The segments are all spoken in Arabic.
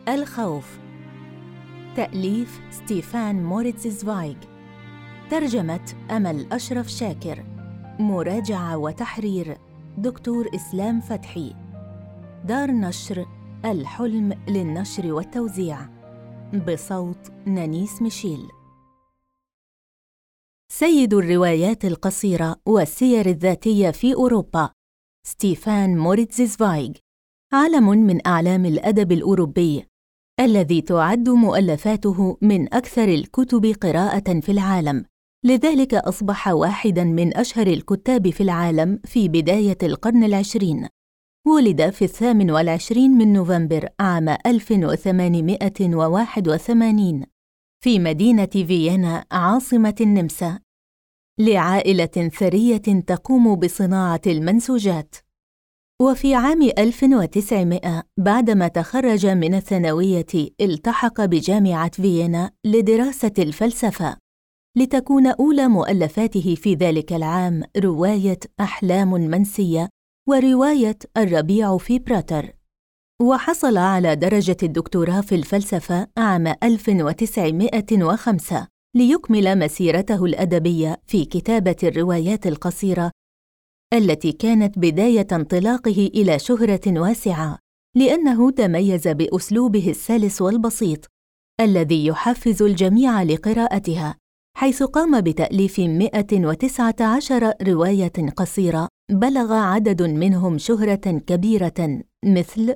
الخوف. تأليف ستيفان موريتز زوايغ. ترجمة أمل أشرف شاكر. مراجعة وتحرير دكتور إسلام فتحي. دار نشر الحلم للنشر والتوزيع، بصوت نانيس ميشيل. سيد الروايات القصيرة والسير الذاتية في أوروبا، ستيفان موريتز زوايغ، علم من أعلام الأدب الأوروبي، الذي تعد مؤلفاته من أكثر الكتب قراءة في العالم، لذلك أصبح واحداً من أشهر الكتاب في العالم في بداية القرن العشرين. ولد في 28 من نوفمبر عام 1881 في مدينة فيينا عاصمة النمسا، لعائلة ثرية تقوم بصناعة المنسوجات. وفي عام 1900 بعدما تخرج من الثانوية التحق بجامعة فيينا لدراسة الفلسفة، لتكون أولى مؤلفاته في ذلك العام رواية أحلام منسية ورواية الربيع في براتر. وحصل على درجة الدكتوراه في الفلسفة عام 1905 ليكمل مسيرته الأدبية في كتابة الروايات القصيرة، التي كانت بداية انطلاقه إلى شهرة واسعة، لأنه تميز بأسلوبه السلس والبسيط الذي يحفز الجميع لقراءتها، حيث قام بتأليف 119 رواية قصيرة بلغ عدد منهم شهرة كبيرة، مثل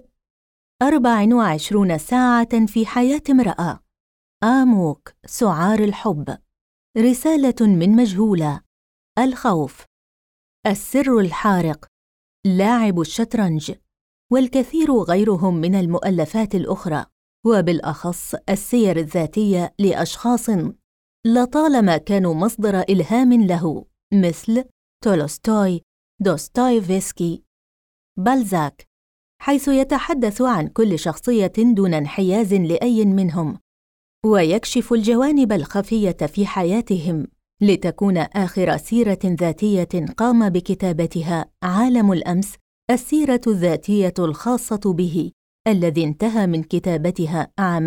24 ساعة في حياة امرأة، آموك، سعار الحب، رسالة من مجهولة، الخوف، السر الحارق، لاعب الشطرنج، والكثير غيرهم من المؤلفات الأخرى، وبالأخص السير الذاتية لأشخاص لطالما كانوا مصدر إلهام له، مثل تولستوي، دوستويفسكي، بالزاك، حيث يتحدث عن كل شخصية دون انحياز لأي منهم، ويكشف الجوانب الخفية في حياتهم، لتكون آخر سيرة ذاتية قام بكتابتها عالم الأمس، السيرة الذاتية الخاصة به، الذي انتهى من كتابتها عام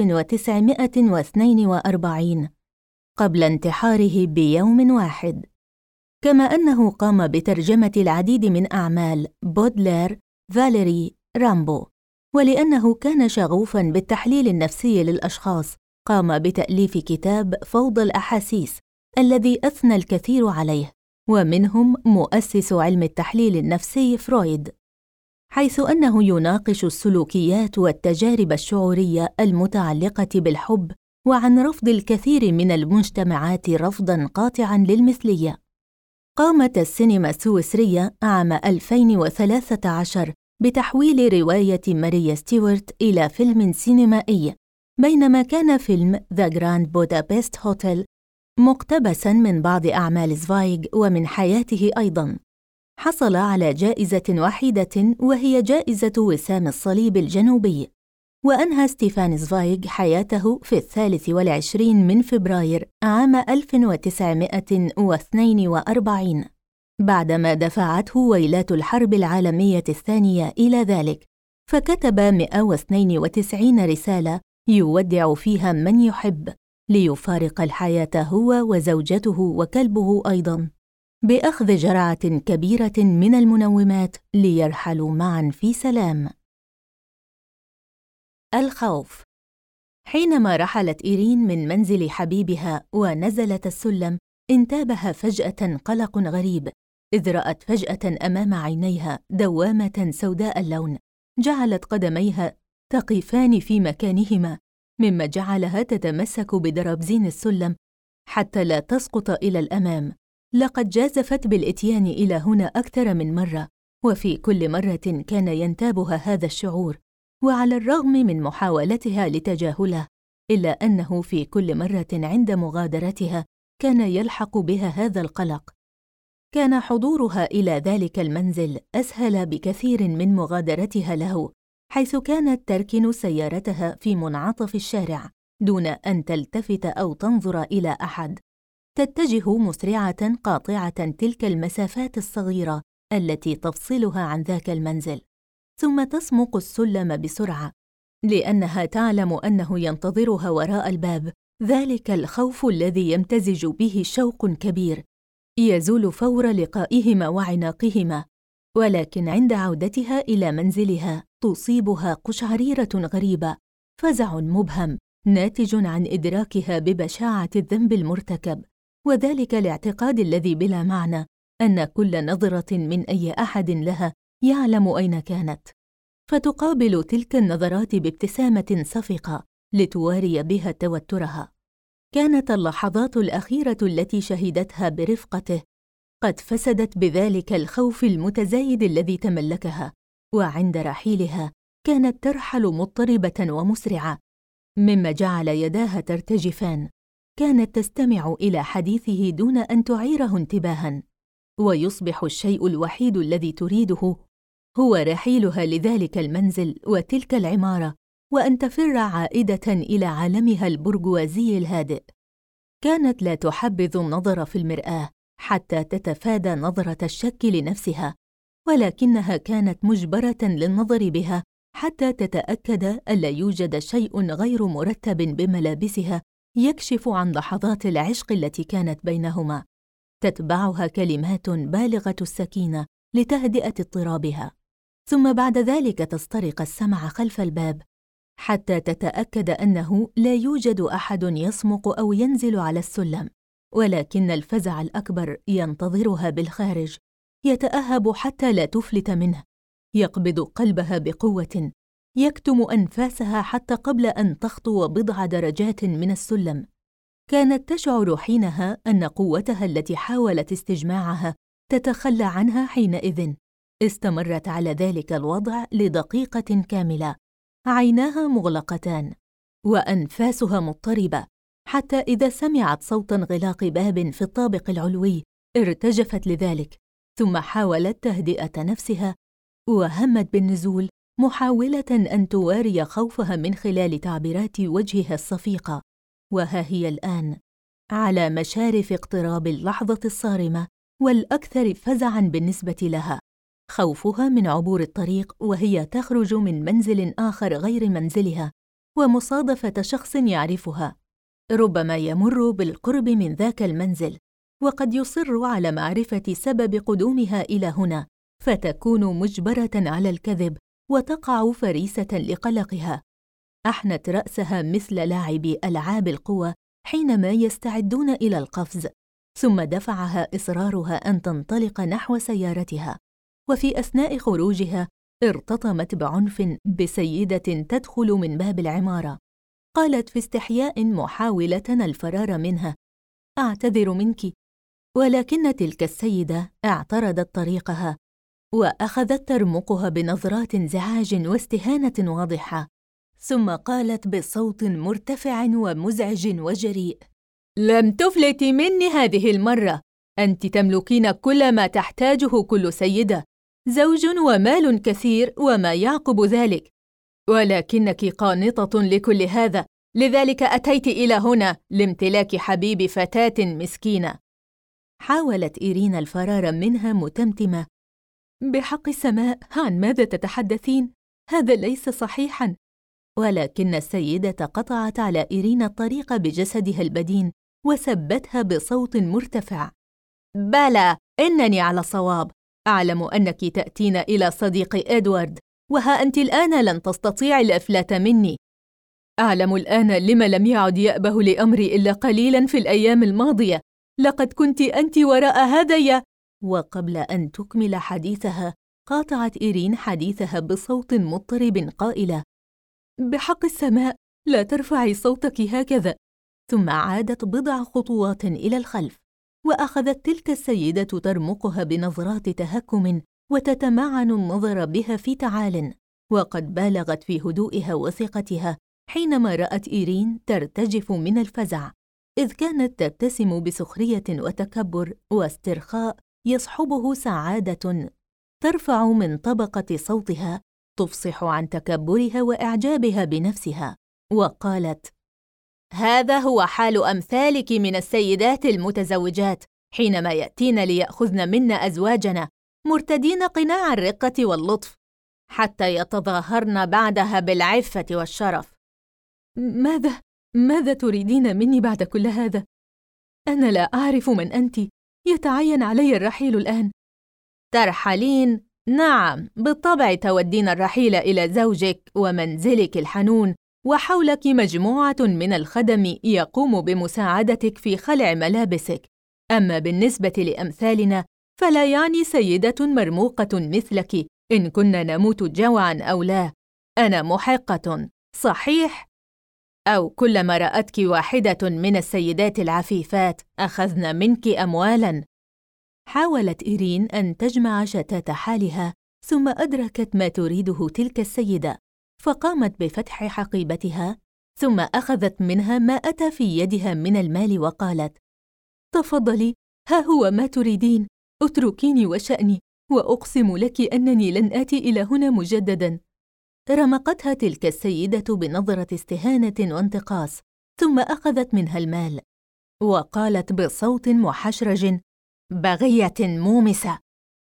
1942 قبل انتحاره بيوم واحد. كما أنه قام بترجمة العديد من أعمال بودلير، فاليري، رامبو. ولأنه كان شغوفاً بالتحليل النفسي للأشخاص، قام بتأليف كتاب فوضى الأحاسيس، الذي أثنى الكثير عليه، ومنهم مؤسس علم التحليل النفسي فرويد، حيث أنه يناقش السلوكيات والتجارب الشعورية المتعلقة بالحب، وعن رفض الكثير من المجتمعات رفضاً قاطعاً للمثلية. قامت السينما السويسرية عام 2013 بتحويل رواية ماريا ستيوارت إلى فيلم سينمائي، بينما كان فيلم ذا جراند بودابست هوتيل مقتبساً من بعض أعمال زوايغ ومن حياته أيضاً. حصل على جائزة وحيدة، وهي جائزة وسام الصليب الجنوبي. وأنهى ستيفان زوايغ حياته في 23 من فبراير عام 1942 بعدما دفعته ويلات الحرب العالمية الثانية إلى ذلك، فكتب 192 رسالة يودع فيها من يحب، ليفارق الحياة هو وزوجته وكلبه أيضاً، بأخذ جرعة كبيرة من المنومات ليرحلوا معاً في سلام. الخوف. حينما رحلت إيرين من منزل حبيبها ونزلت السلم، انتابها فجأة قلق غريب، إذ رأت فجأة أمام عينيها دوامة سوداء اللون، جعلت قدميها تقفان في مكانهما، مما جعلها تتمسك بدرابزين السلم حتى لا تسقط إلى الأمام. لقد جازفت بالإتيان إلى هنا أكثر من مرة، وفي كل مرة كان ينتابها هذا الشعور، وعلى الرغم من محاولتها لتجاهله، إلا أنه في كل مرة عند مغادرتها كان يلحق بها هذا القلق. كان حضورها إلى ذلك المنزل أسهل بكثير من مغادرتها له، حيث كانت تركن سيارتها في منعطف الشارع دون أن تلتفت أو تنظر إلى أحد، تتجه مسرعة قاطعة تلك المسافات الصغيرة التي تفصلها عن ذاك المنزل، ثم تسمق السلم بسرعة، لأنها تعلم أنه ينتظرها وراء الباب ذلك الخوف الذي يمتزج به شوق كبير يزول فور لقائهما وعناقهما. ولكن عند عودتها إلى منزلها تصيبها قشعريرة غريبة، فزع مبهم ناتج عن إدراكها ببشاعة الذنب المرتكب، وذلك الاعتقاد الذي بلا معنى أن كل نظرة من أي أحد لها يعلم أين كانت، فتقابل تلك النظرات بابتسامة صفقة لتواري بها توترها. كانت اللحظات الأخيرة التي شهدتها برفقته قد فسدت بذلك الخوف المتزايد الذي تملكها، وعند رحيلها كانت ترحل مضطربة ومسرعة، مما جعل يداها ترتجفان. كانت تستمع إلى حديثه دون أن تعيره انتباهاً، ويصبح الشيء الوحيد الذي تريده هو رحيلها لذلك المنزل وتلك العمارة، وأن تفر عائدة إلى عالمها البرجوازي الهادئ. كانت لا تحبذ النظر في المرآة حتى تتفادى نظرة الشك لنفسها، ولكنها كانت مجبرة للنظر بها حتى تتأكد ألا يوجد شيء غير مرتب بملابسها يكشف عن لحظات العشق التي كانت بينهما. تتبعها كلمات بالغة السكينة لتهدئة اضطرابها، ثم بعد ذلك تسترق السمع خلف الباب حتى تتأكد أنه لا يوجد أحد يصمق أو ينزل على السلم، ولكن الفزع الأكبر ينتظرها بالخارج، يتأهب حتى لا تفلت منه، يقبض قلبها بقوة، يكتم أنفاسها حتى قبل أن تخطو بضع درجات من السلم. كانت تشعر حينها أن قوتها التي حاولت استجماعها تتخلى عنها حينئذ. استمرت على ذلك الوضع لدقيقة كاملة، عيناها مغلقتان وأنفاسها مضطربة، حتى إذا سمعت صوت انغلاق باب في الطابق العلوي ارتجفت لذلك، ثم حاولت تهدئة نفسها وهمت بالنزول، محاولة أن تواري خوفها من خلال تعبيرات وجهها الصفيقة. وها هي الآن على مشارف اقتراب اللحظة الصارمة والأكثر فزعاً بالنسبة لها، خوفها من عبور الطريق وهي تخرج من منزل آخر غير منزلها، ومصادفة شخص يعرفها ربما يمر بالقرب من ذاك المنزل، وقد يصر على معرفة سبب قدومها إلى هنا، فتكون مجبرة على الكذب وتقع فريسة لقلقها. أحنت رأسها مثل لاعبي ألعاب القوى حينما يستعدون إلى القفز، ثم دفعها إصرارها أن تنطلق نحو سيارتها، وفي أثناء خروجها ارتطمت بعنف بسيدة تدخل من باب العمارة. قالت في استحياء محاولة الفرار منها: أعتذر منك. ولكن تلك السيدة اعترضت طريقها وأخذت ترمقها بنظرات انزعاج واستهانة واضحة، ثم قالت بصوت مرتفع ومزعج وجريء: لم تفلتي مني هذه المرة، أنت تملكين كل ما تحتاجه كل سيدة، زوج ومال كثير وما يعقب ذلك، ولكنك قانطة لكل هذا، لذلك أتيت إلى هنا لامتلاك حبيب فتاة مسكينة. حاولت إيرينا الفرار منها متمتمة: بحق السماء، عن ماذا تتحدثين؟ هذا ليس صحيحاً. ولكن السيدة قطعت على إيرينا الطريق بجسدها البدين وسبتها بصوت مرتفع: بلى، إنني على صواب، أعلم أنك تأتين إلى صديقي إدوارد، وها أنت الآن لن تستطيعي الإفلات مني. أعلم الآن لما لم يعد يأبه لأمري إلا قليلاً في الأيام الماضية، لقد كنت أنت وراء هذا وقبل أن تكمل حديثها قاطعت إيرين حديثها بصوت مضطرب قائلة: بحق السماء، لا ترفعي صوتك هكذا. ثم عادت بضع خطوات إلى الخلف، وأخذت تلك السيدة ترمقها بنظرات تهكم وتتمعن النظر بها في تعال، وقد بالغت في هدوئها وثقتها حينما رأت إيرين ترتجف من الفزع، إذ كانت تبتسم بسخرية وتكبر واسترخاء يصحبه سعادة ترفع من طبقة صوتها تفصح عن تكبرها وإعجابها بنفسها، وقالت: هذا هو حال أمثالك من السيدات المتزوجات حينما يأتين ليأخذن منا أزواجنا، مرتدين قناع الرقة واللطف، حتى يتظاهرن بعدها بالعفة والشرف. ماذا تريدين مني بعد كل هذا؟ أنا لا أعرف من أنت، يتعين علي الرحيل الآن. ترحلين؟ نعم، بالطبع تودين الرحيل إلى زوجك ومنزلك الحنون، وحولك مجموعة من الخدم يقوم بمساعدتك في خلع ملابسك. أما بالنسبة لأمثالنا فلا يعني سيدة مرموقة مثلك إن كنا نموت جوعاً أو لا. أنا محقة، صحيح؟ أو كلما رأتك واحدة من السيدات العفيفات أخذن منك أموالاً. حاولت إيرين أن تجمع شتات حالها، ثم أدركت ما تريده تلك السيدة، فقامت بفتح حقيبتها، ثم أخذت منها ما أتى في يدها من المال وقالت: تفضلي، ها هو ما تريدين، اتركيني وشأني، وأقسم لك أنني لن آتي إلى هنا مجدداً. رمقتها تلك السيدة بنظرة استهانة وانتقاص، ثم أخذت منها المال، وقالت بصوت محشرج: بغية مومسة.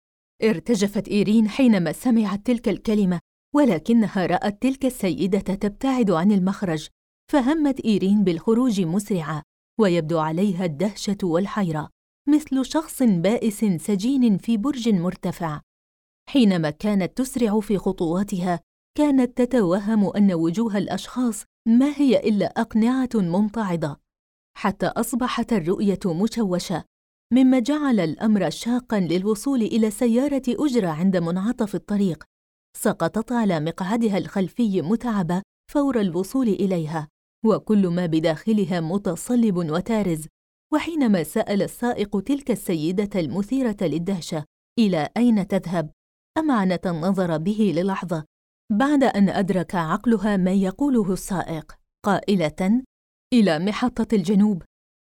ارتجفت إيرين حينما سمعت تلك الكلمة، ولكنها رأت تلك السيدة تبتعد عن المخرج، فهمت إيرين بالخروج مسرعة، ويبدو عليها الدهشة والحيرة، مثل شخص بائس سجين في برج مرتفع. حينما كانت تسرع في خطواتها، كانت تتوهم أن وجوه الأشخاص ما هي إلا أقنعة ممتعضة، حتى أصبحت الرؤية مشوشة، مما جعل الأمر شاقاً للوصول إلى سيارة أجرة عند منعطف الطريق. سقطت على مقعدها الخلفي متعبة فور الوصول إليها، وكل ما بداخلها متصلب وتارز. وحينما سأل السائق تلك السيدة المثيرة للدهشة إلى أين تذهب، أمعنت النظر به للحظة، بعد أن أدرك عقلها ما يقوله السائق، قائلة: إلى محطة الجنوب.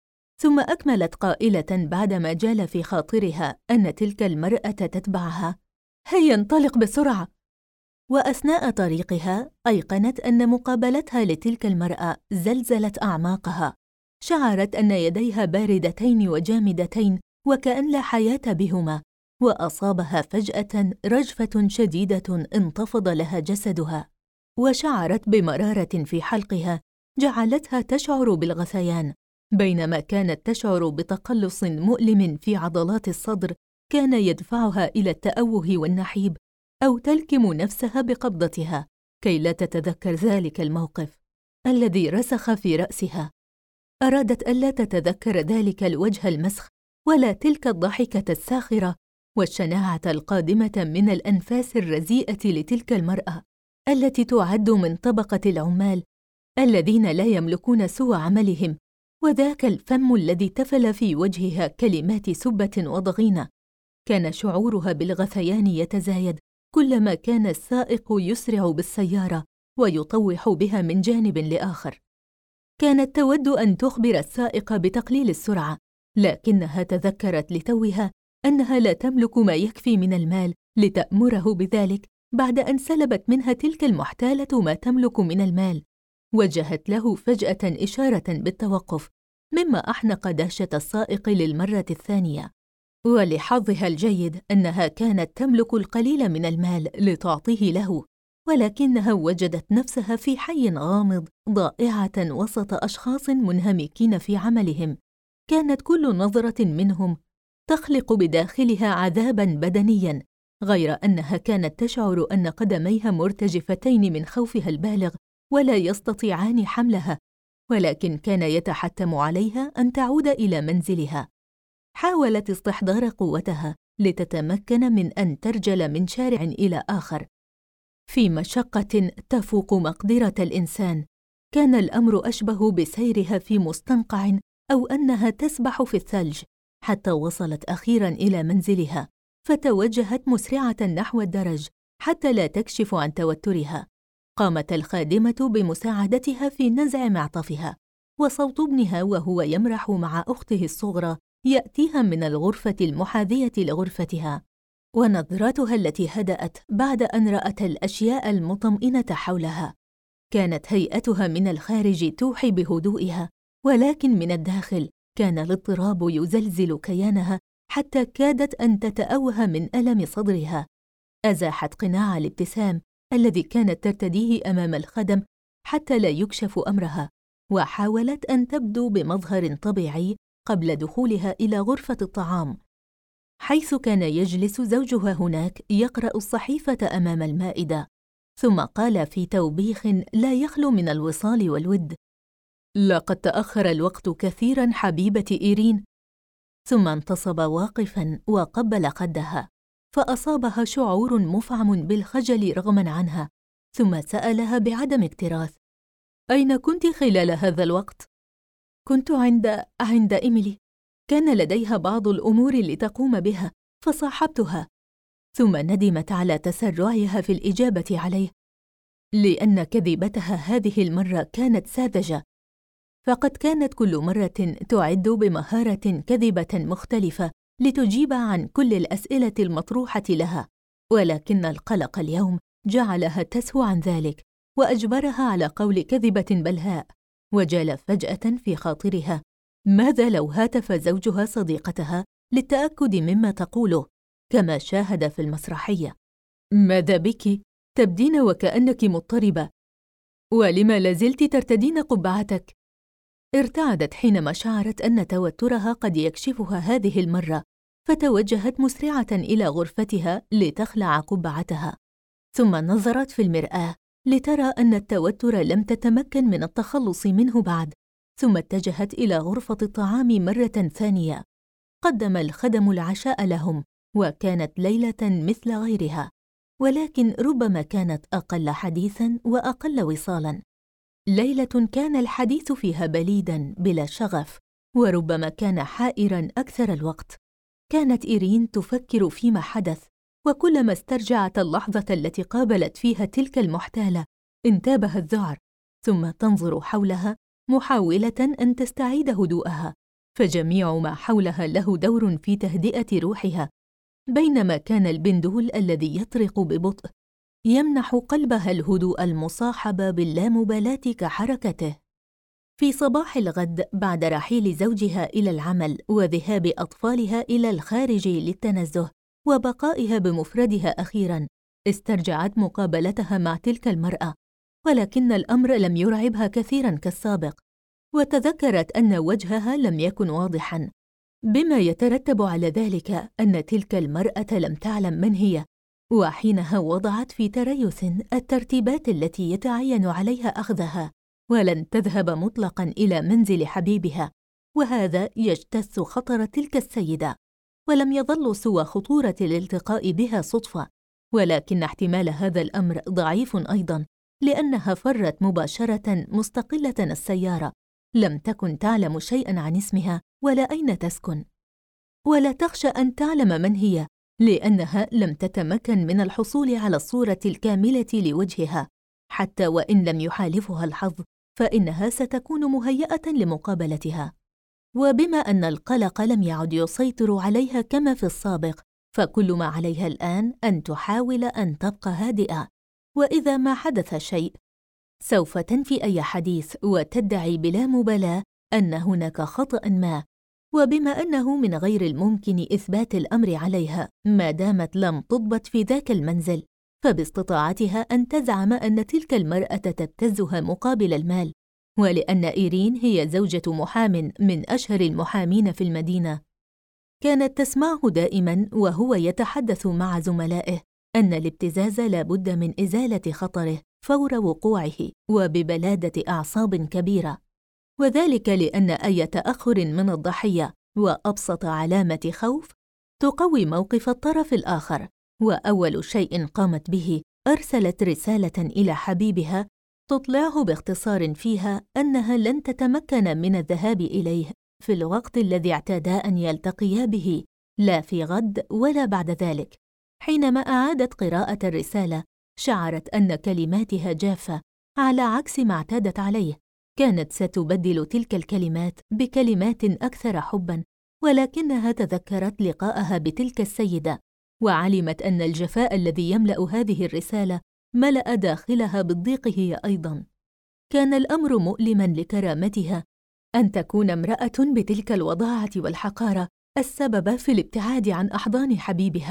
ثم أكملت قائلة بعدما جال في خاطرها أن تلك المرأة تتبعها: هيا انطلق بسرعة. وأثناء طريقها أيقنت أن مقابلتها لتلك المرأة زلزلت أعماقها، شعرت أن يديها باردتين وجامدتين وكأن لا حياة بهما، وأصابها فجأة رجفة شديدة انتفض لها جسدها، وشعرت بمرارة في حلقها جعلتها تشعر بالغثيان، بينما كانت تشعر بتقلص مؤلم في عضلات الصدر كان يدفعها إلى التأوه والنحيب، أو تلكم نفسها بقبضتها كي لا تتذكر ذلك الموقف الذي رسخ في رأسها. أرادت ألا تتذكر ذلك الوجه المسخ، ولا تلك الضحكة الساخرة والشناعة القادمة من الأنفاس الرزيئة لتلك المرأة التي تعد من طبقة العمال الذين لا يملكون سوى عملهم، وذاك الفم الذي تفل في وجهها كلمات سبة وضغينة. كان شعورها بالغثيان يتزايد كلما كان السائق يسرع بالسيارة ويطوح بها من جانب لآخر. كانت تود أن تخبر السائق بتقليل السرعة، لكنها تذكرت لتوها أنها لا تملك ما يكفي من المال لتأمره بذلك بعد أن سلبت منها تلك المحتالة ما تملك من المال. وجهت له فجأة إشارة بالتوقف، مما أحنق دهشة السائق للمرة الثانية. ولحظها الجيد أنها كانت تملك القليل من المال لتعطيه له، ولكنها وجدت نفسها في حي غامض ضائعة وسط أشخاص منهمكين في عملهم. كانت كل نظرة منهم تخلق بداخلها عذاباً بدنياً، غير أنها كانت تشعر أن قدميها مرتجفتين من خوفها البالغ ولا يستطيعان حملها، ولكن كان يتحتم عليها أن تعود إلى منزلها. حاولت استحضار قوتها لتتمكن من أن ترجل من شارع إلى آخر في مشقة تفوق مقدرة الإنسان. كان الأمر أشبه بسيرها في مستنقع أو أنها تسبح في الثلج، حتى وصلت أخيراً إلى منزلها، فتوجهت مسرعة نحو الدرج حتى لا تكشف عن توترها. قامت الخادمة بمساعدتها في نزع معطفها، وصوت ابنها وهو يمرح مع أخته الصغرى يأتيها من الغرفة المحاذية لغرفتها، ونظراتها التي هدأت بعد أن رأت الأشياء المطمئنة حولها. كانت هيئتها من الخارج توحي بهدوئها، ولكن من الداخل كان الاضطراب يزلزل كيانها حتى كادت أن تتأوه من ألم صدرها أزاحت قناع الابتسام الذي كانت ترتديه أمام الخدم حتى لا يكشف أمرها، وحاولت أن تبدو بمظهر طبيعي قبل دخولها إلى غرفة الطعام، حيث كان يجلس زوجها هناك يقرأ الصحيفة أمام المائدة. ثم قال في توبيخ لا يخلو من الوصال والود: لقد تأخر الوقت كثيرا حبيبتي إيرين. ثم انتصب واقفا وقبل خدها، فأصابها شعور مفعم بالخجل رغما عنها، ثم سألها بعدم اكتراث: أين كنت خلال هذا الوقت؟ كنت عند إيميلي، كان لديها بعض الأمور لتقوم بها فصاحبتها. ثم ندمت على تسرعها في الإجابة عليه، لأن كذبتها هذه المرة كانت ساذجة، فقد كانت كل مرة تعد بمهارة كذبة مختلفة لتجيب عن كل الأسئلة المطروحة لها، ولكن القلق اليوم جعلها تسهو عن ذلك وأجبرها على قول كذبة بلهاء. وجال فجأة في خاطرها: ماذا لو هاتف زوجها صديقتها للتأكد مما تقوله كما شاهد في المسرحية؟ ماذا بك؟ تبدين وكأنك مضطربة، ولما لازلت ترتدين قبعتك؟ ارتعدت حينما شعرت أن توترها قد يكشفها هذه المرة، فتوجهت مسرعة إلى غرفتها لتخلع قبعتها، ثم نظرت في المرآة لترى أن التوتر لم تتمكن من التخلص منه بعد، ثم اتجهت إلى غرفة الطعام مرة ثانية. قدم الخدم العشاء لهم، وكانت ليلة مثل غيرها، ولكن ربما كانت أقل حديثاً وأقل وصالاً. ليلة كان الحديث فيها بليداً بلا شغف، وربما كان حائراً أكثر الوقت. كانت إيرين تفكر فيما حدث، وكلما استرجعت اللحظة التي قابلت فيها تلك المحتالة انتابها الذعر، ثم تنظر حولها محاولة أن تستعيد هدوءها، فجميع ما حولها له دور في تهدئة روحها، بينما كان البندول الذي يطرق ببطء يمنح قلبها الهدوء المصاحب باللامبالاة كحركته. في صباح الغد بعد رحيل زوجها إلى العمل وذهاب أطفالها إلى الخارج للتنزه وبقائها بمفردها أخيراً، استرجعت مقابلتها مع تلك المرأة، ولكن الأمر لم يرعبها كثيراً كالسابق، وتذكرت أن وجهها لم يكن واضحاً، بما يترتب على ذلك أن تلك المرأة لم تعلم من هي، وحينها وضعت في تريث الترتيبات التي يتعين عليها أخذها، ولن تذهب مطلقاً إلى منزل حبيبها، وهذا يجتث خطر تلك السيدة. ولم يظل سوى خطورة الالتقاء بها صدفة، ولكن احتمال هذا الأمر ضعيف أيضاً، لأنها فرت مباشرة مستقلة السيارة، لم تكن تعلم شيئاً عن اسمها ولا أين تسكن، ولا تخشى أن تعلم من هي، لأنها لم تتمكن من الحصول على الصورة الكاملة لوجهها. حتى وإن لم يحالفها الحظ، فإنها ستكون مهيئة لمقابلتها. وبما أن القلق لم يعد يسيطر عليها كما في السابق، فكل ما عليها الآن أن تحاول أن تبقى هادئة، وإذا ما حدث شيء سوف تنفي أي حديث وتدعي بلا مبالاة أن هناك خطأ ما، وبما أنه من غير الممكن إثبات الأمر عليها ما دامت لم تضبط في ذاك المنزل، فباستطاعتها أن تزعم أن تلك المرأة تبتزها مقابل المال، ولأن إيرين هي زوجة محام من أشهر المحامين في المدينة. كانت تسمعه دائماً وهو يتحدث مع زملائه أن الابتزاز لا بد من إزالة خطره فور وقوعه وببلادة أعصاب كبيرة، وذلك لأن أي تأخر من الضحية وأبسط علامة خوف تقوي موقف الطرف الآخر. وأول شيء قامت به أرسلت رسالة إلى حبيبها تطلعه باختصار فيها أنها لن تتمكن من الذهاب إليه في الوقت الذي اعتادا أن يلتقيا به، لا في غد ولا بعد ذلك. حينما أعادت قراءة الرسالة شعرت أن كلماتها جافة على عكس ما اعتادت عليه، كانت ستبدل تلك الكلمات بكلمات أكثر حباً، ولكنها تذكرت لقاءها بتلك السيدة، وعلمت أن الجفاء الذي يملأ هذه الرسالة ملأ داخلها بالضيق هي أيضاً. كان الأمر مؤلماً لكرامتها أن تكون امرأة بتلك الوضاعة والحقارة السبب في الابتعاد عن أحضان حبيبها،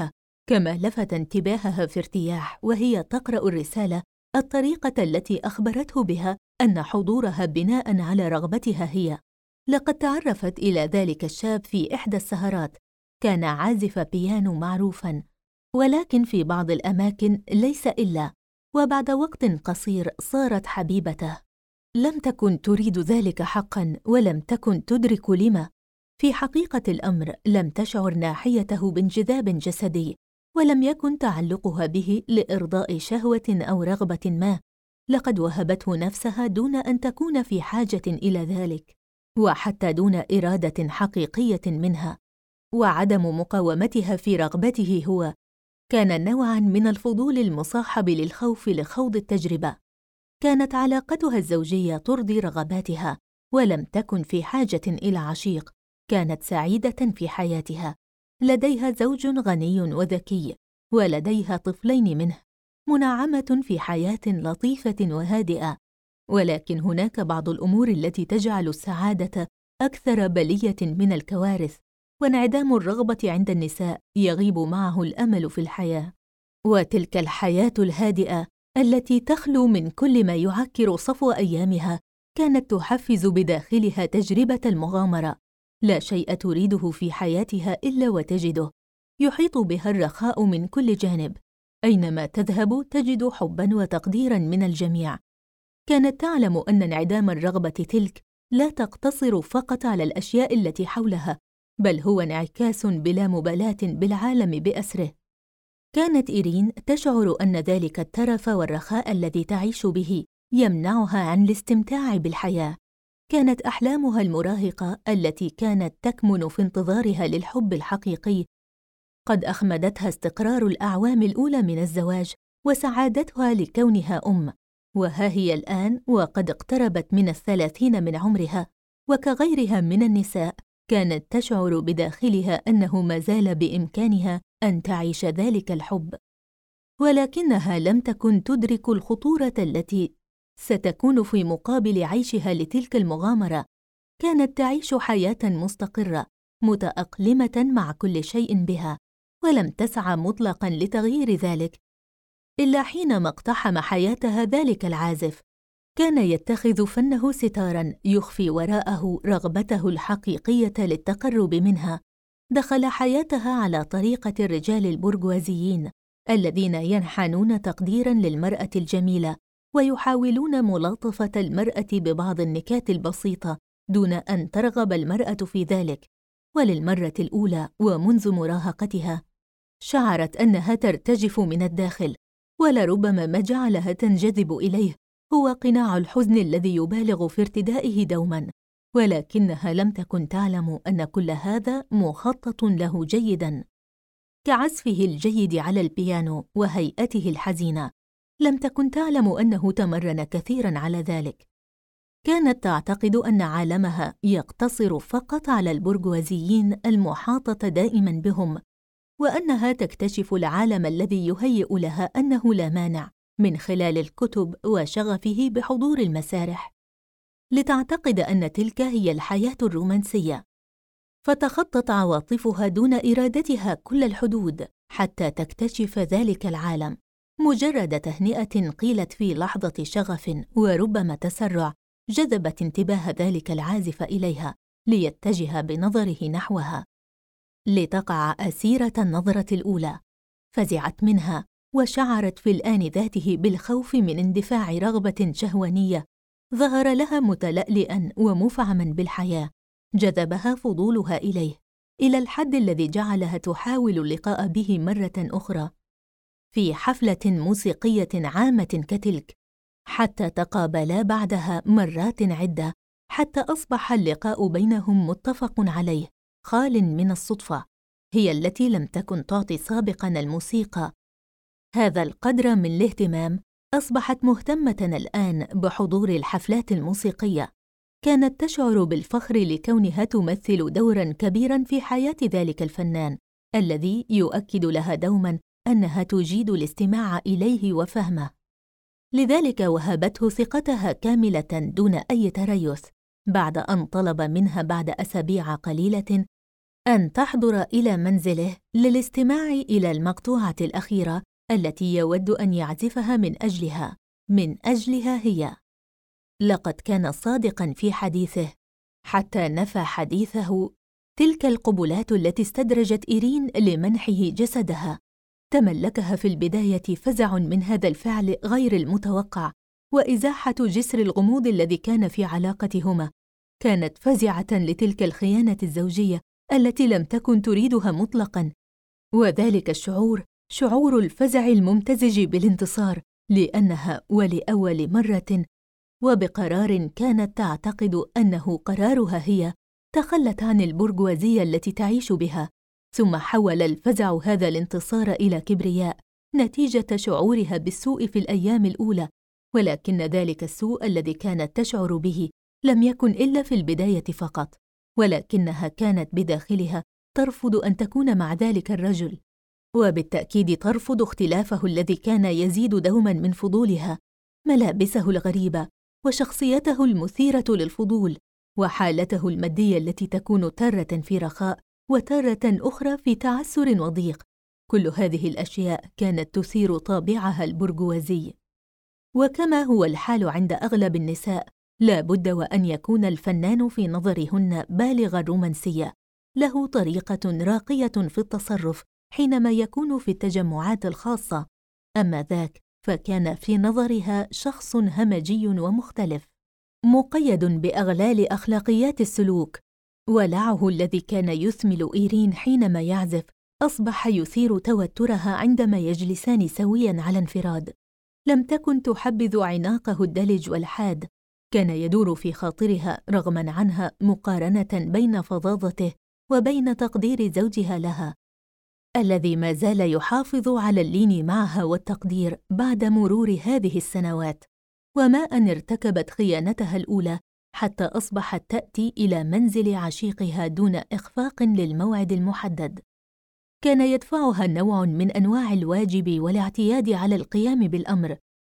كما لفت انتباهها في ارتياح وهي تقرأ الرسالة الطريقة التي أخبرته بها أن حضورها بناء على رغبتها هي. لقد تعرفت إلى ذلك الشاب في إحدى السهرات، كان عازف بيانو معروفاً، ولكن في بعض الأماكن ليس إلا، وبعد وقت قصير صارت حبيبته. لم تكن تريد ذلك حقاً، ولم تكن تدرك لما. في حقيقة الأمر لم تشعر ناحيته بانجذاب جسدي، ولم يكن تعلقها به لإرضاء شهوة أو رغبة ما. لقد وهبته نفسها دون أن تكون في حاجة إلى ذلك، وحتى دون إرادة حقيقية منها. وعدم مقاومتها في رغبته هو كان نوعاً من الفضول المصاحب للخوف لخوض التجربة. كانت علاقتها الزوجية ترضي رغباتها، ولم تكن في حاجة إلى عشيق. كانت سعيدة في حياتها، لديها زوج غني وذكي، ولديها طفلين منه، منعمة في حياة لطيفة وهادئة. ولكن هناك بعض الأمور التي تجعل السعادة أكثر بلية من الكوارث، وانعدام الرغبة عند النساء يغيب معه الأمل في الحياة. وتلك الحياة الهادئة التي تخلو من كل ما يعكر صفو أيامها كانت تحفز بداخلها تجربة المغامرة. لا شيء تريده في حياتها إلا وتجده، يحيط بها الرخاء من كل جانب، أينما تذهب تجد حباً وتقديراً من الجميع. كانت تعلم أن انعدام الرغبة تلك لا تقتصر فقط على الأشياء التي حولها، بل هو انعكاس بلا مبالاة بالعالم بأسره. كانت إيرين تشعر أن ذلك الترف والرخاء الذي تعيش به يمنعها عن الاستمتاع بالحياة. كانت أحلامها المراهقة التي كانت تكمن في انتظارها للحب الحقيقي قد أخمدتها استقرار الأعوام الأولى من الزواج وسعادتها لكونها أم. وها هي الآن وقد اقتربت من 30 من عمرها، وكغيرها من النساء كانت تشعر بداخلها أنه ما زال بإمكانها أن تعيش ذلك الحب، ولكنها لم تكن تدرك الخطورة التي ستكون في مقابل عيشها لتلك المغامرة. كانت تعيش حياة مستقرة متأقلمة مع كل شيء بها، ولم تسعى مطلقاً لتغيير ذلك إلا حينما اقتحم حياتها ذلك العازف. كان يتخذ فنه ستاراً يخفي وراءه رغبته الحقيقية للتقرب منها. دخل حياتها على طريقة الرجال البرجوازيين الذين ينحنون تقديراً للمرأة الجميلة، ويحاولون ملاطفة المرأة ببعض النكات البسيطة دون أن ترغب المرأة في ذلك. وللمرة الأولى ومنذ مراهقتها شعرت أنها ترتجف من الداخل، ولربما ما جعلها تنجذب إليه هو قناع الحزن الذي يبالغ في ارتدائه دوماً، ولكنها لم تكن تعلم أن كل هذا مخطط له جيداً. كعزفه الجيد على البيانو وهيئته الحزينة، لم تكن تعلم أنه تمرن كثيراً على ذلك. كانت تعتقد أن عالمها يقتصر فقط على البرجوازيين المحاطة دائماً بهم، وأنها تكتشف العالم الذي يهيئ لها أنه لا مانع من خلال الكتب وشغفه بحضور المسارح، لتعتقد أن تلك هي الحياة الرومانسية. فتخطت عواطفها دون إرادتها كل الحدود حتى تكتشف ذلك العالم. مجرد تهنئة قيلت في لحظة شغف وربما تسرع جذبت انتباه ذلك العازف إليها ليتجه بنظره نحوها، لتقع أسيرة النظرة الأولى. فزعت منها وشعرت في الآن ذاته بالخوف من اندفاع رغبة شهوانية ظهر لها متلألئاً ومفعماً بالحياة. جذبها فضولها إليه إلى الحد الذي جعلها تحاول اللقاء به مرة أخرى في حفلة موسيقية عامة كتلك، حتى تقابلا بعدها مرات عدة، حتى أصبح اللقاء بينهم متفق عليه خال من الصدفة، هي التي لم تكن تعطي سابقاً الموسيقى هذا القدر من الاهتمام. أصبحت مهتمة الآن بحضور الحفلات الموسيقية. كانت تشعر بالفخر لكونها تمثل دوراً كبيراً في حياة ذلك الفنان الذي يؤكد لها دوماً أنها تجيد الاستماع إليه وفهمه. لذلك وهبته ثقتها كاملة دون أي تريث، بعد أن طلب منها بعد أسابيع قليلة أن تحضر إلى منزله للاستماع إلى المقطوعة الأخيرة التي يود أن يعزفها من أجلها هي. لقد كان صادقاً في حديثه، حتى نفى حديثه تلك القبلات التي استدرجت إيرين لمنحه جسدها. تملكها في البداية فزع من هذا الفعل غير المتوقع، وإزاحة جسر الغموض الذي كان في علاقتهما. كانت فزعة لتلك الخيانة الزوجية التي لم تكن تريدها مطلقاً، وذلك شعور الفزع الممتزج بالانتصار، لأنها ولأول مرة وبقرار كانت تعتقد أنه قرارها هي تخلت عن البرجوازية التي تعيش بها. ثم حول الفزع هذا الانتصار إلى كبرياء نتيجة شعورها بالسوء في الأيام الأولى، ولكن ذلك السوء الذي كانت تشعر به لم يكن إلا في البداية فقط، ولكنها كانت بداخلها ترفض أن تكون مع ذلك الرجل، وبالتأكيد ترفض اختلافه الذي كان يزيد دوما من فضولها، ملابسه الغريبة وشخصيته المثيرة للفضول، وحالته المادية التي تكون تارة في رخاء وتارة أخرى في تعسر وضيق. كل هذه الأشياء كانت تثير طابعها البرجوازي. وكما هو الحال عند أغلب النساء، لا بد وأن يكون الفنان في نظرهن بالغ الرومانسية، له طريقة راقية في التصرف حينما يكون في التجمعات الخاصة، أما ذاك فكان في نظرها شخص همجي ومختلف، مقيد بأغلال أخلاقيات السلوك. ولعه الذي كان يثمل إيرين حينما يعزف أصبح يثير توترها عندما يجلسان سوياً على انفراد. لم تكن تحبذ عناقه الدلج والحاد، كان يدور في خاطرها رغماً عنها مقارنة بين فظاظته وبين تقدير زوجها لها، الذي ما زال يحافظ على اللين معها والتقدير بعد مرور هذه السنوات. وما أن ارتكبت خيانتها الأولى حتى أصبحت تأتي إلى منزل عشيقها دون إخفاق للموعد المحدد. كان يدفعها نوع من أنواع الواجب والاعتياد على القيام بالأمر.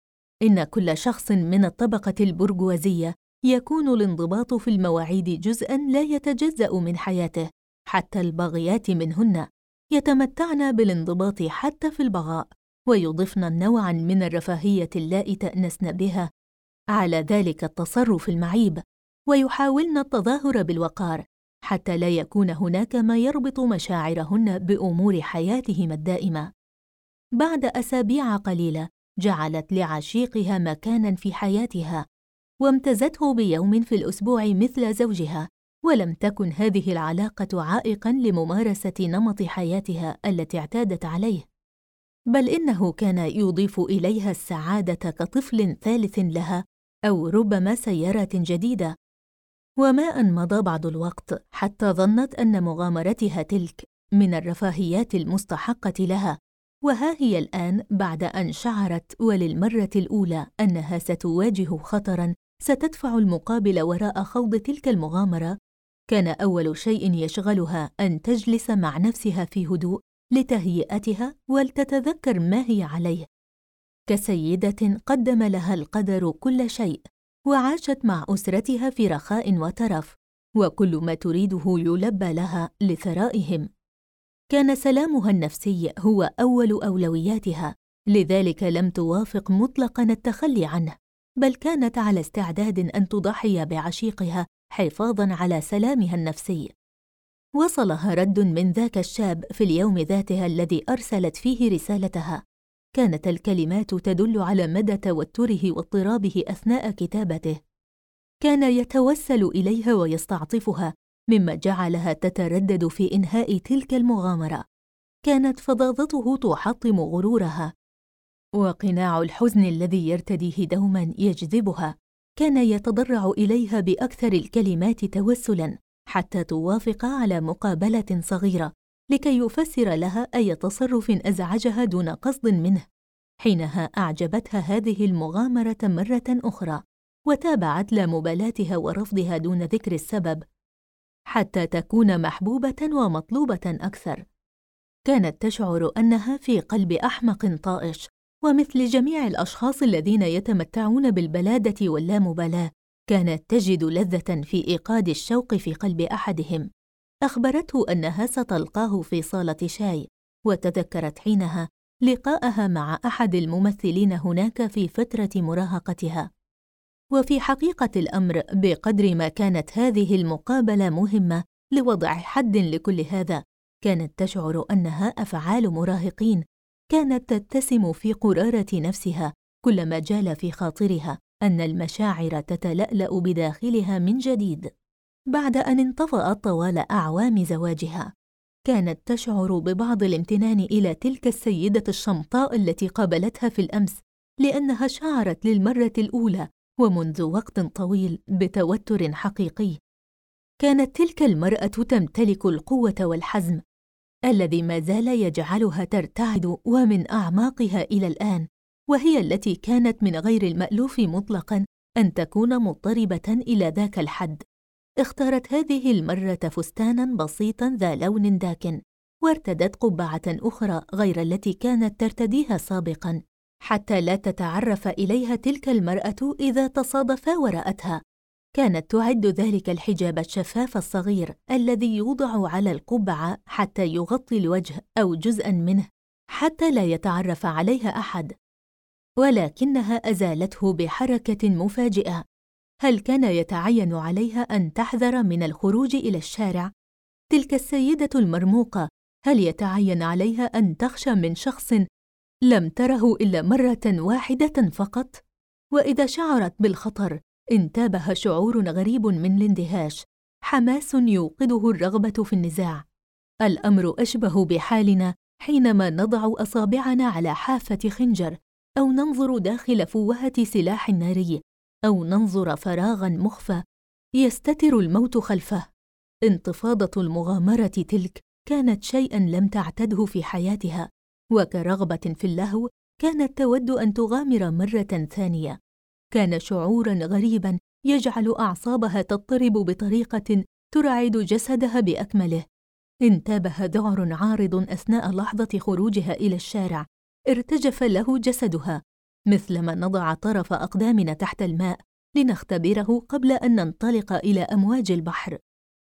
إن كل شخص من الطبقة البرجوازية يكون الانضباط في المواعيد جزءاً لا يتجزأ من حياته، حتى الباغيات منهن يتمتعن بالانضباط حتى في البغاء، ويضفن نوعاً من الرفاهية اللائي تأنسن بها على ذلك التصرف المعيب، ويحاولن التظاهر بالوقار حتى لا يكون هناك ما يربط مشاعرهن بأمور حياتهما الدائمة. بعد أسابيع قليلة جعلت لعشيقها مكاناً في حياتها، وامتزته بيوم في الأسبوع مثل زوجها، ولم تكن هذه العلاقة عائقاً لممارسة نمط حياتها التي اعتادت عليه، بل إنه كان يضيف إليها السعادة كطفل ثالث لها، أو ربما سيارة جديدة. وما أن مضى بعض الوقت حتى ظنت أن مغامرتها تلك من الرفاهيات المستحقة لها، وها هي الآن بعد أن شعرت وللمرة الأولى أنها ستواجه خطراً ستدفع المقابل وراء خوض تلك المغامرة، كان أول شيء يشغلها أن تجلس مع نفسها في هدوء لتهيئتها ولتتذكر ما هي عليه، كسيدة قدم لها القدر كل شيء، وعاشت مع أسرتها في رخاء وترف، وكل ما تريده يلبى لها لثرائهم. كان سلامها النفسي هو أول أولوياتها، لذلك لم توافق مطلقاً التخلي عنه، بل كانت على استعداد أن تضحي بعشيقها حفاظاً على سلامها النفسي. وصلها رد من ذاك الشاب في اليوم ذاته الذي أرسلت فيه رسالتها. كانت الكلمات تدل على مدى توتره واضطرابه أثناء كتابته. كان يتوسل إليها ويستعطفها، مما جعلها تتردد في إنهاء تلك المغامرة. كانت فظاظته تحطم غرورها، وقناع الحزن الذي يرتديه دوما يجذبها. كان يتضرع إليها بأكثر الكلمات توسلا حتى توافق على مقابلة صغيرة لكي يفسر لها أي تصرف أزعجها دون قصد منه. حينها أعجبتها هذه المغامرة مرة أخرى، وتابعت لا مبالاتها ورفضها دون ذكر السبب حتى تكون محبوبة ومطلوبة أكثر. كانت تشعر أنها في قلب أحمق طائش، ومثل جميع الأشخاص الذين يتمتعون بالبلادة واللامبالاة، كانت تجد لذة في إيقاد الشوق في قلب أحدهم. أخبرته أنها ستلقاه في صالة شاي، وتذكرت حينها لقاءها مع أحد الممثلين هناك في فترة مراهقتها. وفي حقيقة الأمر، بقدر ما كانت هذه المقابلة مهمة لوضع حد لكل هذا، كانت تشعر أنها أفعال مراهقين. كانت تتسم في قرارة نفسها كلما جال في خاطرها أن المشاعر تتلألأ بداخلها من جديد بعد أن انطفأت طوال أعوام زواجها. كانت تشعر ببعض الامتنان إلى تلك السيدة الشمطاء التي قابلتها في الأمس، لأنها شعرت للمرة الأولى ومنذ وقت طويل بتوتر حقيقي. كانت تلك المرأة تمتلك القوة والحزم الذي ما زال يجعلها ترتعد ومن أعماقها إلى الآن، وهي التي كانت من غير المألوف مطلقاً أن تكون مضطربة إلى ذاك الحد. اختارت هذه المرة فستاناً بسيطاً ذا لون داكن، وارتدت قبعة أخرى غير التي كانت ترتديها سابقاً، حتى لا تتعرف إليها تلك المرأة إذا تصادفا ورأتها. كانت تعد ذلك الحجاب الشفاف الصغير الذي يوضع على القبعة حتى يغطي الوجه أو جزءاً منه حتى لا يتعرف عليها أحد، ولكنها أزالته بحركة مفاجئة. هل كان يتعين عليها أن تحذر من الخروج إلى الشارع؟ تلك السيدة المرموقة، هل يتعين عليها أن تخشى من شخص لم تره إلا مرة واحدة فقط؟ وإذا شعرت بالخطر، انتابها شعور غريب من الاندهاش، حماس يوقظه الرغبة في النزاع. الأمر أشبه بحالنا حينما نضع أصابعنا على حافة خنجر، أو ننظر داخل فوهة سلاح ناري، أو ننظر فراغاً مخفى يستتر الموت خلفه. انتفاضة المغامرة تلك كانت شيئاً لم تعتده في حياتها، وكرغبة في اللهو كانت تود أن تغامر مرة ثانية. كان شعوراً غريباً يجعل أعصابها تضطرب بطريقة ترعد جسدها بأكمله. انتابها ذعر عارض أثناء لحظة خروجها إلى الشارع، ارتجف له جسدها مثلما نضع طرف أقدامنا تحت الماء لنختبره قبل أن ننطلق إلى أمواج البحر.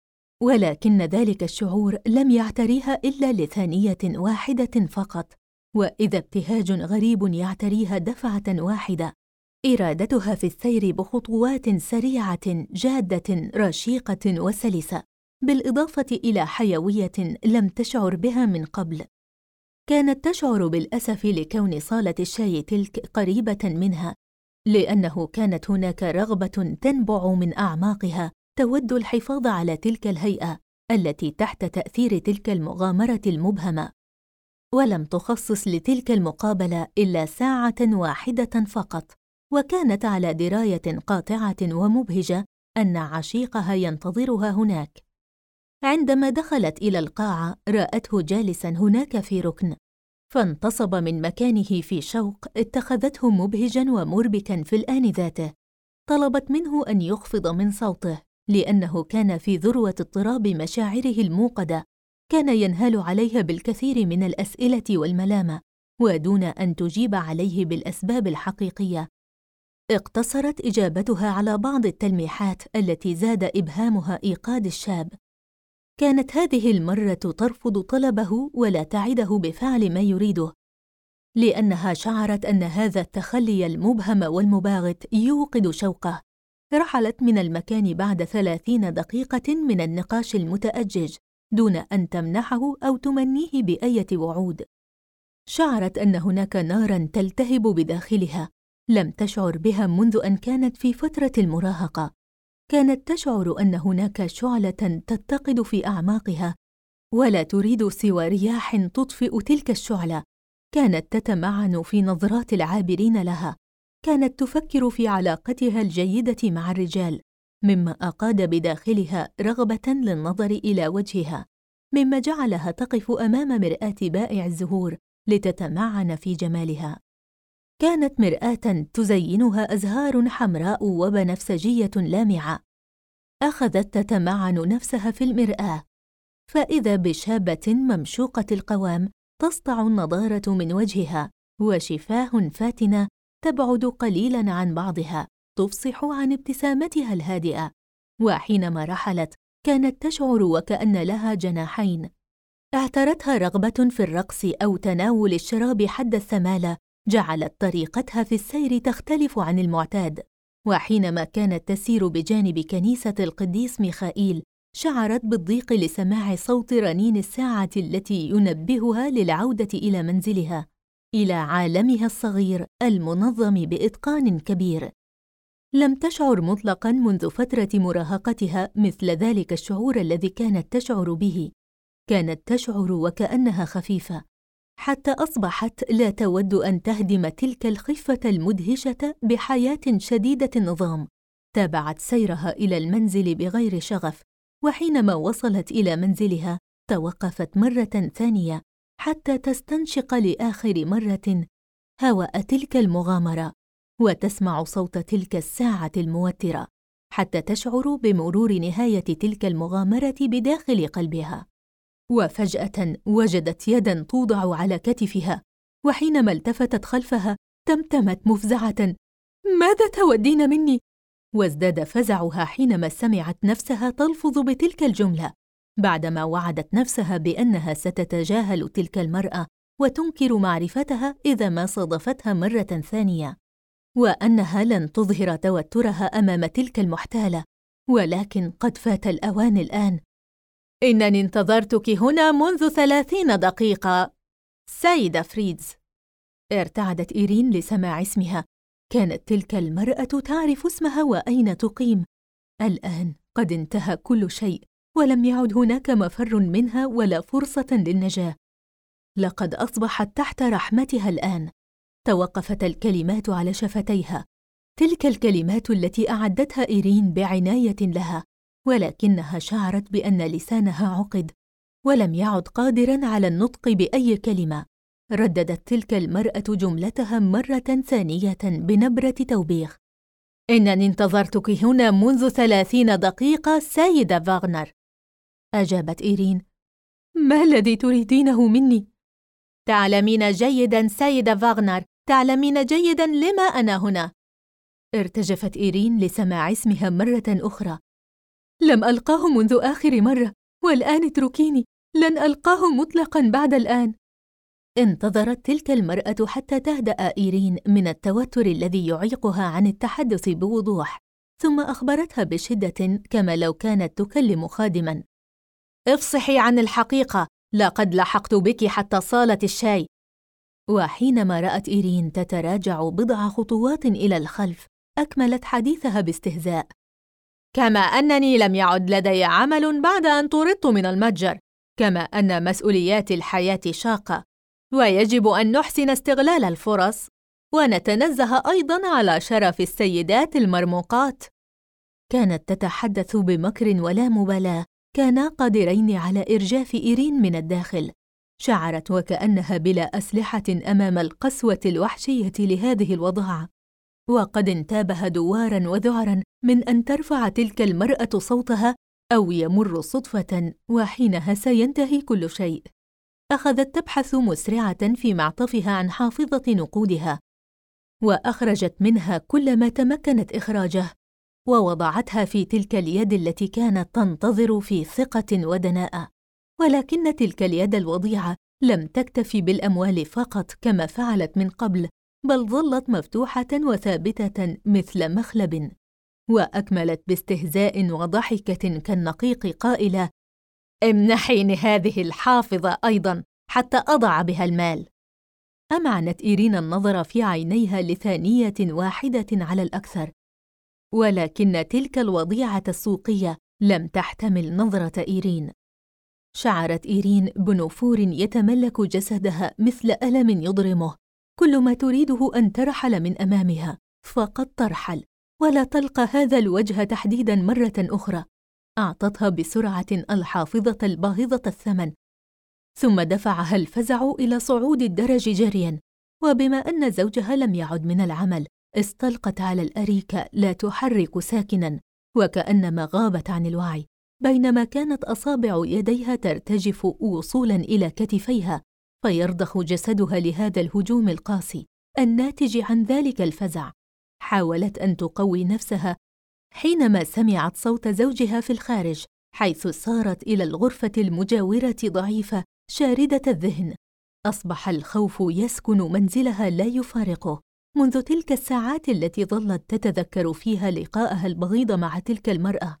ولكن ذلك الشعور لم يعتريها إلا لثانية واحدة فقط، وإذا ابتهاج غريب يعتريها دفعة واحدة، إرادتها في السير بخطوات سريعة جادة رشيقة وسلسة، بالإضافة إلى حيوية لم تشعر بها من قبل. كانت تشعر بالأسف لكون صالة الشاي تلك قريبة منها، لأنه كانت هناك رغبة تنبع من أعماقها تود الحفاظ على تلك الهيئة التي تحت تأثير تلك المغامرة المبهمة. ولم تخصص لتلك المقابلة إلا ساعة واحدة فقط، وكانت على دراية قاطعة ومبهجة أن عشيقها ينتظرها هناك. عندما دخلت إلى القاعة رأته جالساً هناك في ركن، فانتصب من مكانه في شوق اتخذته مبهجاً ومربكاً في الآن ذاته. طلبت منه أن يخفض من صوته، لأنه كان في ذروة اضطراب مشاعره الموقدة. كان ينهال عليها بالكثير من الأسئلة والملامة، ودون أن تجيب عليه بالأسباب الحقيقية. اقتصرت إجابتها على بعض التلميحات التي زاد إبهامها إيقاد الشاب. كانت هذه المرة ترفض طلبه ولا تعده بفعل ما يريده، لأنها شعرت أن هذا التخلي المبهم والمباغت يوقد شوقه. رحلت من المكان بعد 30 دقيقة من النقاش المتأجج دون أن تمنحه أو تمنيه بأية وعود. شعرت أن هناك ناراً تلتهب بداخلها لم تشعر بها منذ أن كانت في فترة المراهقة. كانت تشعر أن هناك شعلة تتقد في أعماقها، ولا تريد سوى رياح تطفئ تلك الشعلة. كانت تتمعن في نظرات العابرين لها. كانت تفكر في علاقتها الجيدة مع الرجال، مما أقاد بداخلها رغبة للنظر إلى وجهها، مما جعلها تقف أمام مرآة بائع الزهور لتتمعن في جمالها. كانت مرآة تزينها أزهار حمراء وبنفسجية لامعة. أخذت تتمعن نفسها في المرآة، فإذا بشابة ممشوقة القوام تسطع النضارة من وجهها، وشفاه فاتنة تبعد قليلاً عن بعضها تفصح عن ابتسامتها الهادئة. وحينما رحلت كانت تشعر وكأن لها جناحين. اعترتها رغبة في الرقص أو تناول الشراب حد الثمالة جعلت طريقتها في السير تختلف عن المعتاد. وحينما كانت تسير بجانب كنيسة القديس ميخائيل شعرت بالضيق لسماع صوت رنين الساعة التي ينبهها للعودة إلى منزلها، إلى عالمها الصغير المنظم بإتقان كبير. لم تشعر مطلقاً منذ فترة مراهقتها مثل ذلك الشعور الذي كانت تشعر به. كانت تشعر وكأنها خفيفة، حتى أصبحت لا تود أن تهدم تلك الخفة المدهشة بحياة شديدة النظام. تابعت سيرها إلى المنزل بغير شغف، وحينما وصلت إلى منزلها توقفت مرة ثانية حتى تستنشق لآخر مرة هواء تلك المغامرة وتسمع صوت تلك الساعة الموترة، حتى تشعر بمرور نهاية تلك المغامرة بداخل قلبها. وفجأة وجدت يداً توضع على كتفها، وحينما التفتت خلفها تمتمت مفزعة: ماذا تودين مني؟ وازداد فزعها حينما سمعت نفسها تلفظ بتلك الجملة، بعدما وعدت نفسها بأنها ستتجاهل تلك المرأة وتنكر معرفتها إذا ما صادفتها مرة ثانية، وأنها لن تظهر توترها أمام تلك المحتالة. ولكن قد فات الأوان الآن. إنني انتظرتك هنا منذ 30 دقيقة، سيدة فريدز. ارتعدت إيرين لسماع اسمها. كانت تلك المرأة تعرف اسمها وأين تقيم. الآن قد انتهى كل شيء، ولم يعد هناك مفر منها ولا فرصة للنجاة. لقد أصبحت تحت رحمتها الآن. توقفت الكلمات على شفتيها، تلك الكلمات التي أعدتها إيرين بعناية لها، ولكنها شعرت بأن لسانها عقد ولم يعد قادراً على النطق بأي كلمة. رددت تلك المرأة جملتها مرة ثانية بنبرة توبيخ: إنني انتظرتك هنا منذ 30 دقيقة سيدة فاغنر. أجابت إيرين: ما الذي تريدينه مني؟ تعلمين جيداً سيدة فاغنر، تعلمين جيداً لما أنا هنا. ارتجفت إيرين لسماع اسمها مرة أخرى. لم ألقاه منذ آخر مرة، والآن اتركيني، لن ألقاه مطلقاً بعد الآن. انتظرت تلك المرأة حتى تهدأ إيرين من التوتر الذي يعيقها عن التحدث بوضوح، ثم أخبرتها بشدة كما لو كانت تكلم خادماً: افصحي عن الحقيقة، لقد لحقت بك حتى صالة الشاي. وحينما رأت إيرين تتراجع بضع خطوات إلى الخلف أكملت حديثها باستهزاء: كما أنني لم يعد لدي عمل بعد أن طردت من المتجر، كما أن مسؤوليات الحياة شاقة، ويجب أن نحسن استغلال الفرص ونتنزه أيضاً على شرف السيدات المرموقات. كانت تتحدث بمكر ولا مبالاة كانا قادرين على إرجاف إيرين من الداخل. شعرت وكأنها بلا أسلحة أمام القسوة الوحشية لهذه الوضاعة، وقد انتابها دوارا وذعرا من أن ترفع تلك المرأة صوتها أو يمر صدفة، وحينها سينتهي كل شيء. أخذت تبحث مسرعة في معطفها عن حافظة نقودها، وأخرجت منها كل ما تمكنت إخراجه، ووضعتها في تلك اليد التي كانت تنتظر في ثقة ودناءة. ولكن تلك اليد الوضيعة لم تكتفي بالأموال فقط كما فعلت من قبل، بل ظلت مفتوحة وثابتة مثل مخلب. وأكملت باستهزاء وضحكة كالنقيق قائلة: امنحيني هذه الحافظة أيضاً حتى أضع بها المال. أمعنت إيرين النظر في عينيها لثانية واحدة على الأكثر، ولكن تلك الوضيعة السوقية لم تحتمل نظرة إيرين. شعرت إيرين بنفور يتملك جسدها مثل ألم يضرمه. كل ما تريده أن ترحل من أمامها، فقد ترحل ولا تلقى هذا الوجه تحديداً مرة أخرى. أعطتها بسرعة الحافظة الباهظة الثمن، ثم دفعها الفزع إلى صعود الدرج جرياً. وبما أن زوجها لم يعد من العمل، استلقت على الأريكة لا تحرك ساكناً، وكأنما غابت عن الوعي، بينما كانت أصابع يديها ترتجف وصولاً إلى كتفيها، فيرضخ جسدها لهذا الهجوم القاسي الناتج عن ذلك الفزع. حاولت أن تقوي نفسها حينما سمعت صوت زوجها في الخارج، حيث سارت إلى الغرفة المجاورة ضعيفة شاردة الذهن. أصبح الخوف يسكن منزلها لا يفارقه منذ تلك الساعات التي ظلت تتذكر فيها لقاءها البغيض مع تلك المرأة،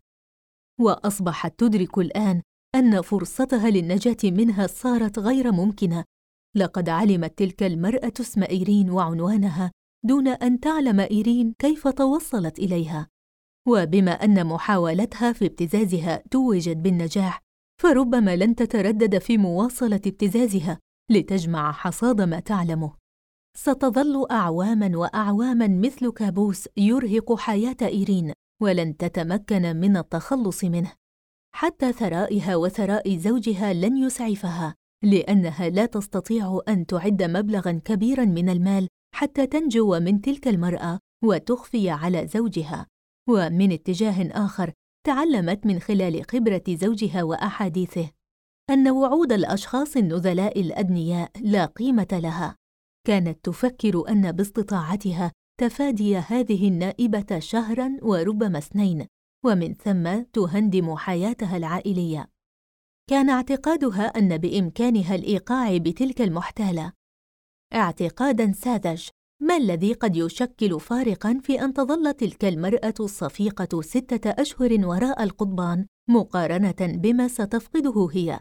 وأصبحت تدرك الآن أن فرصتها للنجاة منها صارت غير ممكنة. لقد علمت تلك المرأة اسم إيرين وعنوانها دون أن تعلم إيرين كيف توصلت إليها، وبما أن محاولتها في ابتزازها توجت بالنجاح، فربما لن تتردد في مواصلة ابتزازها لتجمع حصاد ما تعلمه. ستظل أعواماً وأعواماً مثل كابوس يرهق حياة إيرين، ولن تتمكن من التخلص منه. حتى ثرائها وثراء زوجها لن يسعفها، لأنها لا تستطيع أن تعد مبلغاً كبيراً من المال حتى تنجو من تلك المرأة وتخفي على زوجها. ومن اتجاه آخر، تعلمت من خلال خبرة زوجها وأحاديثه أن وعود الأشخاص النذلاء الأدنياء لا قيمة لها. كانت تفكر أن باستطاعتها تفادي هذه النائبة شهراً وربما 2، ومن ثم تهندم حياتها العائلية. كان اعتقادها أن بإمكانها الإيقاع بتلك المحتالة، اعتقاداً ساذج. ما الذي قد يشكل فارقاً في أن تظل تلك المرأة الصفيقة 6 أشهر وراء القضبان مقارنة بما ستفقده هي؟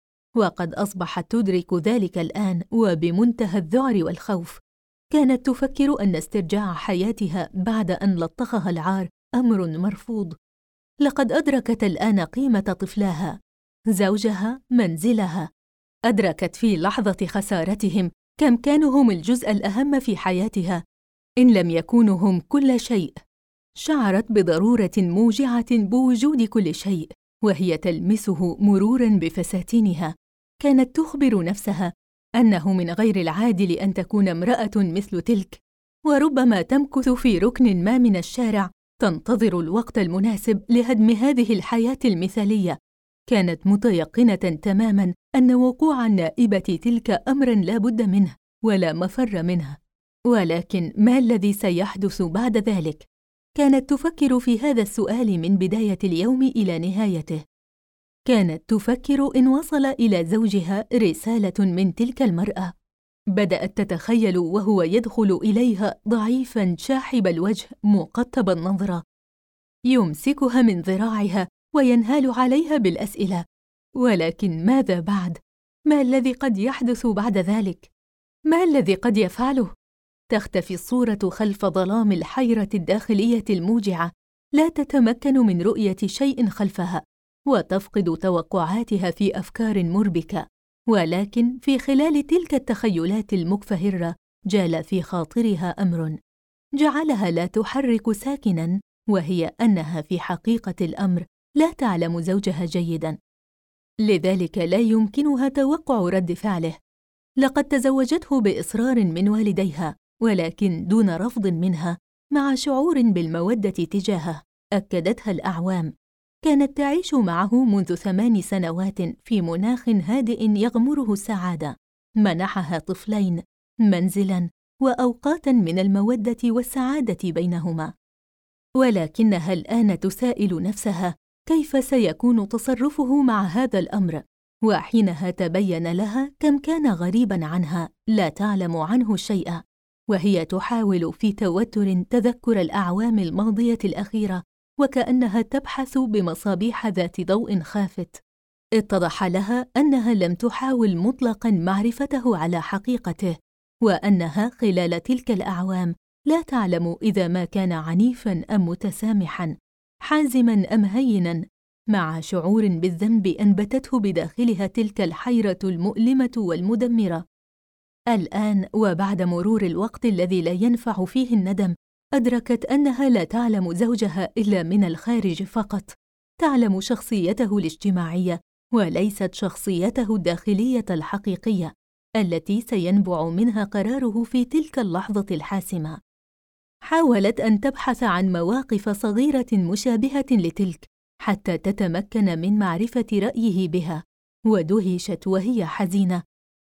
وقد أصبحت تدرك ذلك الآن وبمنتهى الذعر والخوف. كانت تفكر أن استرجاع حياتها بعد أن لطخها العار أمر مرفوض. لقد أدركت الآن قيمة طفلاها، زوجها، منزلها. أدركت في لحظة خسارتهم كم كانوا هم الجزء الأهم في حياتها، إن لم يكونوا هم كل شيء. شعرت بضرورة موجعة بوجود كل شيء، وهي تلمسه مروراً بفساتينها. كانت تخبر نفسها أنه من غير العادل أن تكون امرأة مثل تلك، وربما تمكث في ركن ما من الشارع تنتظر الوقت المناسب لهدم هذه الحياة المثالية. كانت متيقنة تماماً أن وقوع النائبة تلك أمراً لا بد منه ولا مفر منه. ولكن ما الذي سيحدث بعد ذلك؟ كانت تفكر في هذا السؤال من بداية اليوم إلى نهايته. كانت تفكر إن وصل إلى زوجها رسالة من تلك المرأة. بدأت تتخيل وهو يدخل إليها ضعيفاً شاحب الوجه مقطب النظرة، يمسكها من ذراعها وينهال عليها بالأسئلة. ولكن ماذا بعد؟ ما الذي قد يحدث بعد ذلك؟ ما الذي قد يفعله؟ تختفي الصورة خلف ظلام الحيرة الداخلية الموجعة، لا تتمكن من رؤية شيء خلفها، وتفقد توقعاتها في أفكار مربكة. ولكن في خلال تلك التخيلات المكفهرة جال في خاطرها أمر جعلها لا تحرك ساكناً، وهي أنها في حقيقة الأمر لا تعلم زوجها جيداً، لذلك لا يمكنها توقع رد فعله. لقد تزوجته بإصرار من والديها، ولكن دون رفض منها، مع شعور بالمودة تجاهه أكدتها الأعوام. كانت تعيش معه منذ 8 سنوات في مناخ هادئ يغمره السعادة، منحها طفلين، منزلاً، وأوقاتاً من المودة والسعادة بينهما. ولكنها الآن تسائل نفسها كيف سيكون تصرفه مع هذا الأمر، وحينها تبين لها كم كان غريباً عنها، لا تعلم عنه شيئا، وهي تحاول في توتر تذكر الأعوام الماضية الأخيرة، وكأنها تبحث بمصابيح ذات ضوء خافت. اتضح لها أنها لم تحاول مطلقاً معرفته على حقيقته، وأنها خلال تلك الأعوام لا تعلم إذا ما كان عنيفاً أم متسامحاً، حازماً أم هيناً، مع شعور بالذنب أنبتته بداخلها تلك الحيرة المؤلمة والمدمرة. الآن وبعد مرور الوقت الذي لا ينفع فيه الندم، أدركت أنها لا تعلم زوجها إلا من الخارج فقط، تعلم شخصيته الاجتماعية وليست شخصيته الداخلية الحقيقية التي سينبع منها قراره في تلك اللحظة الحاسمة. حاولت أن تبحث عن مواقف صغيرة مشابهة لتلك حتى تتمكن من معرفة رأيه بها، ودهشت وهي حزينة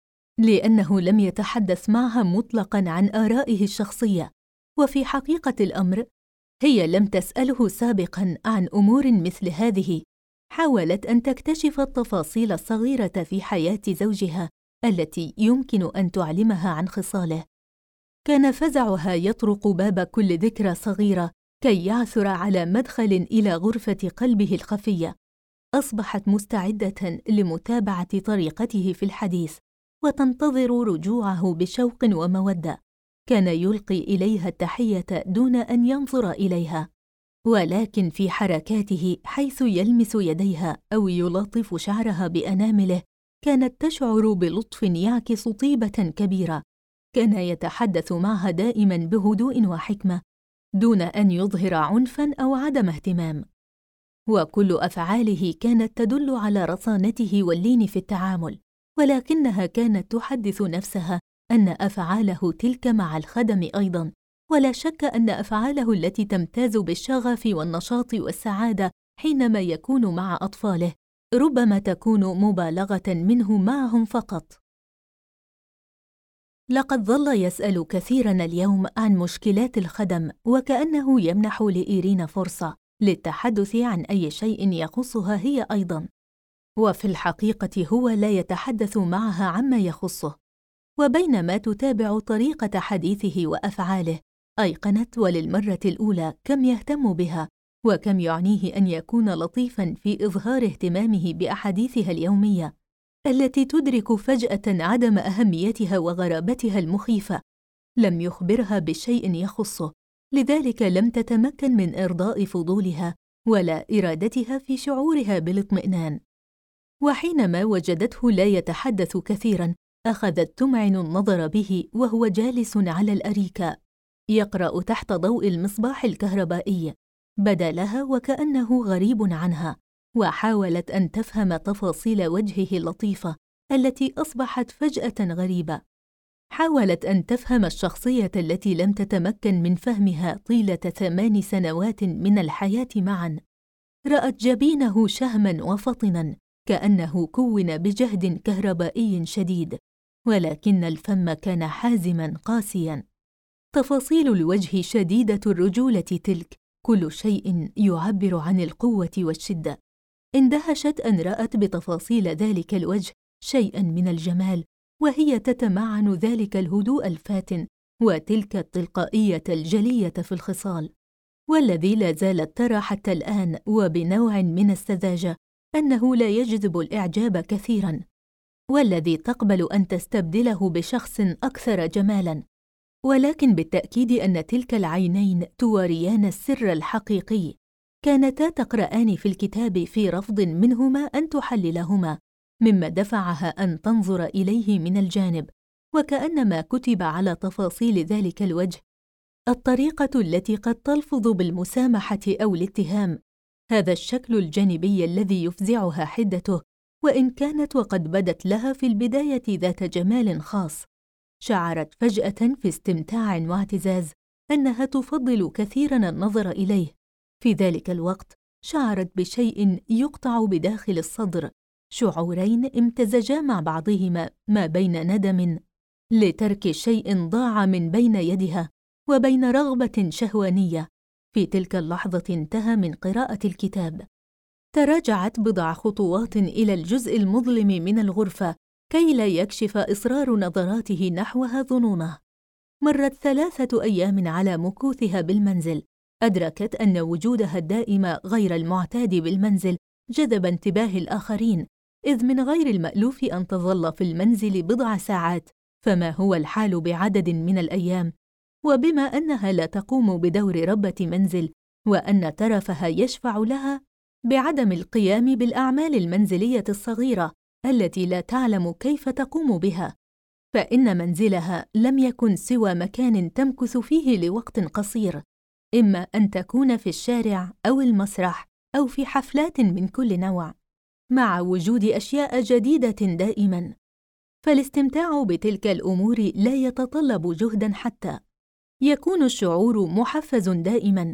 لأنه لم يتحدث معها مطلقاً عن آرائه الشخصية. وفي حقيقة الأمر هي لم تسأله سابقاً عن أمور مثل هذه، حاولت أن تكتشف التفاصيل الصغيرة في حياة زوجها التي يمكن أن تعلمها عن خصاله. كان فزعها يطرق باب كل ذكرى صغيرة كي يعثر على مدخل إلى غرفة قلبه الخفية. أصبحت مستعدة لمتابعة طريقته في الحديث وتنتظر رجوعه بشوق ومودة. كان يلقي إليها التحية دون أن ينظر إليها، ولكن في حركاته حيث يلمس يديها أو يلاطف شعرها بأنامله كانت تشعر بلطف يعكس طيبة كبيرة. كان يتحدث معها دائما بهدوء وحكمة دون أن يظهر عنفا أو عدم اهتمام، وكل أفعاله كانت تدل على رصانته واللين في التعامل، ولكنها كانت تحدث نفسها أن أفعاله تلك مع الخدم أيضا. ولا شك أن أفعاله التي تمتاز بالشغف والنشاط والسعادة حينما يكون مع أطفاله ربما تكون مبالغة منه معهم فقط. لقد ظل يسأل كثيراً اليوم عن مشكلات الخدم، وكأنه يمنح لإيرين فرصة للتحدث عن أي شيء يخصها هي أيضاً، وفي الحقيقة هو لا يتحدث معها عما يخصه. وبينما تتابع طريقة حديثه وأفعاله أيقنت وللمرة الأولى كم يهتم بها وكم يعنيه أن يكون لطيفاً في إظهار اهتمامه بأحاديثها اليومية التي تدرك فجأة عدم أهميتها وغرابتها المخيفة. لم يخبرها بشيء يخصه، لذلك لم تتمكن من إرضاء فضولها ولا إرادتها في شعورها بالاطمئنان. وحينما وجدته لا يتحدث كثيراً أخذت تمعن النظر به وهو جالس على الأريكة يقرأ تحت ضوء المصباح الكهربائي. بدا لها وكأنه غريب عنها، وحاولت أن تفهم تفاصيل وجهه اللطيفة التي أصبحت فجأة غريبة. حاولت أن تفهم الشخصية التي لم تتمكن من فهمها طيلة 8 سنوات من الحياة معا. رأت جبينه شهما وفطنا كأنه كون بجهد كهربائي شديد، ولكن الفم كان حازما قاسيا. تفاصيل الوجه شديدة الرجولة تلك، كل شيء يعبر عن القوة والشدة. اندهشت أن رأت بتفاصيل ذلك الوجه شيئا من الجمال، وهي تتمعن ذلك الهدوء الفاتن وتلك التلقائية الجلية في الخصال. والذي لا زالت ترى حتى الآن وبنوع من السذاجة أنه لا يجذب الإعجاب كثيرا، والذي تقبل أن تستبدله بشخص أكثر جمالا. ولكن بالتأكيد أن تلك العينين تواريان السر الحقيقي. كانتا تقرآن في الكتاب في رفض منهما أن تحللهما، مما دفعها أن تنظر إليه من الجانب، وكأنما كتب على تفاصيل ذلك الوجه الطريقة التي قد تلفظ بالمسامحة أو الاتهام. هذا الشكل الجانبي الذي يفزعها حدته، وإن كانت وقد بدت لها في البداية ذات جمال خاص. شعرت فجأة في استمتاع واعتزاز أنها تفضل كثيراً النظر إليه. في ذلك الوقت شعرت بشيء يقطع بداخل الصدر، شعورين امتزجا مع بعضهما ما بين ندم لترك شيء ضاع من بين يدها وبين رغبة شهوانية. في تلك اللحظة انتهى من قراءة الكتاب. تراجعت بضع خطوات إلى الجزء المظلم من الغرفة كي لا يكشف إصرار نظراته نحوها ظنونه. مرت 3 أيام على مكوثها بالمنزل. أدركت أن وجودها الدائم غير المعتاد بالمنزل جذب انتباه الآخرين، إذ من غير المألوف أن تظل في المنزل بضع ساعات، فما هو الحال بعدد من الأيام. وبما أنها لا تقوم بدور ربة منزل، وأن ترفها يشفع لها بعدم القيام بالأعمال المنزلية الصغيرة التي لا تعلم كيف تقوم بها، فإن منزلها لم يكن سوى مكان تمكث فيه لوقت قصير، إما أن تكون في الشارع أو المسرح أو في حفلات من كل نوع، مع وجود أشياء جديدة دائماً. فالاستمتاع بتلك الأمور لا يتطلب جهداً حتى. يكون الشعور محفز دائماً،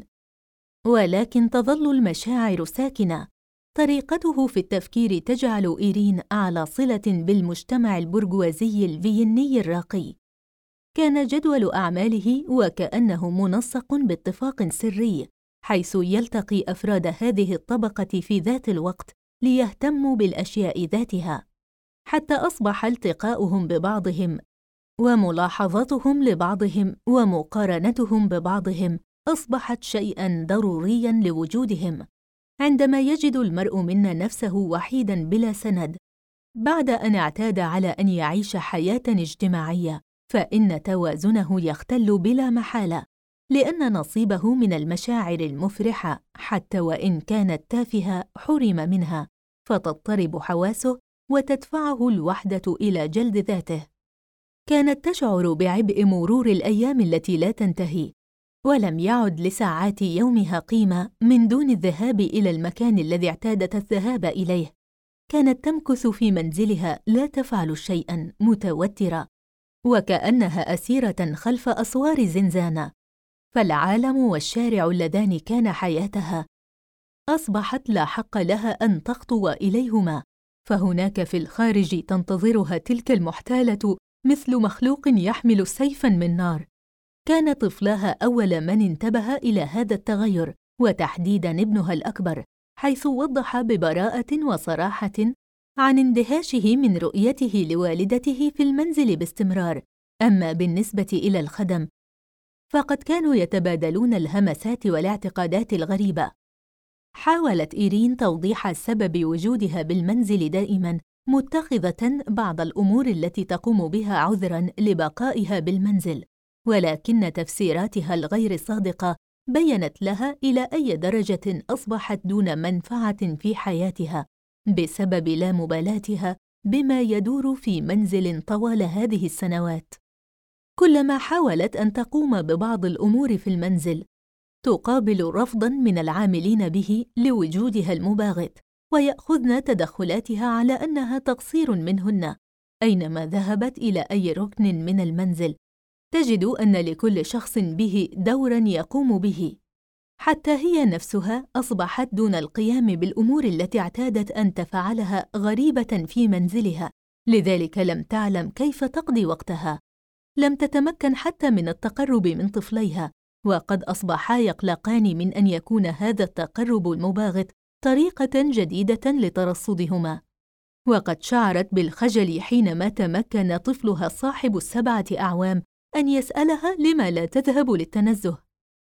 ولكن تظل المشاعر ساكنة. طريقته في التفكير تجعل إيرين على صلة بالمجتمع البرجوازي الفييني الراقي. كان جدول أعماله وكأنه منسق باتفاق سري، حيث يلتقي أفراد هذه الطبقة في ذات الوقت ليهتموا بالأشياء ذاتها، حتى أصبح التقاؤهم ببعضهم وملاحظتهم لبعضهم ومقارنتهم ببعضهم أصبحت شيئاً ضرورياً لوجودهم. عندما يجد المرء منا نفسه وحيداً بلا سند بعد أن اعتاد على أن يعيش حياة اجتماعية، فإن توازنه يختل بلا محالة، لأن نصيبه من المشاعر المفرحة حتى وإن كانت تافهة حرم منها، فتضطرب حواسه وتدفعه الوحدة إلى جلد ذاته. كانت تشعر بعبء مرور الأيام التي لا تنتهي، ولم يعد لساعات يومها قيمة من دون الذهاب إلى المكان الذي اعتادت الذهاب إليه. كانت تمكث في منزلها لا تفعل شيئاً، متوترة وكأنها أسيرة خلف أسوار زنزانة، فالعالم والشارع اللذان كان حياتها أصبحت لا حق لها أن تخطو إليهما، فهناك في الخارج تنتظرها تلك المحتالة مثل مخلوق يحمل سيفاً من نار. كان طفلها أول من انتبه إلى هذا التغير، وتحديداً ابنها الأكبر، حيث وضح ببراءة وصراحة عن اندهاشه من رؤيته لوالدته في المنزل باستمرار. أما بالنسبة إلى الخدم فقد كانوا يتبادلون الهمسات والاعتقادات الغريبة. حاولت إيرين توضيح سبب وجودها بالمنزل دائماً، متخذة بعض الأمور التي تقوم بها عذراً لبقائها بالمنزل، ولكن تفسيراتها الغير صادقة بيّنت لها إلى أي درجة أصبحت دون منفعة في حياتها بسبب لا مبالاتها بما يدور في منزل طوال هذه السنوات. كلما حاولت أن تقوم ببعض الأمور في المنزل تقابل رفضاً من العاملين به لوجودها المباغت، ويأخذن تدخلاتها على أنها تقصير منهن. أينما ذهبت إلى أي ركن من المنزل تجد أن لكل شخص به دوراً يقوم به، حتى هي نفسها أصبحت دون القيام بالأمور التي اعتادت أن تفعلها غريبة في منزلها، لذلك لم تعلم كيف تقضي وقتها. لم تتمكن حتى من التقرب من طفليها، وقد أصبحا يقلقان من أن يكون هذا التقرب المباغت طريقة جديدة لترصدهما. وقد شعرت بالخجل حينما تمكن طفلها صاحب 7 أعوام أن يسألها لما لا تذهب للتنزه.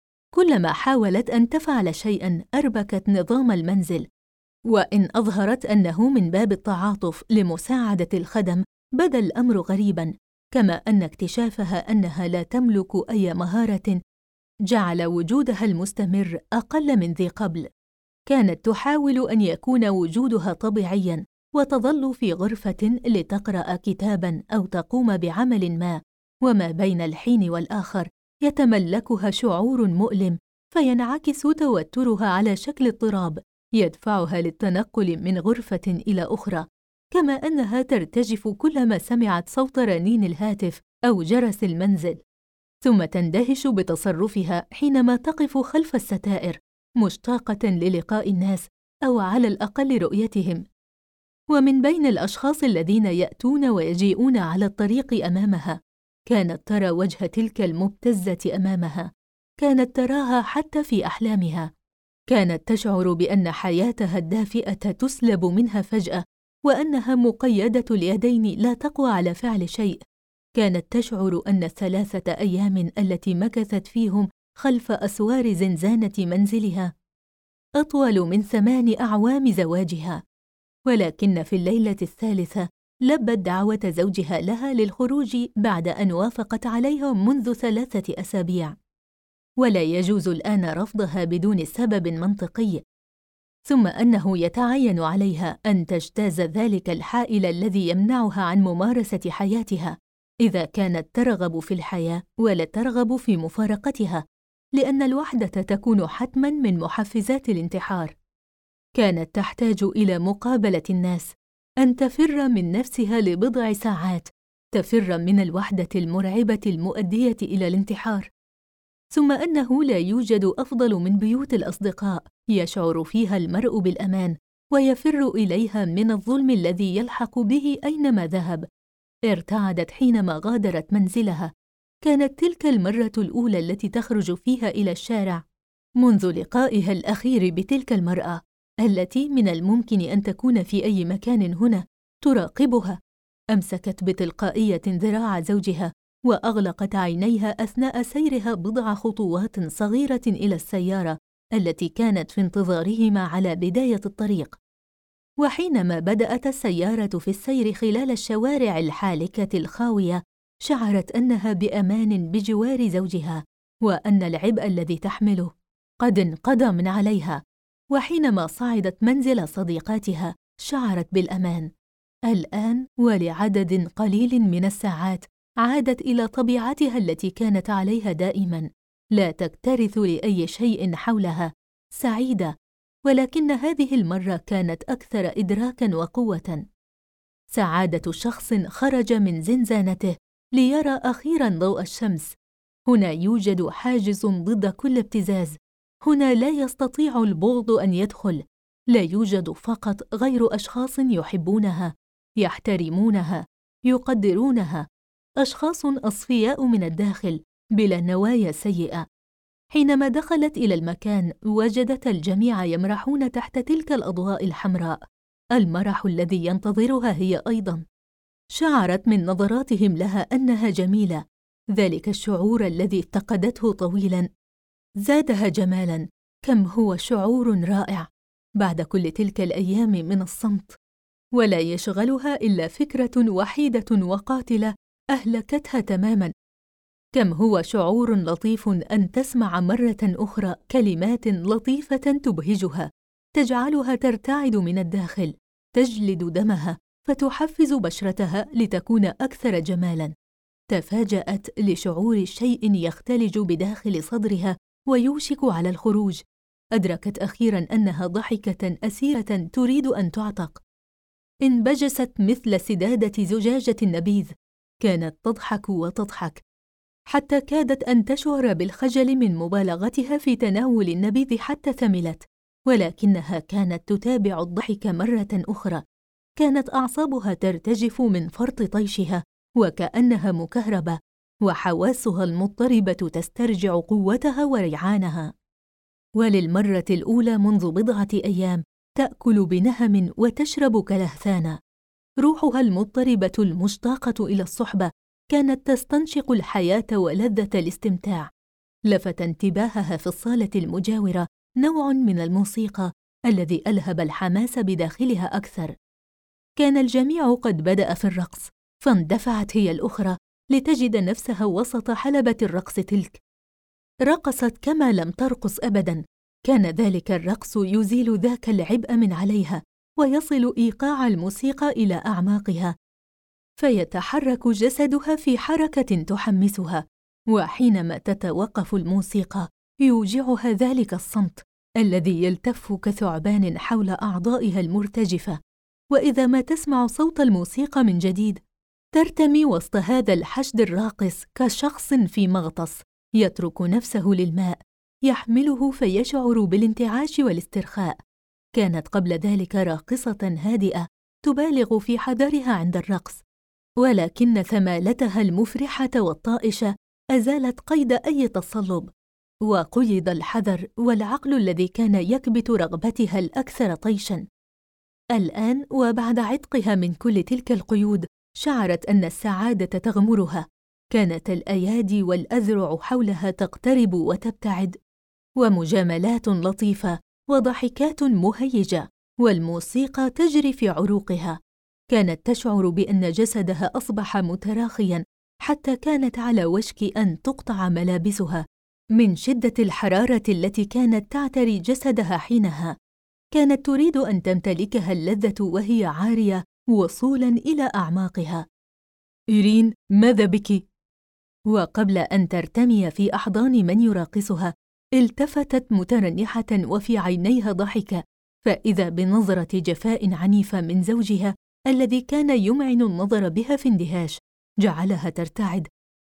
كلما حاولت أن تفعل شيئاً أربكت نظام المنزل، وإن أظهرت أنه من باب التعاطف لمساعدة الخدم بدا الأمر غريباً، كما أن اكتشافها أنها لا تملك أي مهارة جعل وجودها المستمر أقل من ذي قبل. كانت تحاول أن يكون وجودها طبيعياً وتظل في غرفة لتقرأ كتاباً أو تقوم بعمل ما، وما بين الحين والآخر يتملكها شعور مؤلم، فينعكس توترها على شكل اضطراب يدفعها للتنقل من غرفة إلى أخرى، كما أنها ترتجف كلما سمعت صوت رنين الهاتف أو جرس المنزل، ثم تندهش بتصرفها حينما تقف خلف الستائر مشتاقة للقاء الناس أو على الأقل رؤيتهم. ومن بين الأشخاص الذين يأتون ويجيئون على الطريق أمامها كانت ترى وجه تلك المبتزة أمامها، كانت تراها حتى في أحلامها. كانت تشعر بأن حياتها الدافئة تسلب منها فجأة، وأنها مقيدة اليدين لا تقوى على فعل شيء. كانت تشعر أن 3 أيام التي مكثت فيهم خلف أسوار زنزانة منزلها أطول من 8 أعوام زواجها. ولكن في الليلة الثالثة لبت دعوة زوجها لها للخروج بعد أن وافقت عليها منذ 3 أسابيع، ولا يجوز الآن رفضها بدون سبب منطقي، ثم أنه يتعين عليها أن تجتاز ذلك الحائل الذي يمنعها عن ممارسة حياتها إذا كانت ترغب في الحياة ولا ترغب في مفارقتها، لأن الوحدة تكون حتماً من محفزات الانتحار. كانت تحتاج إلى مقابلة الناس، أن تفر من نفسها لبضع ساعات، تفر من الوحدة المرعبة المؤدية إلى الانتحار. ثم أنه لا يوجد أفضل من بيوت الأصدقاء يشعر فيها المرء بالأمان ويفر إليها من الظلم الذي يلحق به أينما ذهب. ارتعدت حينما غادرت منزلها. كانت تلك المرة الأولى التي تخرج فيها إلى الشارع منذ لقائها الأخير بتلك المرأة التي من الممكن أن تكون في أي مكان هنا تراقبها. أمسكت بتلقائية ذراع زوجها وأغلقت عينيها أثناء سيرها بضع خطوات صغيرة إلى السيارة التي كانت في انتظارهما على بداية الطريق. وحينما بدأت السيارة في السير خلال الشوارع الحالكة الخاوية، شعرت أنها بأمان بجوار زوجها، وأن العبء الذي تحمله قد انقضى من عليها. وحينما صعدت منزل صديقاتها، شعرت بالأمان. الآن ولعدد قليل من الساعات عادت إلى طبيعتها التي كانت عليها دائماً، لا تكترث لأي شيء حولها، سعيدة، ولكن هذه المرة كانت أكثر إدراكاً وقوة. سعادة شخص خرج من زنزانته ليرى أخيراً ضوء الشمس. هنا يوجد حاجز ضد كل ابتزاز. هنا لا يستطيع البغض أن يدخل. لا يوجد فقط غير أشخاص يحبونها، يحترمونها، يقدرونها، أشخاص أصفياء من الداخل بلا نوايا سيئة. حينما دخلت إلى المكان، وجدت الجميع يمرحون تحت تلك الأضواء الحمراء، المرح الذي ينتظرها هي أيضاً. شعرت من نظراتهم لها أنها جميلة. ذلك الشعور الذي افتقدته طويلاً زادها جمالاً. كم هو شعور رائع بعد كل تلك الأيام من الصمت، ولا يشغلها إلا فكرة وحيدة وقاتلة أهلكتها تماماً. كم هو شعور لطيف أن تسمع مرة أخرى كلمات لطيفة تبهجها، تجعلها ترتعد من الداخل، تجلد دمها، فتحفز بشرتها لتكون أكثر جمالاً. تفاجأت لشعور شيء يختلج بداخل صدرها ويوشك على الخروج. أدركت أخيراً أنها ضحكة أسيرة تريد أن تعتق. انبجست مثل سدادة زجاجة نبيذ. كانت تضحك وتضحك حتى كادت أن تشعر بالخجل من مبالغتها في تناول النبيذ حتى ثملت، ولكنها كانت تتابع الضحك مرة أخرى. كانت أعصابها ترتجف من فرط طيشها وكأنها مكهربة، وحواسها المضطربة تسترجع قوتها وريعانها. وللمرة الأولى منذ بضعة أيام تأكل بنهم وتشرب كلهثانا. روحها المضطربة المشتاقة إلى الصحبة كانت تستنشق الحياة ولذة الاستمتاع. لفت انتباهها في الصالة المجاورة نوع من الموسيقى الذي ألهب الحماس بداخلها أكثر. كان الجميع قد بدأ في الرقص، فاندفعت هي الأخرى لتجد نفسها وسط حلبة الرقص تلك. رقصت كما لم ترقص أبداً. كان ذلك الرقص يزيل ذاك العبء من عليها، ويصل إيقاع الموسيقى إلى أعماقها، فيتحرك جسدها في حركة تحمسها. وحينما تتوقف الموسيقى يوجعها ذلك الصمت الذي يلتف كثعبان حول أعضائها المرتجفة. وإذا ما تسمع صوت الموسيقى من جديد، ترتمي وسط هذا الحشد الراقص كشخص في مغطس يترك نفسه للماء يحمله فيشعر بالانتعاش والاسترخاء. كانت قبل ذلك راقصة هادئة تبالغ في حذرها عند الرقص، ولكن ثمالتها المفرحة والطائشة أزالت قيد أي تصلب، وقيد الحذر والعقل الذي كان يكبت رغبتها الأكثر طيشاً. الآن وبعد عتقها من كل تلك القيود، شعرت أن السعادة تغمرها. كانت الأيادي والأذرع حولها تقترب وتبتعد، ومجاملات لطيفة وضحكات مهيجة، والموسيقى تجري في عروقها. كانت تشعر بأن جسدها أصبح متراخياً، حتى كانت على وشك أن تقطع ملابسها من شدة الحرارة التي كانت تعتري جسدها حينها. كانت تريد أن تمتلكها اللذة وهي عارية وصولاً إلى أعماقها. إيرين، ماذا بك؟ وقبل أن ترتمي في أحضان من يراقصها، التفتت مترنحة وفي عينيها ضحكة، فإذا بنظرة جفاء عنيفة من زوجها الذي كان يمعن النظر بها في اندهاش، جعلها ترتعد.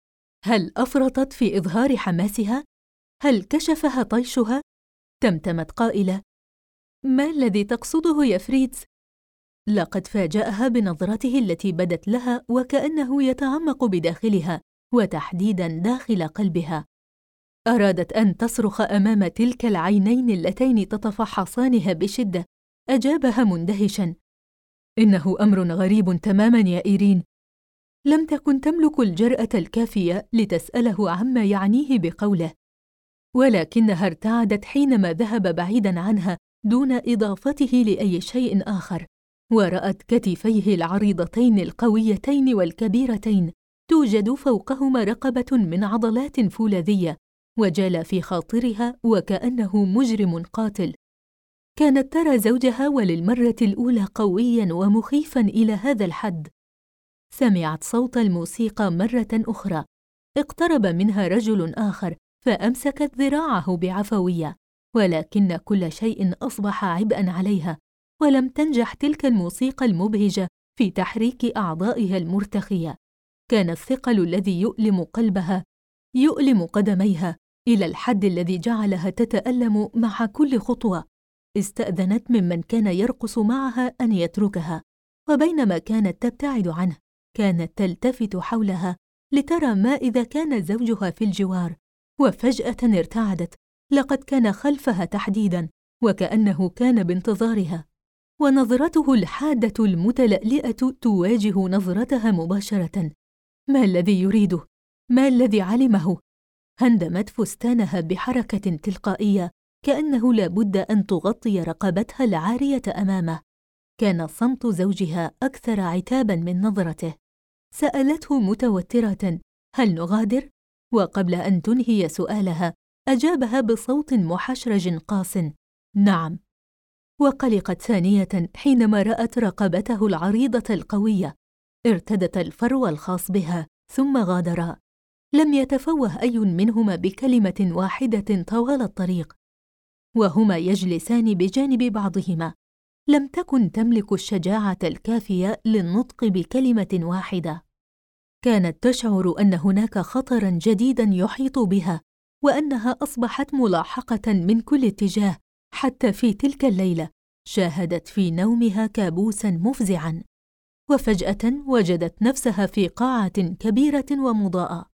هل أفرطت في إظهار حماسها؟ هل كشفها طيشها؟ تمتمت قائلة: ما الذي تقصده يا فريتز؟ لقد فاجأها بنظرته التي بدت لها وكأنه يتعمق بداخلها، وتحديداً داخل قلبها. أرادت أن تصرخ أمام تلك العينين اللتين تتفحصانها بشدة، أجابها مندهشاً: إنه أمر غريب تماماً يا إيرين. لم تكن تملك الجرأة الكافية لتسأله عما يعنيه بقوله، ولكنها ارتعدت حينما ذهب بعيداً عنها دون إضافته لأي شيء آخر، ورأت كتفيه العريضتين القويتين والكبيرتين توجد فوقهما رقبة من عضلات فولاذية، وجال في خاطرها وكأنه مجرم قاتل. كانت ترى زوجها وللمرة الأولى قوياً ومخيفاً إلى هذا الحد. سمعت صوت الموسيقى مرة أخرى. اقترب منها رجل آخر فأمسكت ذراعه بعفوية، ولكن كل شيء أصبح عبئاً عليها، ولم تنجح تلك الموسيقى المبهجة في تحريك أعضائها المرتخية. كان الثقل الذي يؤلم قلبها يؤلم قدميها إلى الحد الذي جعلها تتألم مع كل خطوة. استأذنت ممن كان يرقص معها أن يتركها، وبينما كانت تبتعد عنه كانت تلتفت حولها لترى ما إذا كان زوجها في الجوار، وفجأة ارتعدت. لقد كان خلفها تحديداً، وكأنه كان بانتظارها، ونظرته الحادة المتلألئة تواجه نظرتها مباشرة. ما الذي يريده؟ ما الذي علمه؟ هندمت فستانها بحركة تلقائية، كأنه لا بد أن تغطي رقبتها العارية أمامه. كان صمت زوجها أكثر عتاباً من نظرته. سألته متوترة: هل نغادر؟ وقبل أن تنهي سؤالها أجابها بصوت محشرج قاس: نعم. وقلقت ثانية حينما رأت رقبته العريضة القوية. ارتدت الفرو الخاص بها ثم غادرا. لم يتفوه أي منهما بكلمة واحدة طوال الطريق، وهما يجلسان بجانب بعضهما. لم تكن تملك الشجاعة الكافية للنطق بكلمة واحدة. كانت تشعر أن هناك خطراً جديداً يحيط بها، وأنها أصبحت ملاحقة من كل اتجاه. حتى في تلك الليلة شاهدت في نومها كابوساً مفزعاً، وفجأة وجدت نفسها في قاعة كبيرة ومضاءة،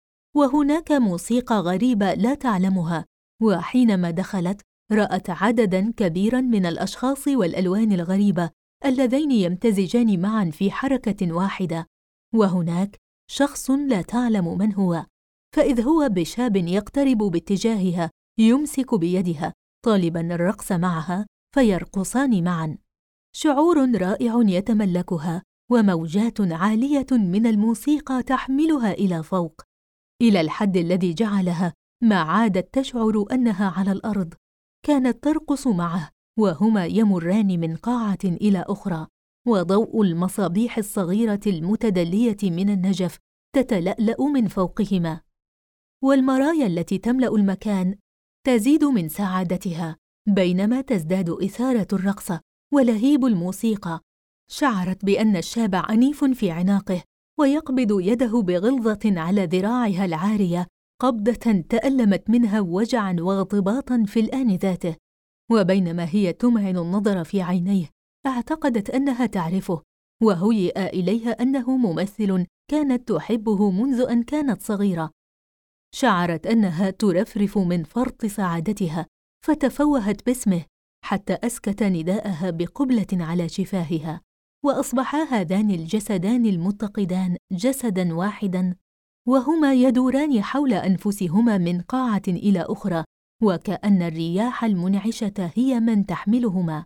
وهناك موسيقى غريبة لا تعلمها. وحينما دخلت رأت عدداً كبيراً من الأشخاص والألوان الغريبة اللذين يمتزجان معاً في حركة واحدة. وهناك شخص لا تعلم من هو، فإذ هو بشاب يقترب باتجاهها يمسك بيدها طالباً الرقص معها، فيرقصان معاً. شعور رائع يتملكها، وموجات عالية من الموسيقى تحملها إلى فوق، إلى الحد الذي جعلها ما عادت تشعر أنها على الأرض. كانت ترقص معه وهما يمران من قاعة إلى أخرى، وضوء المصابيح الصغيرة المتدلية من النجف تتلألأ من فوقهما، والمرايا التي تملأ المكان تزيد من سعادتها بينما تزداد إثارة الرقصة ولهيب الموسيقى. شعرت بأن الشاب عنيف في عناقه، ويقبض يده بغلظة على ذراعها العارية، قبضة تألمت منها وجعاً واغتباطاً في الآن ذاته. وبينما هي تمعن النظر في عينيه اعتقدت أنها تعرفه، وهيئ إليها أنه ممثل كانت تحبه منذ أن كانت صغيرة. شعرت أنها ترفرف من فرط سعادتها، فتفوهت باسمه حتى أسكت نداءها بقبلة على شفاهها، وأصبحا هذان الجسدان المتقدان جسداً واحداً، وهما يدوران حول أنفسهما من قاعة إلى أخرى، وكأن الرياح المنعشة هي من تحملهما.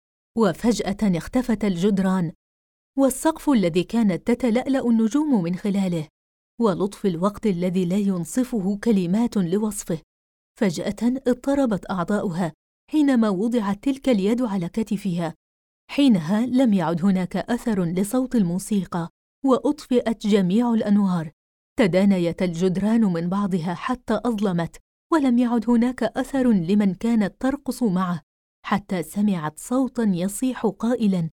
وفجأة اختفت الجدران والسقف الذي كانت تتلألأ النجوم من خلاله، ولطف الوقت الذي لا ينصفه كلمات لوصفه. فجأة اضطربت أعضاؤها حينما وضعت تلك اليد على كتفها. حينها لم يعد هناك أثر لصوت الموسيقى، وأطفئت جميع الأنوار. تدانيت الجدران من بعضها حتى أظلمت، ولم يعد هناك أثر لمن كانت ترقص معه، حتى سمعت صوتاً يصيح قائلاً: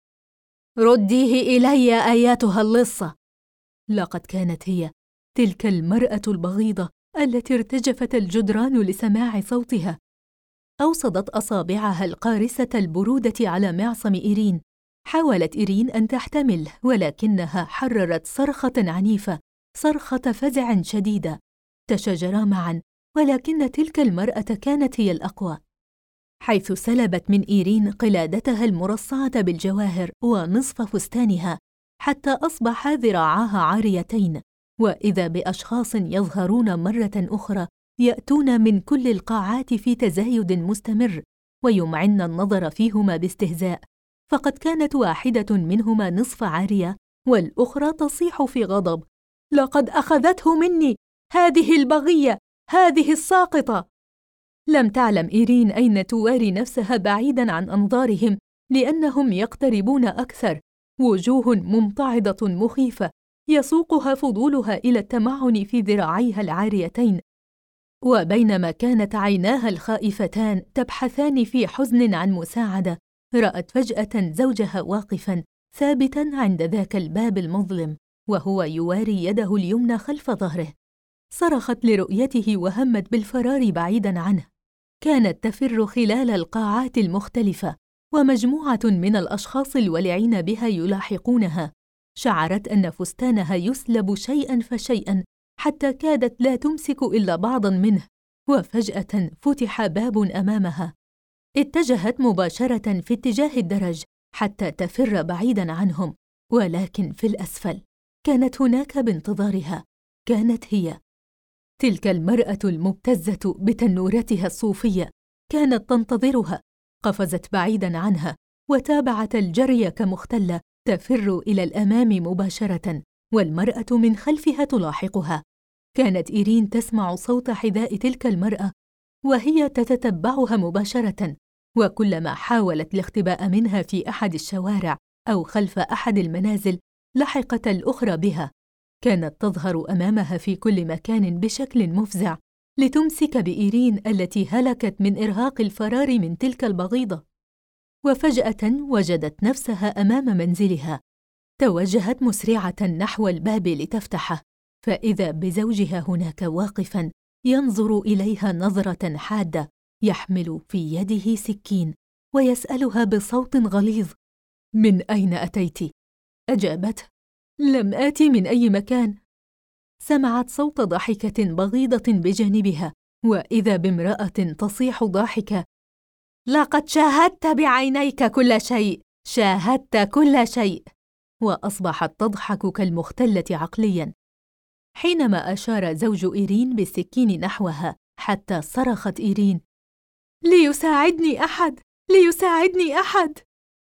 رديه إلي أياتها اللصة. لقد كانت هي تلك المرأة البغيضة التي ارتجفت الجدران لسماع صوتها. أوصدت أصابعها القارسة البرودة على معصم إيرين. حاولت إيرين أن تحتمل، ولكنها حررت صرخة عنيفة، صرخة فزع شديدة. تشاجرا معا، ولكن تلك المرأة كانت هي الأقوى. حيث سلبت من إيرين قلادتها المرصعة بالجواهر ونصف فستانها حتى أصبح ذراعاها عاريتين، وإذا بأشخاص يظهرون مرة أخرى يأتون من كل القاعات في تزايد مستمر ويمعن النظر فيهما باستهزاء، فقد كانت واحدة منهما نصف عارية والأخرى تصيح في غضب: لقد أخذته مني، هذه البغية، هذه الساقطة. لم تعلم إيرين أين تواري نفسها بعيداً عن أنظارهم، لأنهم يقتربون أكثر، وجوه ممتعضة مخيفة يسوقها فضولها إلى التمعن في ذراعيها العاريتين. وبينما كانت عيناها الخائفتان تبحثان في حزن عن مساعدة، رأت فجأة زوجها واقفاً ثابتاً عند ذاك الباب المظلم، وهو يواري يده اليمنى خلف ظهره. صرخت لرؤيته وهمت بالفرار بعيداً عنه. كانت تفر خلال القاعات المختلفة، ومجموعة من الأشخاص الولعين بها يلاحقونها. شعرت أن فستانها يسلب شيئاً فشيئاً حتى كادت لا تمسك إلا بعضاً منه، وفجأة فتح باب أمامها. اتجهت مباشرة في اتجاه الدرج حتى تفر بعيداً عنهم، ولكن في الأسفل كانت هناك بانتظارها، كانت هي تلك المرأة المبتزة بتنورتها الصوفية، كانت تنتظرها. قفزت بعيداً عنها وتابعت الجري كمختلة تفر إلى الأمام مباشرة، والمرأة من خلفها تلاحقها. كانت إيرين تسمع صوت حذاء تلك المرأة وهي تتتبعها مباشرة، وكلما حاولت الاختباء منها في أحد الشوارع أو خلف أحد المنازل لحقت الأخرى بها. كانت تظهر أمامها في كل مكان بشكل مفزع لتمسك بإيرين التي هلكت من إرهاق الفرار من تلك البغيضة. وفجأة وجدت نفسها أمام منزلها. توجهت مسرعة نحو الباب لتفتحه، فإذا بزوجها هناك واقفاً ينظر إليها نظرة حادة، يحمل في يده سكين، ويسألها بصوت غليظ: من أين أتيت؟ أجابته: لم آتي من أي مكان. سمعت صوت ضحكة بغيضة بجانبها، وإذا بامرأة تصيح ضاحكة: لقد شاهدت بعينيك كل شيء، شاهدت كل شيء. وأصبحت تضحك كالمختلة عقلياً. حينما أشار زوج إيرين بالسكين نحوها حتى صرخت إيرين: ليساعدني أحد، ليساعدني أحد.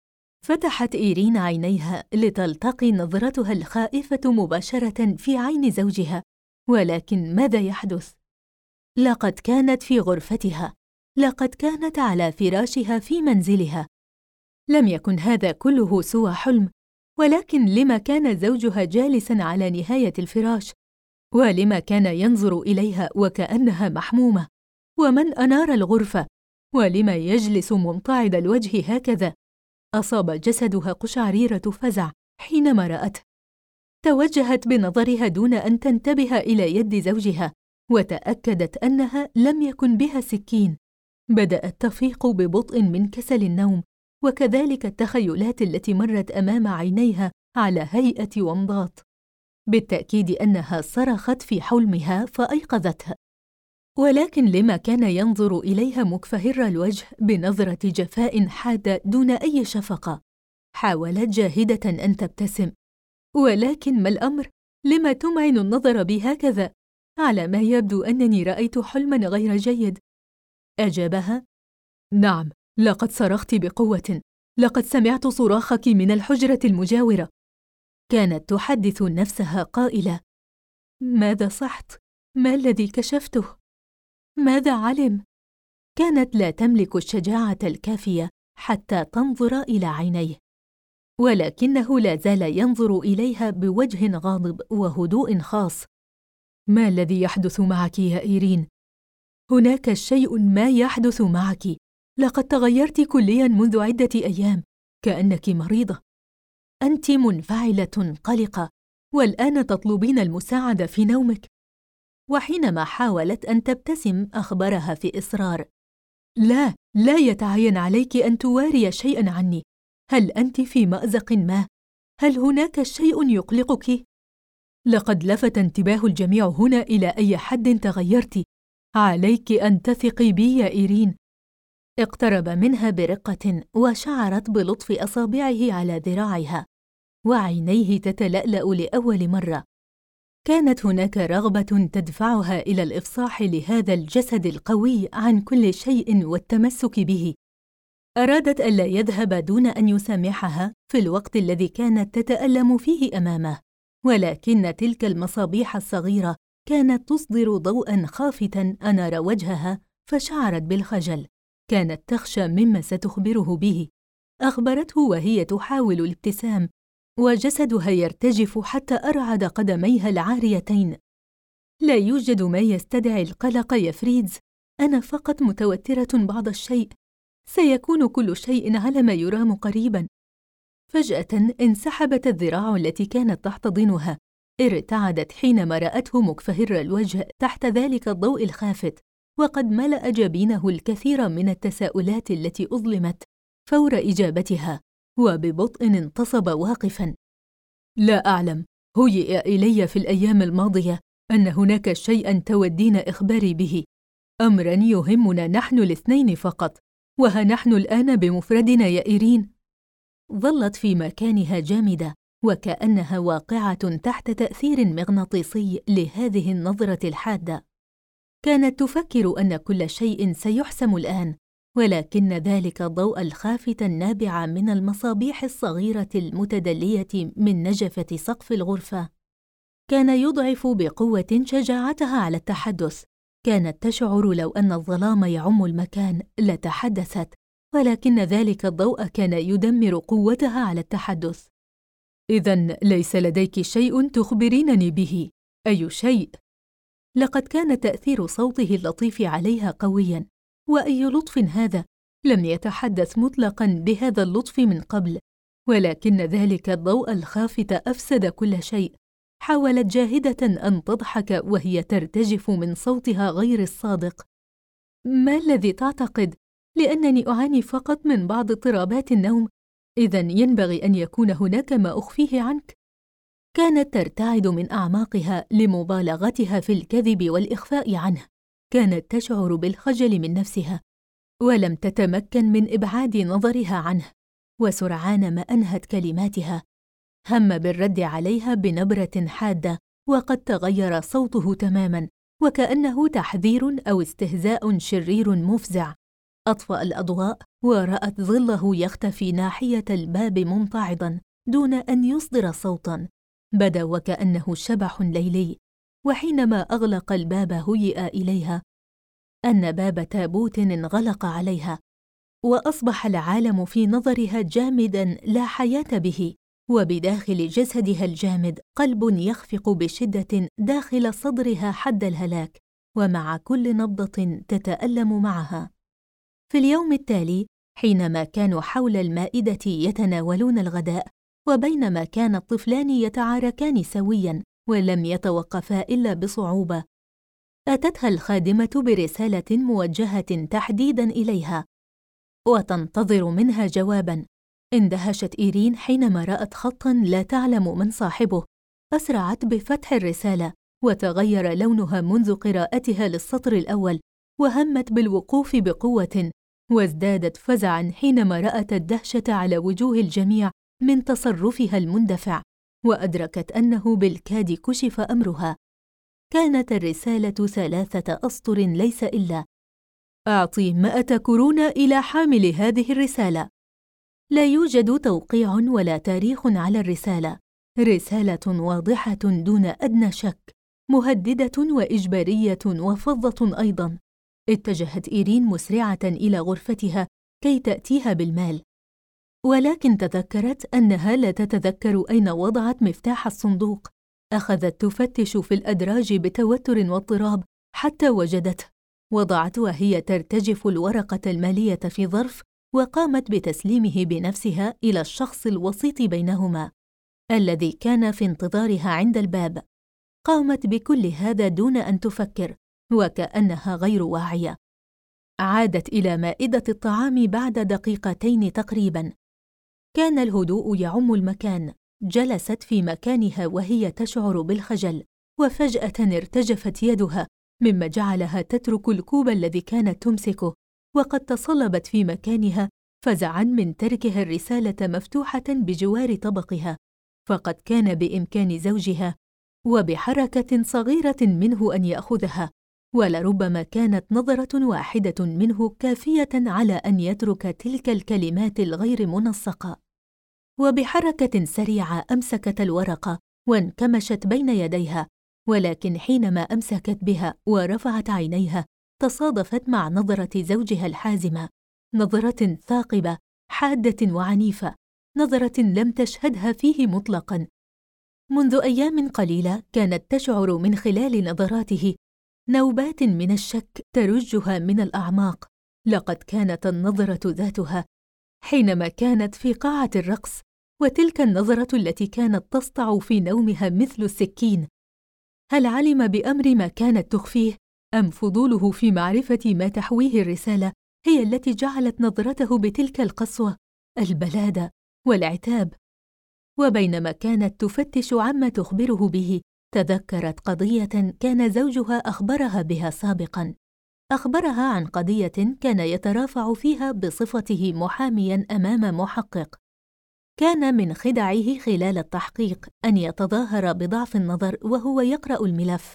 فتحت إيرين عينيها لتلتقي نظرتها الخائفة مباشرة في عين زوجها، ولكن ماذا يحدث؟ لقد كانت في غرفتها، لقد كانت على فراشها في منزلها. لم يكن هذا كله سوى حلم، ولكن لما كان زوجها جالساً على نهاية الفراش؟ ولما كان ينظر إليها وكأنها محمومة؟ ومن أنار الغرفة؟ ولما يجلس ممتعض الوجه هكذا؟ أصاب جسدها قشعريرة فزع حينما رأته. توجهت بنظرها دون أن تنتبه إلى يد زوجها، وتأكدت أنها لم يكن بها سكين. بدأت تفيق ببطء من كسل النوم، وكذلك التخيلات التي مرت أمام عينيها على هيئة ومضات. بالتأكيد أنها صرخت في حلمها فأيقظتها، ولكن لما كان ينظر إليها مكفهر الوجه بنظرة جفاء حادة دون أي شفقة. حاولت جاهدة أن تبتسم، ولكن ما الأمر؟ لما تمعن النظر بي هكذا؟ على ما يبدو أنني رأيت حلماً غير جيد. أجابها: نعم، لقد صرخت بقوة، لقد سمعت صراخك من الحجرة المجاورة. كانت تحدث نفسها قائلة: ماذا صحت؟ ما الذي كشفته؟ ماذا علم؟ كانت لا تملك الشجاعة الكافية حتى تنظر إلى عينيه، ولكنه لا زال ينظر إليها بوجه غاضب وهدوء خاص. ما الذي يحدث معك يا إيرين؟ هناك شيء ما يحدث معك. لقد تغيرت كلياً منذ عدة أيام، كأنك مريضة. أنت منفعلة قلقة، والآن تطلبين المساعدة في نومك. وحينما حاولت أن تبتسم أخبرها في إصرار: لا، لا يتعين عليك أن تواري شيئاً عني. هل أنت في مأزق ما؟ هل هناك شيء يقلقك؟ لقد لفت انتباه الجميع هنا إلى أي حد تغيرت. عليك أن تثقي بي يا إيرين. اقترب منها برقة وشعرت بلطف أصابعه على ذراعها، وعينيه تتلألأ لأول مرة. كانت هناك رغبة تدفعها إلى الإفصاح لهذا الجسد القوي عن كل شيء والتمسك به. أرادت ألا يذهب دون أن يسامحها في الوقت الذي كانت تتألم فيه أمامه، ولكن تلك المصابيح الصغيرة كانت تصدر ضوءاً خافتاً أنار وجهها، فشعرت بالخجل. كانت تخشى مما ستخبره به. أخبرته وهي تحاول الابتسام، وجسدها يرتجف حتى أرعد قدميها العاريتين. لا يوجد ما يستدعي القلق يا فريدز، أنا فقط متوترة بعض الشيء، سيكون كل شيء على ما يرام قريباً. فجأة انسحبت الذراع التي كانت تحتضنها، ارتعدت حينما رأته مكفهر الوجه تحت ذلك الضوء الخافت، وقد ملأ جبينه الكثير من التساؤلات التي أظلمت فور إجابتها، وببطء انتصب واقفاً. لا أعلم، هيئ إلي في الأيام الماضية أن هناك شيئاً تودين إخباري به، أمراً يهمنا نحن الاثنين فقط، وها نحن الآن بمفردنا يا إيرين. ظلت في مكانها جامدة، وكأنها واقعة تحت تأثير مغناطيسي لهذه النظرة الحادة. كانت تفكر أن كل شيء سيحسم الآن، ولكن ذلك الضوء الخافت النابع من المصابيح الصغيرة المتدلية من نجفة سقف الغرفة كان يضعف بقوة شجاعتها على التحدث. كانت تشعر لو أن الظلام يعم المكان لتحدثت، ولكن ذلك الضوء كان يدمر قوتها على التحدث. إذن ليس لديك شيء تخبرينني به؟ أي شيء؟ لقد كان تأثير صوته اللطيف عليها قوياً. وأي لطف هذا؟ لم يتحدث مطلقاً بهذا اللطف من قبل، ولكن ذلك الضوء الخافت أفسد كل شيء. حاولت جاهدة أن تضحك وهي ترتجف من صوتها غير الصادق. ما الذي تعتقد؟ لأنني أعاني فقط من بعض اضطرابات النوم، إذن ينبغي أن يكون هناك ما أخفيه عنك. كانت ترتعد من أعماقها لمبالغتها في الكذب والإخفاء عنه. كانت تشعر بالخجل من نفسها، ولم تتمكن من إبعاد نظرها عنه. وسرعان ما أنهت كلماتها، هم بالرد عليها بنبرة حادة، وقد تغير صوته تماماً، وكأنه تحذير أو استهزاء شرير مفزع. أطفأ الأضواء، ورأت ظله يختفي ناحية الباب ممتعضاً دون أن يصدر صوتاً. بدا وكأنه شبح ليلي. وحينما أغلق الباب هيئ إليها أن باب تابوت انغلق عليها، وأصبح العالم في نظرها جامداً لا حياة به، وبداخل جسدها الجامد قلب يخفق بشدة داخل صدرها حد الهلاك، ومع كل نبضة تتألم معها. في اليوم التالي، حينما كانوا حول المائدة يتناولون الغداء، وبينما كان الطفلان يتعاركان سوياً ولم يتوقفا إلا بصعوبة، أتتها الخادمة برسالة موجهة تحديداً إليها، وتنتظر منها جواباً. اندهشت إيرين حينما رأت خطاً لا تعلم من صاحبه. أسرعت بفتح الرسالة، وتغير لونها منذ قراءتها للسطر الأول، وهمت بالوقوف بقوة، وازدادت فزعاً حينما رأت الدهشة على وجوه الجميع من تصرفها المندفع، وأدركت أنه بالكاد كشف أمرها. كانت الرسالة 3 أسطر ليس إلا: أعطي 100 كورونا إلى حامل هذه الرسالة. لا يوجد توقيع ولا تاريخ على الرسالة. رسالة واضحة دون أدنى شك، مهددة وإجبارية وفظة أيضاً. اتجهت إيرين مسرعة إلى غرفتها كي تأتيها بالمال، ولكن تذكرت أنها لا تتذكر أين وضعت مفتاح الصندوق. أخذت تفتش في الأدراج بتوتر واضطراب حتى وجدته. وضعت وهي ترتجف الورقة المالية في ظرف، وقامت بتسليمه بنفسها إلى الشخص الوسيط بينهما الذي كان في انتظارها عند الباب. قامت بكل هذا دون أن تفكر، وكأنها غير واعية. عادت إلى مائدة الطعام بعد دقيقتين تقريباً. كان الهدوء يعم المكان. جلست في مكانها وهي تشعر بالخجل، وفجأة ارتجفت يدها، مما جعلها تترك الكوب الذي كانت تمسكه وقد تصلبت في مكانها فزعاً من تركها الرسالة مفتوحة بجوار طبقها، فقد كان بإمكان زوجها وبحركة صغيرة منه أن يأخذها، ولربما كانت نظرة واحدة منه كافية على أن يترك تلك الكلمات الغير منسقة. وبحركة سريعة أمسكت الورقة وانكمشت بين يديها، ولكن حينما أمسكت بها ورفعت عينيها تصادفت مع نظرة زوجها الحازمة، نظرة ثاقبة حادة وعنيفة، نظرة لم تشهدها فيه مطلقاً. منذ أيام قليلة كانت تشعر من خلال نظراته نوبات من الشك ترجها من الأعماق. لقد كانت النظرة ذاتها حينما كانت في قاعة الرقص، وتلك النظرة التي كانت تسطع في نومها مثل السكين. هل علم بأمر ما كانت تخفيه، أم فضوله في معرفة ما تحويه الرسالة هي التي جعلت نظرته بتلك القسوة، البلادة والعتاب؟ وبينما كانت تفتش عما تخبره به، تذكرت قضية كان زوجها أخبرها بها سابقاً. أخبرها عن قضية كان يترافع فيها بصفته محامياً أمام محقق. كان من خدعه خلال التحقيق أن يتظاهر بضعف النظر وهو يقرأ الملف،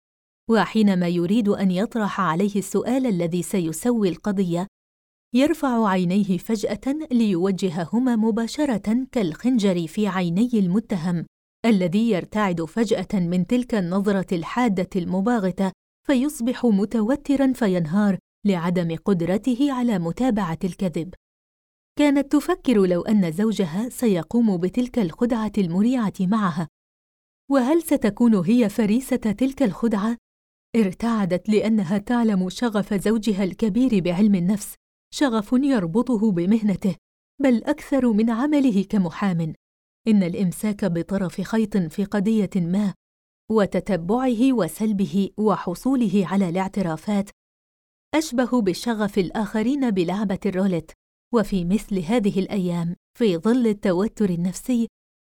وحينما يريد أن يطرح عليه السؤال الذي سيسوي القضية، يرفع عينيه فجأة ليوجههما مباشرة كالخنجر في عيني المتهم الذي يرتعد فجأة من تلك النظرة الحادة المباغتة، فيصبح متوتراً فينهار لعدم قدرته على متابعة الكذب. كانت تفكر لو أن زوجها سيقوم بتلك الخدعة المريعة معها، وهل ستكون هي فريسة تلك الخدعة؟ ارتعدت لأنها تعلم شغف زوجها الكبير بعلم النفس، شغف يربطه بمهنته، بل أكثر من عمله كمحام. إن الإمساك بطرف خيط في قضية ما وتتبعه وسلبه وحصوله على الاعترافات أشبه بشغف الآخرين بلعبة الرولت. وفي مثل هذه الأيام في ظل التوتر النفسي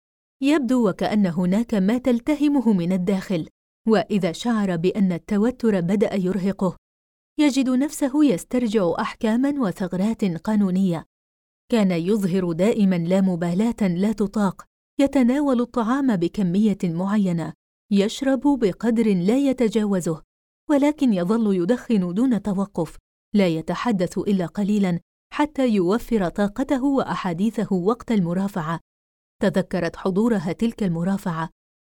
يبدو وكأن هناك ما تلتهمه من الداخل، وإذا شعر بأن التوتر بدأ يرهقه يجد نفسه يسترجع أحكاماً وثغرات قانونية. كان يظهر دائماً لا مبالاة لا تطاق، يتناول الطعام بكمية معينة، يشرب بقدر لا يتجاوزه، ولكن يظل يدخن دون توقف، لا يتحدث إلا قليلاً حتى يوفر طاقته وأحاديثه وقت المرافعة. تذكرت حضورها تلك المرافعة،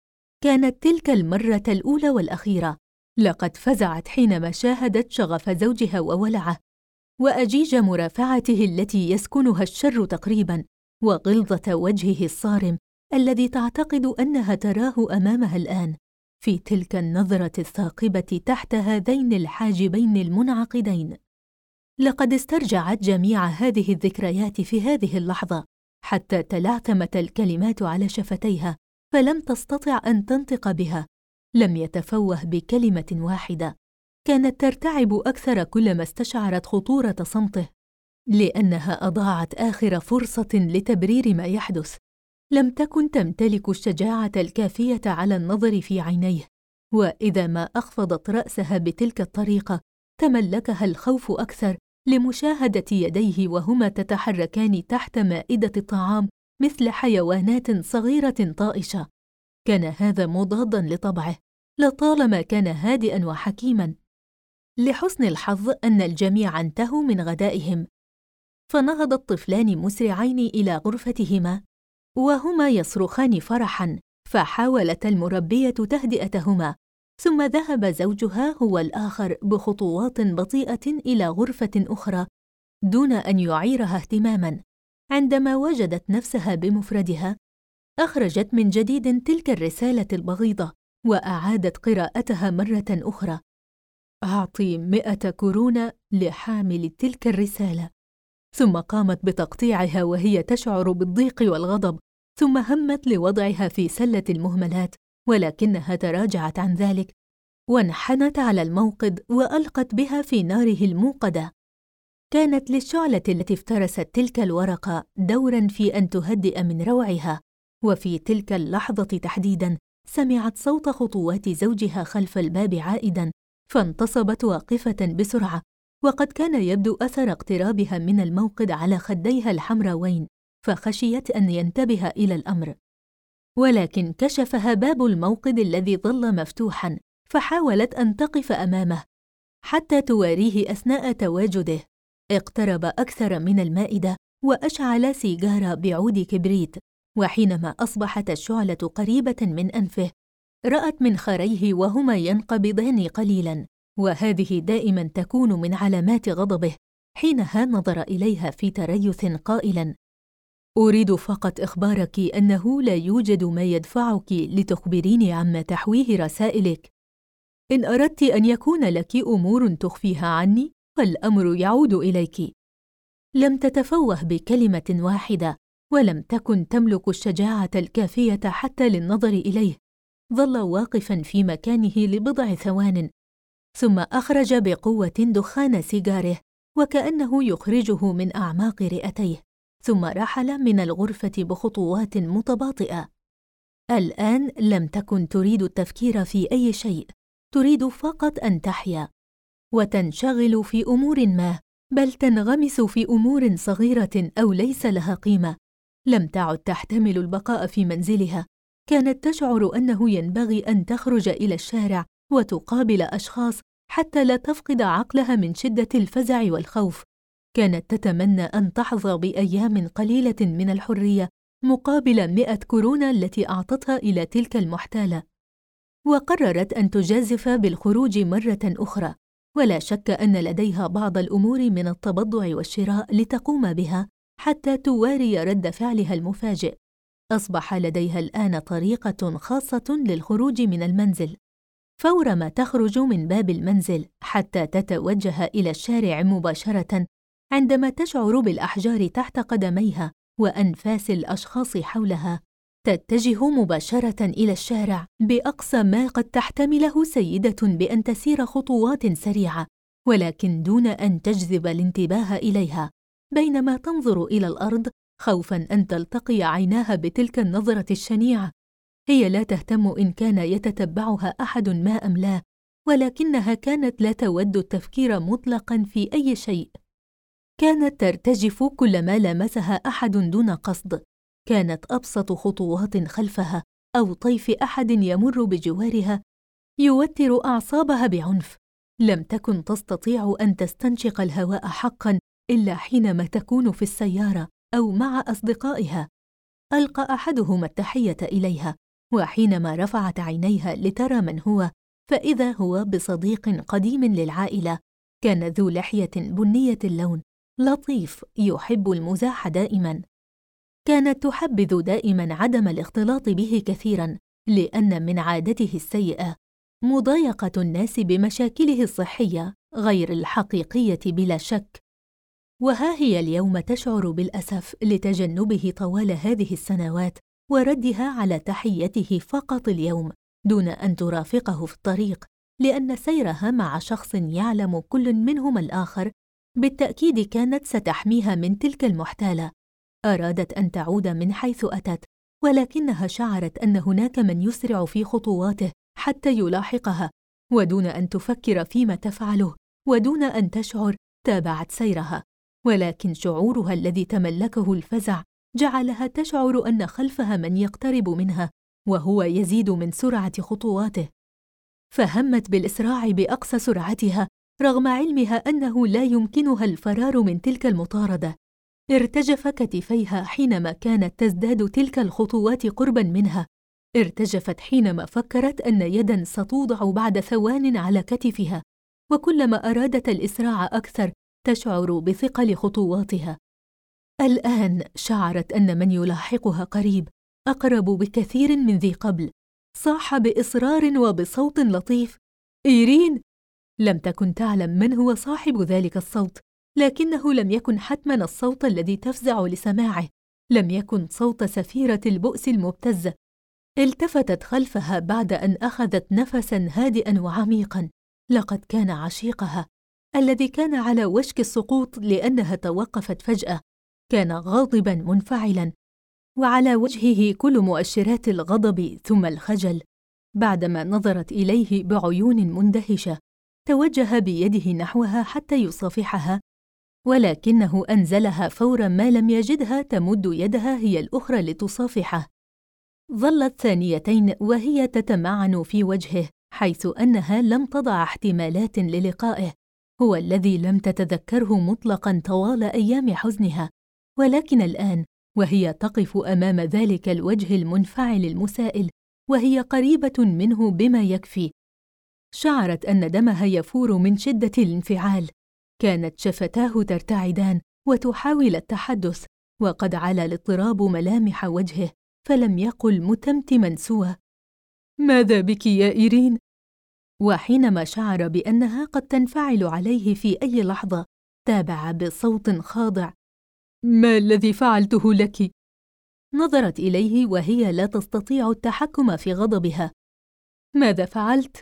كانت تلك المرة الأولى والأخيرة. لقد فزعت حينما شاهدت شغف زوجها وولعه، وأجيج مرافعته التي يسكنها الشر تقريباً، وغلظة وجهه الصارم الذي تعتقد أنها تراه أمامها الآن في تلك النظرة الثاقبة تحت هذين الحاجبين المنعقدين. لقد استرجعت جميع هذه الذكريات في هذه اللحظة، حتى تلعثمت الكلمات على شفتيها فلم تستطع أن تنطق بها. لم يتفوه بكلمة واحدة. كانت ترتعب أكثر كلما استشعرت خطورة صمته، لأنها أضاعت آخر فرصة لتبرير ما يحدث. لم تكن تمتلك الشجاعة الكافية على النظر في عينيه، وإذا ما أخفضت رأسها بتلك الطريقة تملكها الخوف أكثر لمشاهدة يديه وهما تتحركان تحت مائدة الطعام مثل حيوانات صغيرة طائشة. كان هذا مضاداً لطبعه، لطالما كان هادئاً وحكيماً. لحسن الحظ أن الجميع انتهوا من غدائهم، فنهض الطفلان مسرعين إلى غرفتهما وهما يصرخان فرحاً، فحاولت المربية تهدئتهما، ثم ذهب زوجها هو الآخر بخطوات بطيئة إلى غرفة أخرى دون أن يعيرها اهتماماً. عندما وجدت نفسها بمفردها، أخرجت من جديد تلك الرسالة البغيضة وأعادت قراءتها مرة أخرى. أعطي 100 كورونا لحامل تلك الرسالة. ثم قامت بتقطيعها وهي تشعر بالضيق والغضب، ثم همت لوضعها في سلة المهملات، ولكنها تراجعت عن ذلك وانحنت على الموقد وألقت بها في ناره الموقدة. كانت للشعلة التي افترست تلك الورقة دورا في أن تهدئ من روعها، وفي تلك اللحظة تحديدا سمعت صوت خطوات زوجها خلف الباب عائدا، فانتصبت واقفة بسرعة وقد كان يبدو أثر اقترابها من الموقد على خديها الحمراوين، فخشيت أن ينتبه إلى الأمر. ولكن كشفها باب الموقد الذي ظل مفتوحاً، فحاولت أن تقف أمامه حتى تواريه أثناء تواجده. اقترب أكثر من المائدة وأشعل سيجارة بعود كبريت، وحينما أصبحت الشعلة قريبة من أنفه رأت منخريه وهما ينقبضان قليلاً، وهذه دائماً تكون من علامات غضبه. حينها نظر إليها في تريث قائلاً: أريد فقط إخبارك أنه لا يوجد ما يدفعك لتخبريني عما تحويه رسائلك. إن أردت أن يكون لك أمور تخفيها عني فالأمر يعود إليك. لم تتفوه بكلمة واحدة، ولم تكن تملك الشجاعة الكافية حتى للنظر إليه. ظل واقفاً في مكانه لبضع ثوان، ثم أخرج بقوة دخان سيجاره وكأنه يخرجه من أعماق رئتيه، ثم رحل من الغرفة بخطوات متباطئة. الآن لم تكن تريد التفكير في أي شيء، تريد فقط أن تحيا وتنشغل في أمور ما، بل تنغمس في أمور صغيرة أو ليس لها قيمة. لم تعد تحتمل البقاء في منزلها. كانت تشعر أنه ينبغي أن تخرج إلى الشارع وتقابل أشخاص حتى لا تفقد عقلها من شدة الفزع والخوف. كانت تتمنى أن تحظى بأيام قليلة من الحرية مقابل 100 كورونا التي أعطتها إلى تلك المحتالة. وقررت أن تجازف بالخروج مرة أخرى، ولا شك أن لديها بعض الأمور من التبضع والشراء لتقوم بها حتى تواري رد فعلها المفاجئ. أصبح لديها الآن طريقة خاصة للخروج من المنزل. فورما تخرج من باب المنزل حتى تتوجه إلى الشارع مباشرة، عندما تشعر بالأحجار تحت قدميها وأنفاس الأشخاص حولها، تتجه مباشرة إلى الشارع بأقصى ما قد تحتمله سيدة بأن تسير خطوات سريعة، ولكن دون أن تجذب الانتباه إليها، بينما تنظر إلى الأرض خوفاً أن تلتقي عيناها بتلك النظرة الشنيعة. هي لا تهتم إن كان يتتبعها أحد ما أم لا، ولكنها كانت لا تود التفكير مطلقاً في أي شيء. كانت ترتجف كلما لمسها أحد دون قصد. كانت أبسط خطوات خلفها أو طيف أحد يمر بجوارها يوتر أعصابها بعنف. لم تكن تستطيع أن تستنشق الهواء حقاً إلا حينما تكون في السيارة أو مع أصدقائها. ألقى أحدهما التحية إليها، وحينما رفعت عينيها لترى من هو، فإذا هو بصديق قديم للعائلة. كان ذو لحية بنية اللون، لطيف، يحب المزاح دائماً. كانت تحبذ دائماً عدم الاختلاط به كثيراً، لأن من عادته السيئة مضايقة الناس بمشاكله الصحية غير الحقيقية بلا شك. وها هي اليوم تشعر بالأسف لتجنبه طوال هذه السنوات وردها على تحيته فقط اليوم دون أن ترافقه في الطريق، لأن سيرها مع شخص يعلم كل منهما الآخر بالتأكيد كانت ستحميها من تلك المحتالة. أرادت أن تعود من حيث أتت، ولكنها شعرت أن هناك من يسرع في خطواته حتى يلاحقها، ودون أن تفكر فيما تفعله ودون أن تشعر تابعت سيرها. ولكن شعورها الذي تملكه الفزع جعلها تشعر أن خلفها من يقترب منها، وهو يزيد من سرعة خطواته. فهمت بالإسراع بأقصى سرعتها رغم علمها أنه لا يمكنها الفرار من تلك المطاردة. ارتجف كتفيها حينما كانت تزداد تلك الخطوات قرباً منها. ارتجفت حينما فكرت أن يداً ستوضع بعد ثوان على كتفها، وكلما أرادت الإسراع أكثر تشعر بثقل خطواتها. الآن شعرت أن من يلاحقها قريب، أقرب بكثير من ذي قبل. صاح بإصرار وبصوت لطيف: إيرين! لم تكن تعلم من هو صاحب ذلك الصوت، لكنه لم يكن حتماً الصوت الذي تفزع لسماعه. لم يكن صوت سفيرة البؤس المبتزة. التفتت خلفها بعد أن أخذت نفساً هادئاً وعميقاً. لقد كان عشيقها الذي كان على وشك السقوط لأنها توقفت فجأة. كان غاضباً منفعلاً، وعلى وجهه كل مؤشرات الغضب ثم الخجل. بعدما نظرت إليه بعيون مندهشة، توجه بيده نحوها حتى يصافحها، ولكنه أنزلها فوراً ما لم يجدها تمد يدها هي الأخرى لتصافحه. ظلت ثانيتين وهي تتمعن في وجهه، حيث أنها لم تضع احتمالات للقائه، هو الذي لم تتذكره مطلقاً طوال أيام حزنها. ولكن الآن وهي تقف أمام ذلك الوجه المنفعل المسائل، وهي قريبة منه بما يكفي، شعرت أن دمها يفور من شدة الانفعال. كانت شفتاه ترتعدان وتحاول التحدث، وقد علا الاضطراب ملامح وجهه، فلم يقل متمتما سوى: ماذا بك يا إيرين؟ وحينما شعر بأنها قد تنفعل عليه في أي لحظة، تابع بصوت خاضع: ما الذي فعلته لك؟ نظرت إليه وهي لا تستطيع التحكم في غضبها. ماذا فعلت؟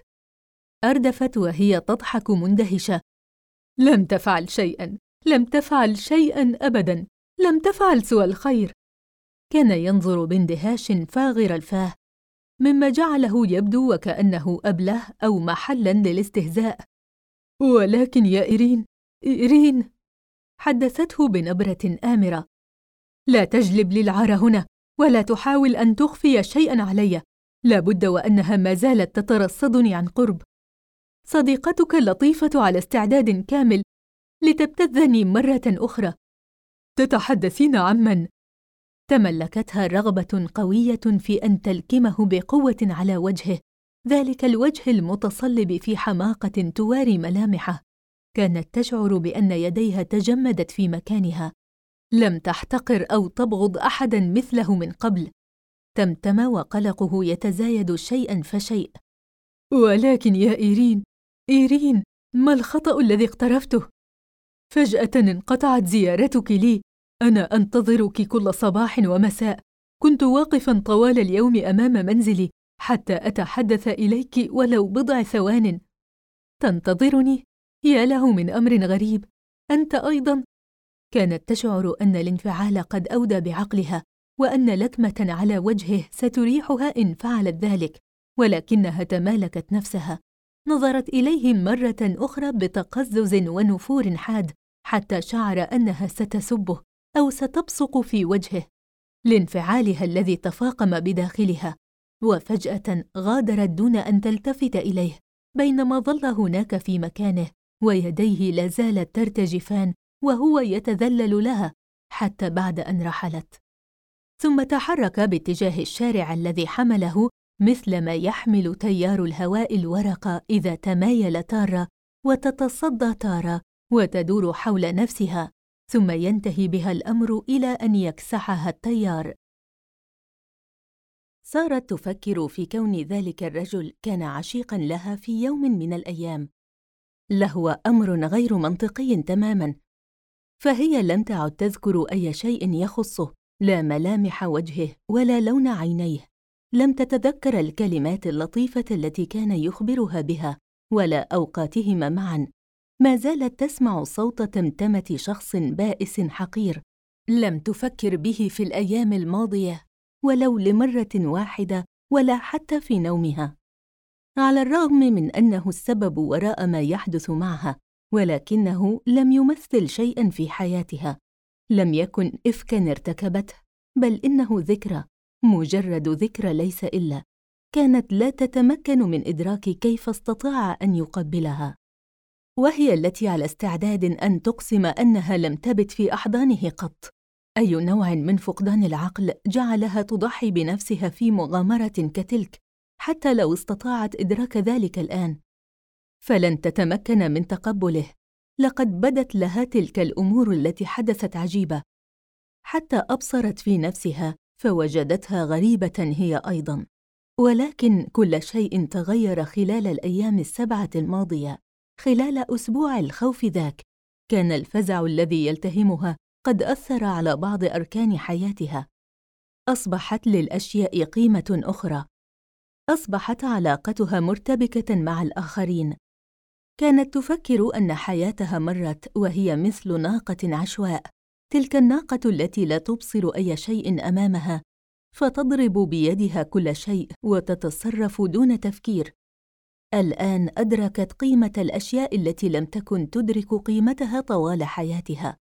أردفت وهي تضحك مندهشة. لم تفعل شيئا، لم تفعل شيئا أبدا، لم تفعل سوى الخير. كان ينظر باندهاش فاغر الفاه، مما جعله يبدو وكأنه أبله أو محلا للاستهزاء. ولكن يا إيرين، إيرين، حدثته بنبرة آمرة، لا تجلب لي العار هنا، ولا تحاول أن تخفي شيئا علي. لابد وأنها ما زالت تترصدني عن قرب. صديقتك لطيفة على استعداد كامل لتبتذني مرة أخرى. تتحدثين عن من؟ تملكتها رغبة قوية في أن تلكمه بقوة على وجهه، ذلك الوجه المتصلب في حماقة تواري ملامحه. كانت تشعر بأن يديها تجمدت في مكانها، لم تحتقر أو تبغض أحدا مثله من قبل. تمتم وقلقه يتزايد شيئا فشيء. ولكن يا إيرين، إيرين، ما الخطأ الذي اقترفته؟ فجأة انقطعت زيارتك لي. أنا أنتظرك كل صباح ومساء. كنت واقفا طوال اليوم أمام منزلي حتى أتحدث إليك ولو بضع ثوان. تنتظرني؟ يا له من أمر غريب. أنت أيضا؟ كانت تشعر أن الانفعال قد أودى بعقلها، وأن لكمة على وجهه ستريحها إن فعلت ذلك، ولكنها تمالكت نفسها. نظرت إليه مرة أخرى بتقزز ونفور حاد، حتى شعر أنها ستسبه أو ستبصق في وجهه لانفعالها الذي تفاقم بداخلها. وفجأة غادرت دون أن تلتفت إليه، بينما ظل هناك في مكانه ويديه لا زالت ترتجفان وهو يتذلل لها حتى بعد أن رحلت. ثم تحرك باتجاه الشارع الذي حمله مثل ما يحمل تيار الهواء الورق إذا تمايل تارة وتتصدى تارة وتدور حول نفسها، ثم ينتهي بها الأمر إلى أن يكسحها التيار. صارت تفكر في كون ذلك الرجل كان عشيقاً لها في يوم من الأيام. لهو أمر غير منطقي تماماً، فهي لم تعد تذكر أي شيء يخصه، لا ملامح وجهه ولا لون عينيه. لم تتذكر الكلمات اللطيفة التي كان يخبرها بها ولا أوقاتهما معاً. ما زالت تسمع صوت تمتمة شخص بائس حقير لم تفكر به في الأيام الماضية ولو لمرة واحدة ولا حتى في نومها، على الرغم من أنه السبب وراء ما يحدث معها، ولكنه لم يمثل شيئاً في حياتها. لم يكن إفكاً ارتكبته، بل إنه ذكرى، مجرد ذكرى ليس إلا. كانت لا تتمكن من إدراك كيف استطاع أن يقبلها، وهي التي على استعداد أن تقسم أنها لم تبت في أحضانه قط. أي نوع من فقدان العقل جعلها تضحي بنفسها في مغامرة كتلك، حتى لو استطاعت إدراك ذلك الآن؟ فلن تتمكن من تقبله. لقد بدت لها تلك الأمور التي حدثت عجيبة، حتى أبصرت في نفسها فوجدتها غريبة هي أيضاً. ولكن كل شيء تغير خلال الأيام السبعة الماضية. خلال أسبوع الخوف ذاك، كان الفزع الذي يلتهمها قد أثر على بعض أركان حياتها. أصبحت للأشياء قيمة أخرى، أصبحت علاقتها مرتبكة مع الآخرين. كانت تفكر أن حياتها مرت وهي مثل ناقة عشواء، تلك الناقة التي لا تبصر أي شيء أمامها، فتضرب بيدها كل شيء وتتصرف دون تفكير. الآن أدركت قيمة الأشياء التي لم تكن تدرك قيمتها طوال حياتها،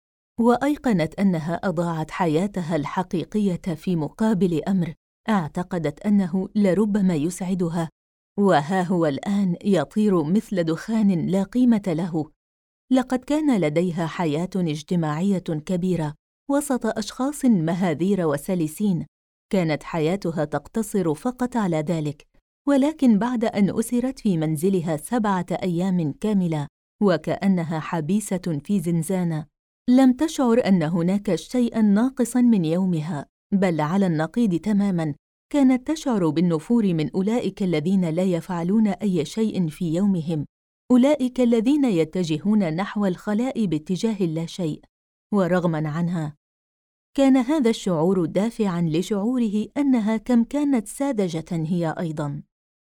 وأيقنت أنها أضاعت حياتها الحقيقية في مقابل أمر اعتقدت أنه لربما يسعدها، وها هو الآن يطير مثل دخان لا قيمة له. لقد كان لديها حياة اجتماعية كبيرة وسط أشخاص مهاذير وسلسين، كانت حياتها تقتصر فقط على ذلك، ولكن بعد أن أسرت في منزلها 7 أيام كاملة وكأنها حبيسة في زنزانة، لم تشعر أن هناك شيئاً ناقصاً من يومها، بل على النقيض تماماً، كانت تشعر بالنفور من أولئك الذين لا يفعلون أي شيء في يومهم، أولئك الذين يتجهون نحو الخلاء باتجاه اللا شيء. ورغماً عنها، كان هذا الشعور دافعاً لشعوره أنها كم كانت ساذجة هي أيضاً،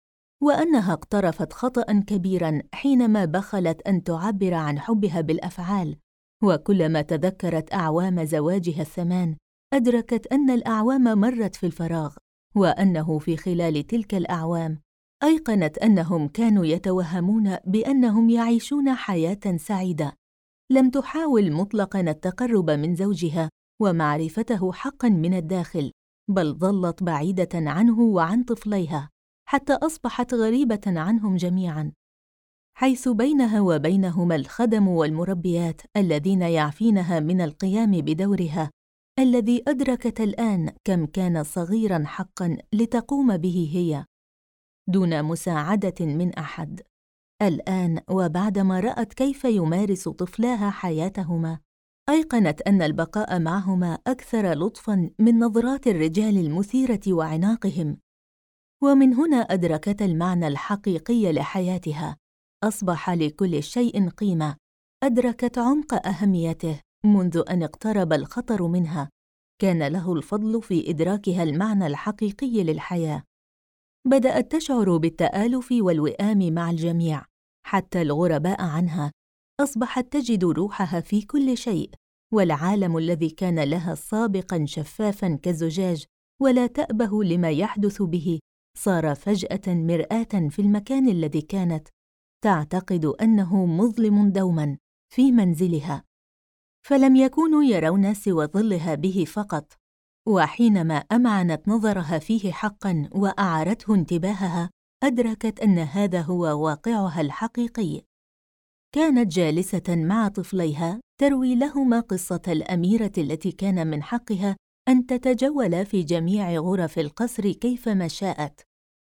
وأنها اقترفت خطأً كبيراً حينما بخلت أن تعبر عن حبها بالأفعال. وكلما تذكرت أعوام زواجها 8 أدركت أن الأعوام مرت في الفراغ، وأنه في خلال تلك الأعوام أيقنت أنهم كانوا يتوهمون بأنهم يعيشون حياة سعيدة. لم تحاول مطلقاً التقرب من زوجها ومعرفته حقاً من الداخل، بل ظلت بعيدة عنه وعن طفليها حتى أصبحت غريبة عنهم جميعاً، حيث بينها وبينهما الخدم والمربيات الذين يعفينها من القيام بدورها الذي أدركت الآن كم كان صغيراً حقاً لتقوم به هي دون مساعدة من أحد. الآن وبعدما رأت كيف يمارس طفلاها حياتهما، أيقنت أن البقاء معهما أكثر لطفاً من نظرات الرجال المثيرة وعناقهم. ومن هنا أدركت المعنى الحقيقي لحياتها، أصبح لكل شيء قيمة، أدركت عمق أهميته منذ أن اقترب الخطر منها، كان له الفضل في إدراكها المعنى الحقيقي للحياة. بدأت تشعر بالتآلف والوئام مع الجميع، حتى الغرباء عنها، أصبحت تجد روحها في كل شيء، والعالم الذي كان لها سابقاً شفافاً كالزجاج ولا تأبه لما يحدث به، صار فجأة مرآة في المكان الذي كانت تعتقد أنه مظلم دوماً في منزلها. فلم يكونوا يرون سوى ظلها به فقط، وحينما أمعنت نظرها فيه حقاً وأعارته انتباهها، أدركت أن هذا هو واقعها الحقيقي. كانت جالسة مع طفليها تروي لهما قصة الأميرة التي كان من حقها أن تتجول في جميع غرف القصر كيفما شاءت،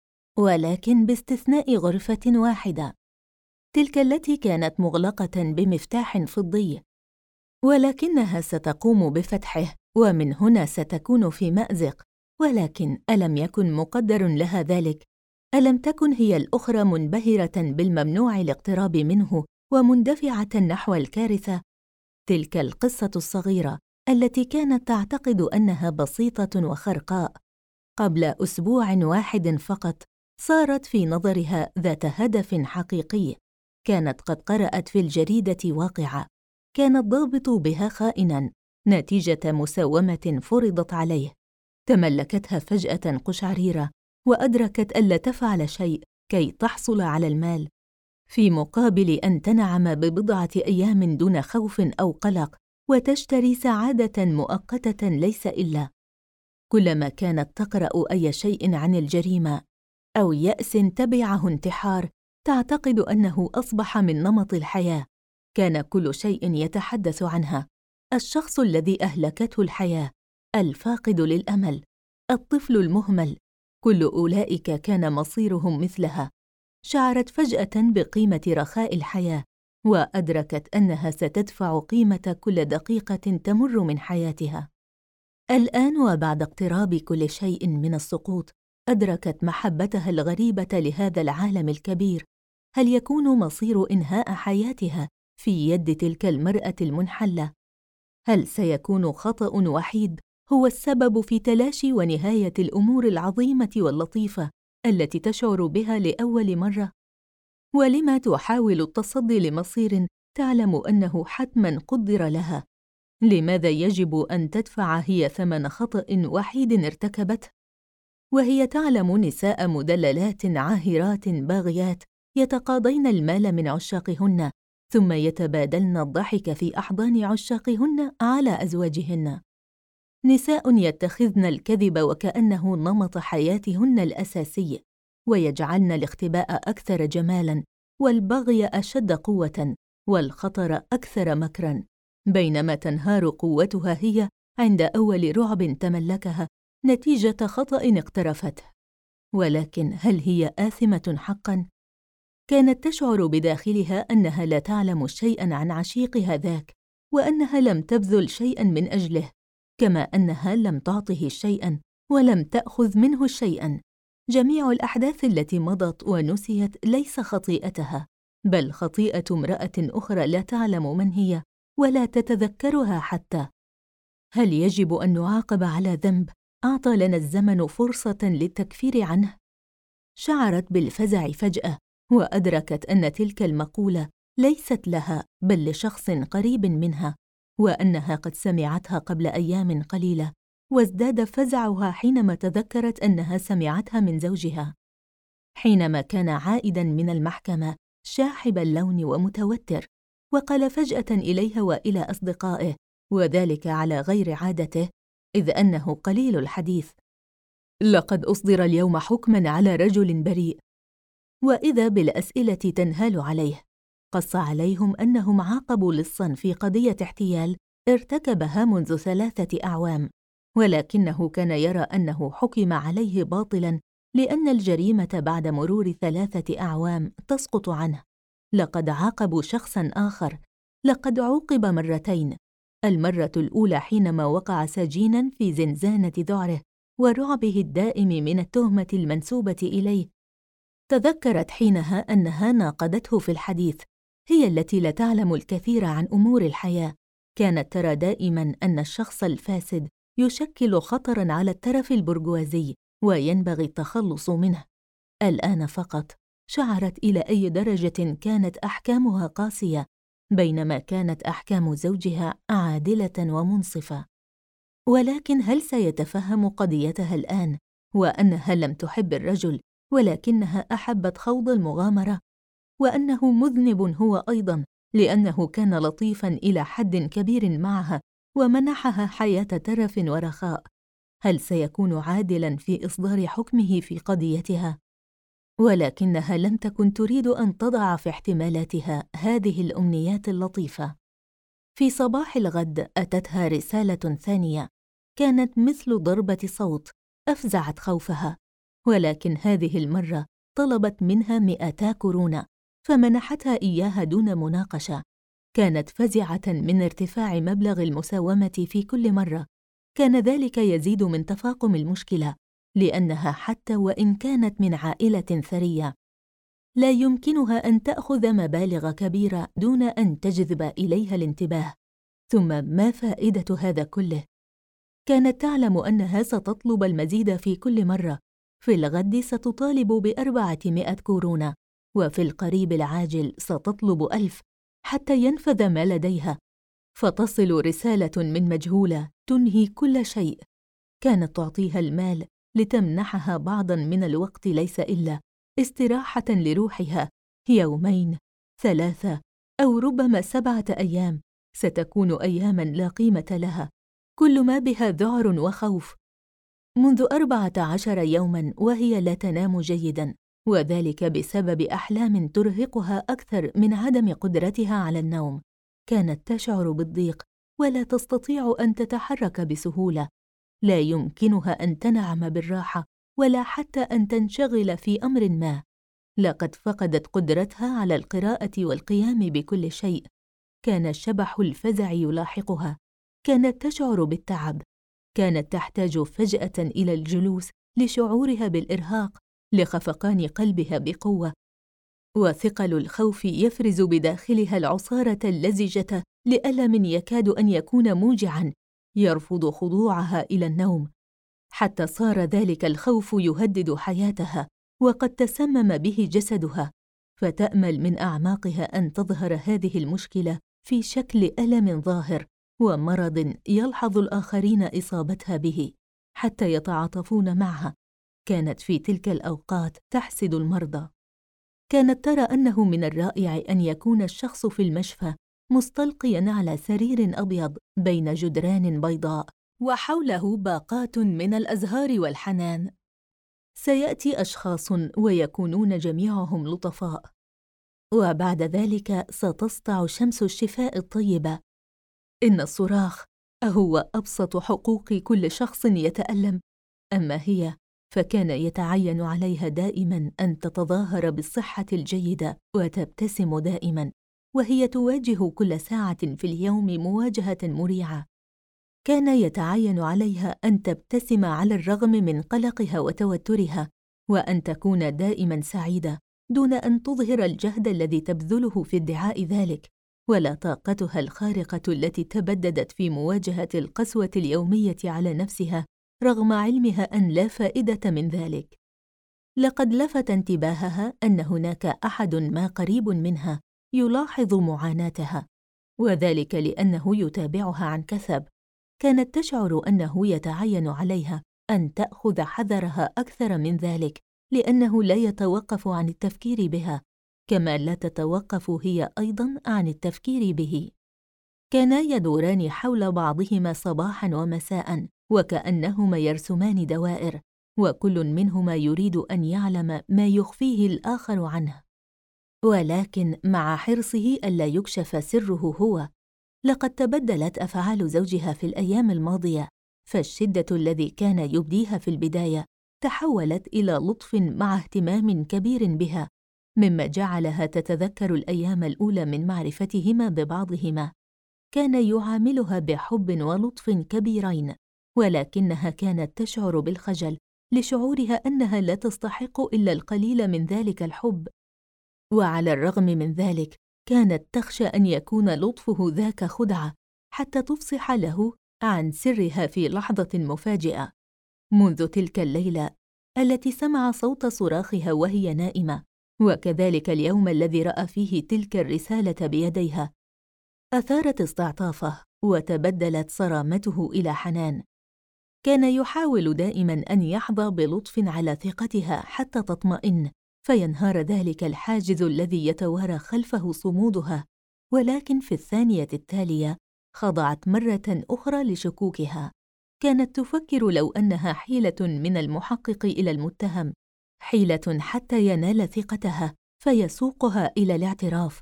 ولكن باستثناء غرفة واحدة، تلك التي كانت مغلقة بمفتاح فضي، ولكنها ستقوم بفتحه، ومن هنا ستكون في مأزق. ولكن ألم يكن مقدر لها ذلك؟ ألم تكن هي الأخرى منبهرة بالممنوع الاقتراب منه ومندفعة نحو الكارثة؟ تلك القصة الصغيرة التي كانت تعتقد أنها بسيطة وخرقاء، قبل أسبوع واحد فقط صارت في نظرها ذات هدف حقيقي. كانت قد قرأت في الجريدة واقعة كان الضابط بها خائناً نتيجة مسومة فرضت عليه. تملكتها فجأة قشعريرة، وأدركت ألا تفعل شيء كي تحصل على المال، في مقابل أن تنعم ببضعة أيام دون خوف أو قلق وتشتري سعادة مؤقتة ليس إلا. كلما كانت تقرأ أي شيء عن الجريمة أو يأس تبعه انتحار، تعتقد أنه أصبح من نمط الحياة. كان كل شيء يتحدث عنها: الشخص الذي أهلكته الحياة، الفاقد للأمل، الطفل المهمل، كل أولئك كان مصيرهم مثلها. شعرت فجأة بقيمة رخاء الحياة، وأدركت أنها ستدفع قيمة كل دقيقة تمر من حياتها. الآن وبعد اقتراب كل شيء من السقوط، أدركت محبتها الغريبة لهذا العالم الكبير. هل يكون مصير إنهاء حياتها في يد تلك المرأة المنحلة؟ هل سيكون خطأ وحيد هو السبب في تلاشي ونهاية الأمور العظيمة واللطيفة التي تشعر بها لأول مرة؟ ولما تحاول التصدي لمصير تعلم أنه حتماً قدر لها؟ لماذا يجب أن تدفع هي ثمن خطأ وحيد ارتكبته؟ وهي تعلم نساء مدللات عاهرات باغيات يتقاضين المال من عشاقهن، ثم يتبادلن الضحك في أحضان عشاقهن على أزواجهن. نساء يتخذن الكذب وكأنه نمط حياتهن الأساسي، ويجعلن الاختباء أكثر جمالاً، والبغي أشد قوة، والخطر أكثر مكراً، بينما تنهار قوتها هي عند أول رعب تملكها نتيجة خطأ اقترفته. ولكن هل هي آثمة حقاً؟ كانت تشعر بداخلها أنها لا تعلم شيئاً عن عشيقها ذاك، وأنها لم تبذل شيئاً من أجله، كما أنها لم تعطه شيئاً ولم تأخذ منه شيئاً. جميع الأحداث التي مضت ونسيت ليس خطيئتها، بل خطيئة امرأة أخرى لا تعلم من هي ولا تتذكرها حتى. هل يجب أن نعاقب على ذنب أعطى لنا الزمن فرصة للتكفير عنه؟ شعرت بالفزع فجأة، وأدركت أن تلك المقولة ليست لها بل لشخص قريب منها، وأنها قد سمعتها قبل أيام قليلة، وازداد فزعها حينما تذكرت أنها سمعتها من زوجها حينما كان عائداً من المحكمة شاحب اللون ومتوتر، وقال فجأة إليها وإلى أصدقائه، وذلك على غير عادته إذ أنه قليل الحديث: لقد أصدر اليوم حكماً على رجل بريء. وإذا بالأسئلة تنهال عليه. قص عليهم أنهم عاقبوا لصاً في قضية احتيال ارتكبها منذ 3 أعوام، ولكنه كان يرى أنه حكم عليه باطلاً لأن الجريمة بعد مرور 3 أعوام تسقط عنه. لقد عاقبوا شخصاً آخر، لقد عوقب مرتين، المرة الأولى حينما وقع سجيناً في زنزانة ذعره ورعبه الدائم من التهمة المنسوبة إليه. تذكرت حينها أنها ناقدته في الحديث، هي التي لا تعلم الكثير عن أمور الحياة. كانت ترى دائماً أن الشخص الفاسد يشكل خطراً على الترف البرجوازي وينبغي التخلص منه. الآن فقط شعرت إلى أي درجة كانت أحكامها قاسية، بينما كانت أحكام زوجها عادلة ومنصفة. ولكن هل سيتفهم قضيتها الآن، وأنها لم تحب الرجل ولكنها أحبت خوض المغامرة، وأنه مذنب هو أيضاً لأنه كان لطيفاً إلى حد كبير معها ومنحها حياة ترف ورخاء؟ هل سيكون عادلاً في إصدار حكمه في قضيتها؟ ولكنها لم تكن تريد أن تضع في احتمالاتها هذه الأمنيات اللطيفة. في صباح الغد أتتها رسالة ثانية، كانت مثل ضربة صوت أفزعت خوفها، ولكن هذه المرة طلبت منها 200 كورونا، فمنحتها إياها دون مناقشة. كانت فزعة من ارتفاع مبلغ المساومة في كل مرة. كان ذلك يزيد من تفاقم المشكلة، لأنها حتى وإن كانت من عائلة ثرية لا يمكنها أن تأخذ مبالغ كبيرة دون أن تجذب إليها الانتباه. ثم ما فائدة هذا كله؟ كانت تعلم أنها ستطلب المزيد في كل مرة. في الغد ستطالب ب400 كورونا، وفي القريب العاجل ستطلب 1000 حتى ينفذ ما لديها. فتصل رسالة من مجهولة تنهي كل شيء. كانت تعطيها المال لتمنحها بعضاً من الوقت، ليس إلا استراحة لروحها، 2 3 أو ربما 7 أيام، ستكون أياماً لا قيمة لها، كل ما بها ذعر وخوف. منذ 14 يوماً وهي لا تنام جيداً، وذلك بسبب أحلام ترهقها أكثر من عدم قدرتها على النوم. كانت تشعر بالضيق ولا تستطيع أن تتحرك بسهولة. لا يمكنها أن تنعم بالراحة ولا حتى أن تنشغل في أمر ما. لقد فقدت قدرتها على القراءة والقيام بكل شيء. كان الشبح الفزع يلاحقها. كانت تشعر بالتعب. كانت تحتاج فجأة إلى الجلوس لشعورها بالإرهاق، لخفقان قلبها بقوة، وثقل الخوف يفرز بداخلها العصارة اللزجة لألم يكاد أن يكون موجعاً يرفض خضوعها إلى النوم، حتى صار ذلك الخوف يهدد حياتها، وقد تسمم به جسدها. فتأمل من أعماقها أن تظهر هذه المشكلة في شكل ألم ظاهر ومرض يلحظ الآخرين إصابتها به حتى يتعاطفون معها. كانت في تلك الأوقات تحسد المرضى. كانت ترى أنه من الرائع أن يكون الشخص في المشفى مستلقياً على سرير أبيض بين جدران بيضاء وحوله باقات من الأزهار والحنان. سيأتي أشخاص ويكونون جميعهم لطفاء، وبعد ذلك ستسطع شمس الشفاء الطيبة. إن الصراخ أهو أبسط حقوق كل شخص يتألم، أما هي فكان يتعين عليها دائماً أن تتظاهر بالصحة الجيدة وتبتسم دائماً، وهي تواجه كل ساعة في اليوم مواجهة مريعة. كان يتعين عليها أن تبتسم على الرغم من قلقها وتوترها، وأن تكون دائماً سعيدة دون أن تظهر الجهد الذي تبذله في ادعاء ذلك، ولا طاقتها الخارقة التي تبددت في مواجهة القسوة اليومية على نفسها رغم علمها أن لا فائدة من ذلك. لقد لفت انتباهها أن هناك أحد ما قريب منها يلاحظ معاناتها، وذلك لأنه يتابعها عن كثب. كانت تشعر أنه يتعين عليها أن تأخذ حذرها أكثر من ذلك، لأنه لا يتوقف عن التفكير بها، كما لا تتوقف هي أيضاً عن التفكير به. كانا يدوران حول بعضهما صباحاً ومساءً، وكأنهما يرسمان دوائر، وكل منهما يريد أن يعلم ما يخفيه الآخر عنه، ولكن مع حرصه ألا يكشف سره هو. لقد تبدلت أفعال زوجها في الأيام الماضية، فالشدة الذي كان يبديها في البداية تحولت إلى لطف مع اهتمام كبير بها، مما جعلها تتذكر الأيام الأولى من معرفتهما ببعضهما. كان يعاملها بحب ولطف كبيرين، ولكنها كانت تشعر بالخجل لشعورها أنها لا تستحق إلا القليل من ذلك الحب، وعلى الرغم من ذلك كانت تخشى أن يكون لطفه ذاك خدعة حتى تفصح له عن سرها في لحظة مفاجئة. منذ تلك الليلة التي سمع صوت صراخها وهي نائمة، وكذلك اليوم الذي رأى فيه تلك الرسالة بيديها، أثارت استعطافه وتبدلت صرامته إلى حنان. كان يحاول دائماً أن يحظى بلطف على ثقتها حتى تطمئن، فينهار ذلك الحاجز الذي يتوارى خلفه صمودها، ولكن في الثانية التالية خضعت مرة أخرى لشكوكها. كانت تفكر لو أنها حيلة من المحقق إلى المتهم، حيلة حتى ينال ثقتها فيسوقها إلى الاعتراف،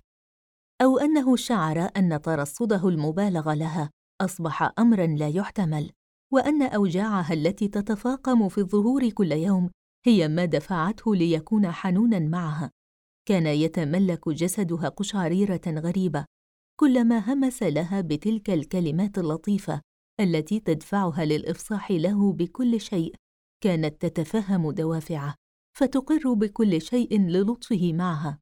أو أنه شعر أن ترصده المبالغ لها أصبح أمراً لا يحتمل، وأن أوجاعها التي تتفاقم في الظهور كل يوم هي ما دفعته ليكون حنوناً معها. كان يتملك جسدها قشعريرة غريبة كلما همس لها بتلك الكلمات اللطيفة التي تدفعها للإفصاح له بكل شيء. كانت تتفهم دوافعه فتقر بكل شيء للطفه معها،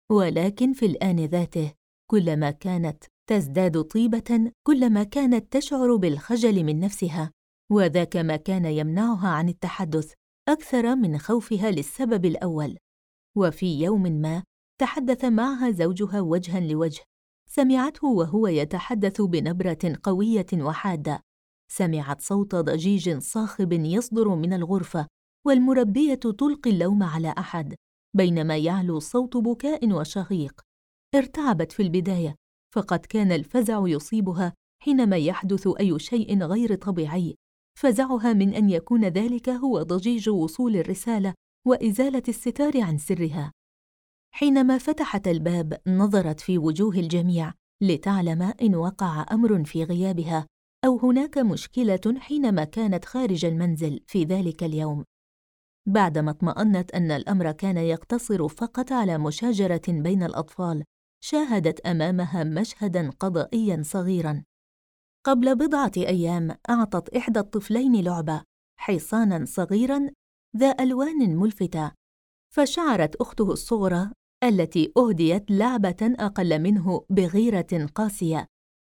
ولكن في الآن ذاته كلما كانت تزداد طيبة كلما كانت تشعر بالخجل من نفسها، وذاك ما كان يمنعها عن التحدث أكثر من خوفها للسبب الأول. وفي يوم ما تحدث معها زوجها وجهاً لوجه، سمعته وهو يتحدث بنبرة قوية وحادة. سمعت صوت ضجيج صاخب يصدر من الغرفة، والمربية تلقي اللوم على أحد، بينما يعلو صوت بكاء وشهيق. ارتعبت في البداية، فقد كان الفزع يصيبها حينما يحدث أي شيء غير طبيعي، فزعها من أن يكون ذلك هو ضجيج وصول الرسالة وإزالة الستار عن سرها. حينما فتحت الباب نظرت في وجوه الجميع لتعلم إن وقع أمر في غيابها أو هناك مشكلة حينما كانت خارج المنزل في ذلك اليوم. بعدما اطمأنت أن الأمر كان يقتصر فقط على مشاجرة بين الأطفال، شاهدت أمامها مشهداً قضائياً صغيراً. قبل بضعة أيام أعطت إحدى الطفلين لعبة، حصاناً صغيراً ذا ألوان ملفتة، فشعرت أخته الصغرى التي أهديت لعبة أقل منه بغيرة قاسية.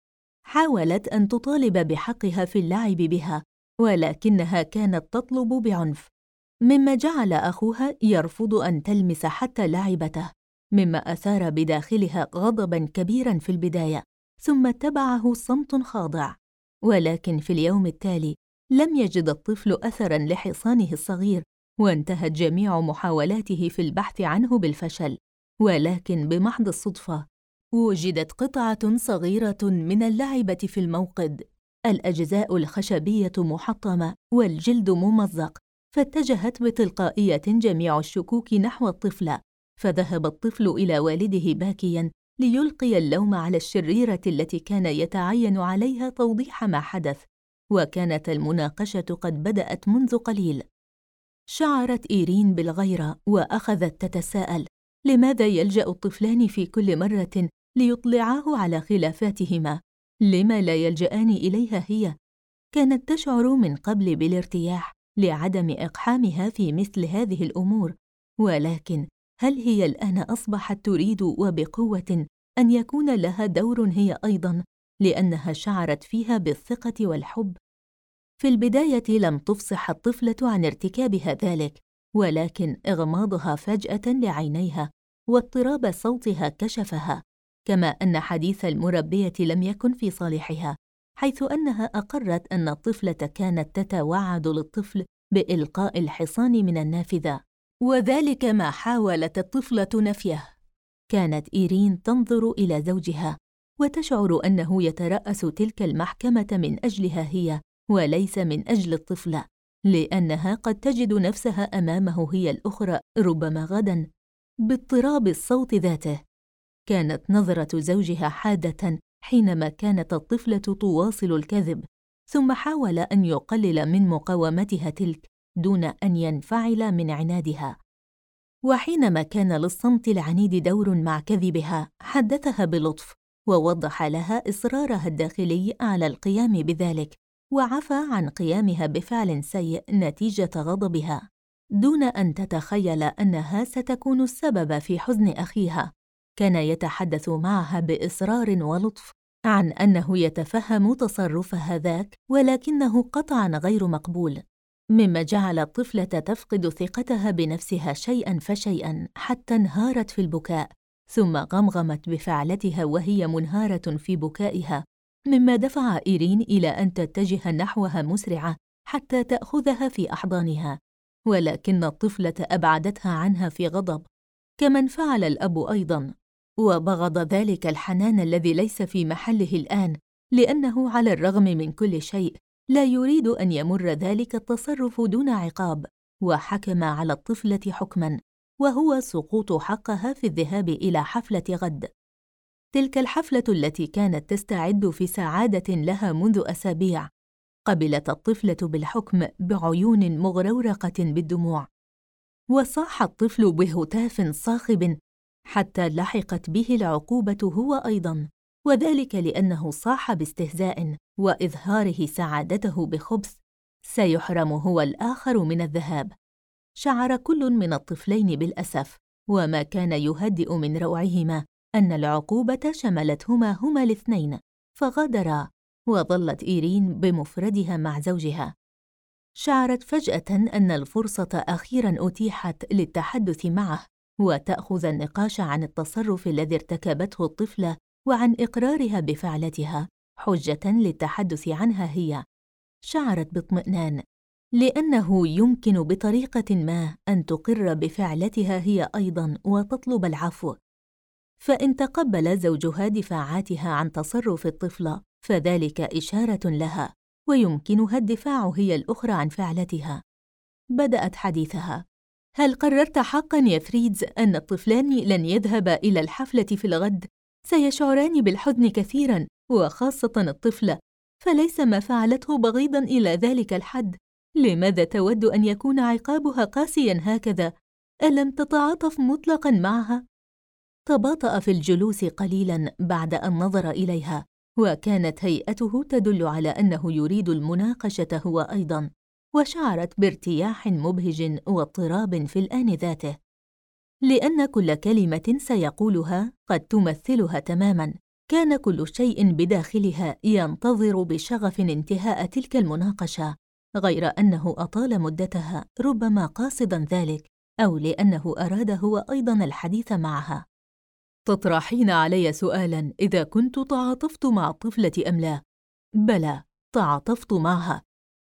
حاولت أن تطالب بحقها في اللعب بها، ولكنها كانت تطلب بعنف، مما جعل أخوها يرفض أن تلمس حتى لعبته، مما أثار بداخلها غضباً كبيراً في البداية، ثم تبعه صمت خاضع. ولكن في اليوم التالي لم يجد الطفل أثراً لحصانه الصغير، وانتهت جميع محاولاته في البحث عنه بالفشل. ولكن بمحض الصدفة وجدت قطعة صغيرة من اللعبة في الموقد، الأجزاء الخشبية محطمة والجلد ممزق، فاتجهت بتلقائية جميع الشكوك نحو الطفلة، فذهب الطفل إلى والده باكياً ليلقي اللوم على الشريرة التي كان يتعين عليها توضيح ما حدث، وكانت المناقشة قد بدأت منذ قليل. شعرت إيرين بالغيرة وأخذت تتساءل: لماذا يلجأ الطفلان في كل مرة ليطلعاه على خلافاتهما؟ لما لا يلجأان إليها هي؟ كانت تشعر من قبل بالارتياح لعدم إقحامها في مثل هذه الأمور، ولكن هل هي الآن أصبحت تريد وبقوة أن يكون لها دور هي أيضاً، لأنها شعرت فيها بالثقة والحب؟ في البداية لم تفصح الطفلة عن ارتكابها ذلك، ولكن إغماضها فجأة لعينيها واضطراب صوتها كشفها، كما أن حديث المربية لم يكن في صالحها، حيث أنها أقرت أن الطفلة كانت تتوعد للطفل بإلقاء الحصان من النافذة، وذلك ما حاولت الطفلة نفيه. كانت إيرين تنظر إلى زوجها وتشعر أنه يترأس تلك المحكمة من أجلها هي وليس من أجل الطفلة، لأنها قد تجد نفسها أمامه هي الأخرى ربما غداً. باضطراب الصوت ذاته كانت نظرة زوجها حادة حينما كانت الطفلة تواصل الكذب، ثم حاول أن يقلل من مقاومتها تلك دون أن ينفعل من عنادها. وحينما كان للصمت العنيد دور مع كذبها حدثها بلطف ووضح لها إصرارها الداخلي على القيام بذلك، وعفى عن قيامها بفعل سيء نتيجة غضبها، دون أن تتخيل أنها ستكون السبب في حزن أخيها. كان يتحدث معها بإصرار ولطف عن أنه يتفهم تصرفها ذاك، ولكنه قطعاً غير مقبول، مما جعل الطفلة تفقد ثقتها بنفسها شيئاً فشيئاً حتى انهارت في البكاء، ثم غمغمت بفعلتها وهي منهارة في بكائها، مما دفع إيرين إلى أن تتجه نحوها مسرعة حتى تأخذها في أحضانها، ولكن الطفلة أبعدتها عنها في غضب، كما انفعل الأب أيضاً، وبغض ذلك الحنان الذي ليس في محله الآن، لأنه على الرغم من كل شيء لا يريد أن يمر ذلك التصرف دون عقاب، وحكم على الطفلة حكماً، وهو سقوط حقها في الذهاب إلى حفلة غد. تلك الحفلة التي كانت تستعد في سعادة لها منذ أسابيع، قبلت الطفلة بالحكم بعيون مغرورقة بالدموع، وصاح الطفل بهتاف صاخب حتى لحقت به العقوبة هو أيضاً، وذلك لأنه صاح باستهزاء وإظهاره سعادته بخبث: سيحرم هو الآخر من الذهاب. شعر كل من الطفلين بالأسف، وما كان يهدئ من روعهما أن العقوبة شملتهما هما الاثنين، فغادرا، وظلت إيرين بمفردها مع زوجها. شعرت فجأة أن الفرصة أخيراً أتيحت للتحدث معه وتأخذ النقاش عن التصرف الذي ارتكبته الطفلة وعن إقرارها بفعلتها حجة للتحدث عنها هي. شعرت باطمئنان لأنه يمكن بطريقة ما أن تقر بفعلتها هي أيضاً وتطلب العفو، فإن تقبل زوجها دفاعاتها عن تصرف الطفلة فذلك إشارة لها، ويمكنها الدفاع هي الأخرى عن فعلتها. بدأت حديثها: هل قررت حقاً يا فريدز أن الطفلان لن يذهبا إلى الحفلة في الغد؟ سيشعران بالحزن كثيراً، وخاصة الطفلة، فليس ما فعلته بغيضاً إلى ذلك الحد. لماذا تود أن يكون عقابها قاسياً هكذا؟ ألم تتعاطف مطلقاً معها؟ تباطأ في الجلوس قليلاً بعد أن نظر إليها، وكانت هيئته تدل على أنه يريد المناقشة هو أيضاً، وشعرت بارتياح مبهج واضطراب في الآن ذاته، لأن كل كلمة سيقولها قد تمثلها تماماً. كان كل شيء بداخلها ينتظر بشغف انتهاء تلك المناقشة، غير أنه أطال مدتها، ربما قاصداً ذلك، أو لأنه أراد هو أيضاً الحديث معها. تطرحين علي سؤالاً إذا كنت تعاطفت مع الطفلة أم لا؟ بلى، تعاطفت معها،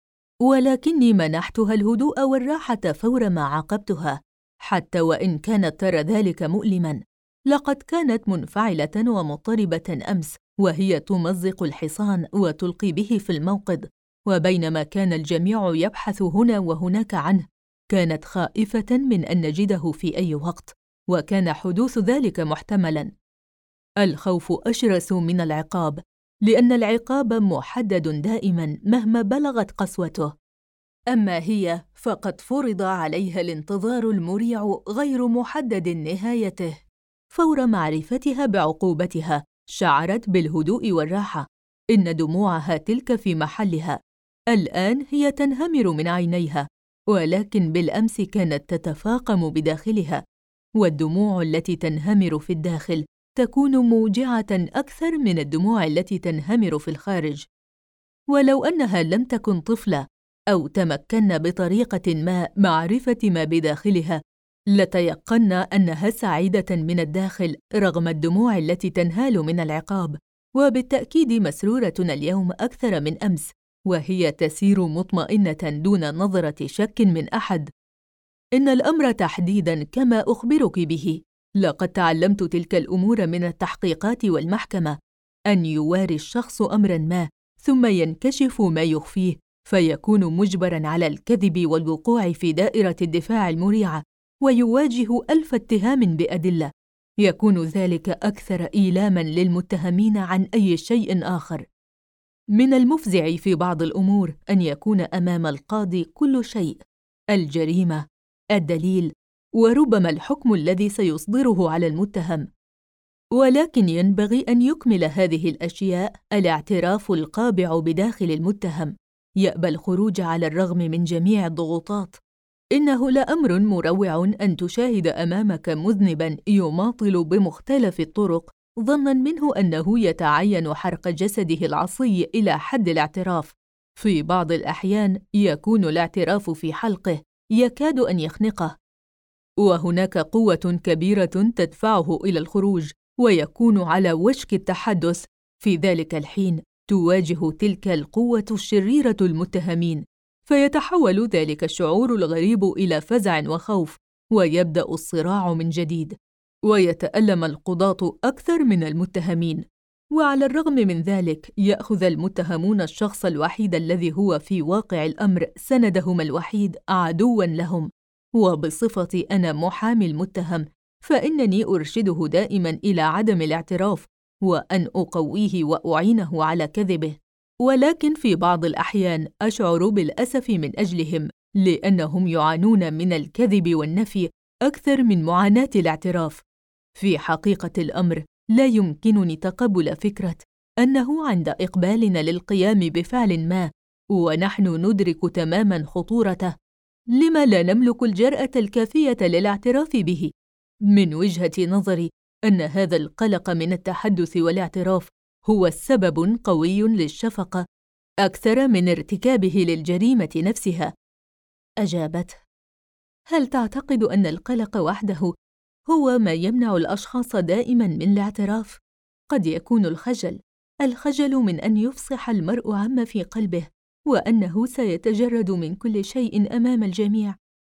ولكني منحتها الهدوء والراحة فور ما عاقبتها، حتى وإن كانت ترى ذلك مؤلماً. لقد كانت منفعلة ومضطربة أمس، وهي تمزق الحصان وتلقي به في الموقد، وبينما كان الجميع يبحث هنا وهناك عنه، كانت خائفة من أن نجده في أي وقت، وكان حدوث ذلك محتملاً. الخوف أشرس من العقاب، لأن العقاب محدد دائماً مهما بلغت قسوته. أما هي فقد فرض عليها الانتظار المريع غير محدد نهايته. فور معرفتها بعقوبتها شعرت بالهدوء والراحة. إن دموعها تلك في محلها. الآن هي تنهمر من عينيها، ولكن بالأمس كانت تتفاقم بداخلها، والدموع التي تنهمر في الداخل تكون موجعة أكثر من الدموع التي تنهمر في الخارج. ولو أنها لم تكن طفلة أو تمكن بطريقة ما معرفة ما بداخلها، لتيقن أنها سعيدة من الداخل رغم الدموع التي تنهال من العقاب، وبالتأكيد مسرورة اليوم أكثر من أمس، وهي تسير مطمئنة دون نظرة شك من أحد. إن الأمر تحديداً كما أخبرك به، لقد تعلمت تلك الأمور من التحقيقات والمحكمة، أن يواري الشخص أمراً ما ثم ينكشف ما يخفيه، فيكون مجبراً على الكذب والوقوع في دائرة الدفاع المريعة، ويواجه 1000 اتهام بأدلة. يكون ذلك أكثر إيلاماً للمتهمين عن أي شيء آخر. من المفزع في بعض الأمور أن يكون أمام القاضي كل شيء: الجريمة، الدليل، وربما الحكم الذي سيصدره على المتهم. ولكن ينبغي أن يكمل هذه الأشياء الاعتراف القابع بداخل المتهم، يأبى الخروج على الرغم من جميع الضغوطات. إنه لأمر مروع أن تشاهد أمامك مذنباً يماطل بمختلف الطرق ظناً منه أنه يتعين حرق جسده العصي إلى حد الاعتراف. في بعض الأحيان يكون الاعتراف في حلقه يكاد أن يخنقه، وهناك قوة كبيرة تدفعه إلى الخروج، ويكون على وشك التحدث. في ذلك الحين تواجه تلك القوة الشريرة المتهمين، فيتحول ذلك الشعور الغريب إلى فزع وخوف، ويبدأ الصراع من جديد، ويتألم القضاة أكثر من المتهمين. وعلى الرغم من ذلك يأخذ المتهمون الشخص الوحيد الذي هو في واقع الأمر سندهم الوحيد عدواً لهم. وبصفتي أنا محامي المتهم، فإنني أرشده دائماً إلى عدم الاعتراف، وأن أقويه وأعينه على كذبه. ولكن في بعض الأحيان أشعر بالأسف من أجلهم، لأنهم يعانون من الكذب والنفي أكثر من معاناة الاعتراف. في حقيقة الأمر لا يمكنني تقبل فكرة أنه عند إقبالنا للقيام بفعل ما ونحن ندرك تماماً خطورته، لما لا نملك الجرأة الكافية للاعتراف به؟ من وجهة نظري أن هذا القلق من التحدث والاعتراف هو سبب قوي للشفقة أكثر من ارتكابه للجريمة نفسها. أجابته: هل تعتقد أن القلق وحده هو ما يمنع الأشخاص دائماً من الاعتراف؟ قد يكون الخجل من أن يفصح المرء عما في قلبه، وأنه سيتجرد من كل شيء أمام الجميع.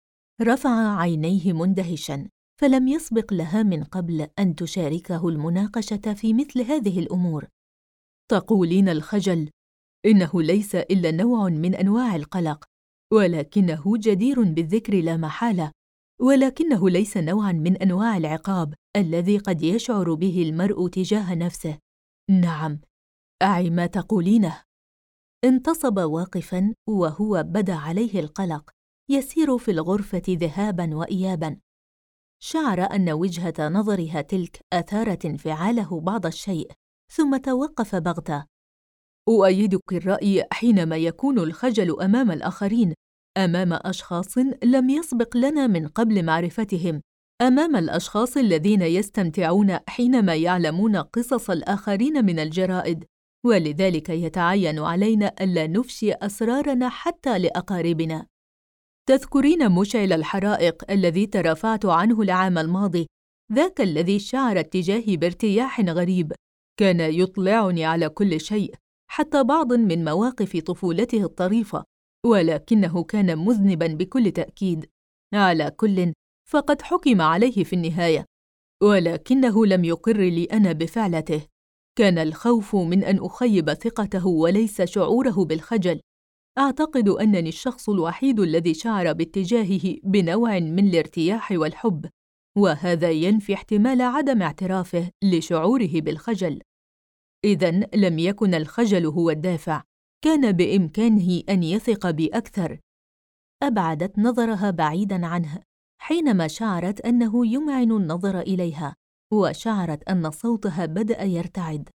رفع عينيه مندهشاً، فلم يسبق لها من قبل أن تشاركه المناقشة في مثل هذه الأمور. تقولين الخجل؟ إنه ليس إلا نوع من أنواع القلق، ولكنه جدير بالذكر لا محالة، ولكنه ليس نوعاً من أنواع العقاب الذي قد يشعر به المرء تجاه نفسه. نعم، أعي ما تقولينه. انتصب واقفاً وهو بدا عليه القلق يسير في الغرفة ذهاباً وإياباً. شعر أن وجهة نظرها تلك أثارت انفعاله بعض الشيء، ثم توقف بغتة. أؤيدك الرأي حينما يكون الخجل أمام الآخرين، أمام أشخاص لم يسبق لنا من قبل معرفتهم، أمام الأشخاص الذين يستمتعون حينما يعلمون قصص الآخرين من الجرائد، ولذلك يتعين علينا ألا نفشي أسرارنا حتى لأقاربنا. تذكرين مشعل الحرائق الذي ترافعت عنه العام الماضي، ذاك الذي شعرت تجاهي بارتياح غريب، كان يطلعني على كل شيء، حتى بعض من مواقف طفولته الطريفة، ولكنه كان مذنباً بكل تأكيد. على كل، فقد حكم عليه في النهاية. ولكنه لم يقر لي أنا بفعلته. كان الخوف من أن أخيب ثقته وليس شعوره بالخجل. أعتقد أنني الشخص الوحيد الذي شعر باتجاهه بنوع من الارتياح والحب، وهذا ينفي احتمال عدم اعترافه لشعوره بالخجل. إذن لم يكن الخجل هو الدافع، كان بإمكانه أن يثق بي أكثر. أبعدت نظرها بعيداً عنه حينما شعرت أنه يمعن النظر إليها، وشعرت أن صوتها بدأ يرتعد.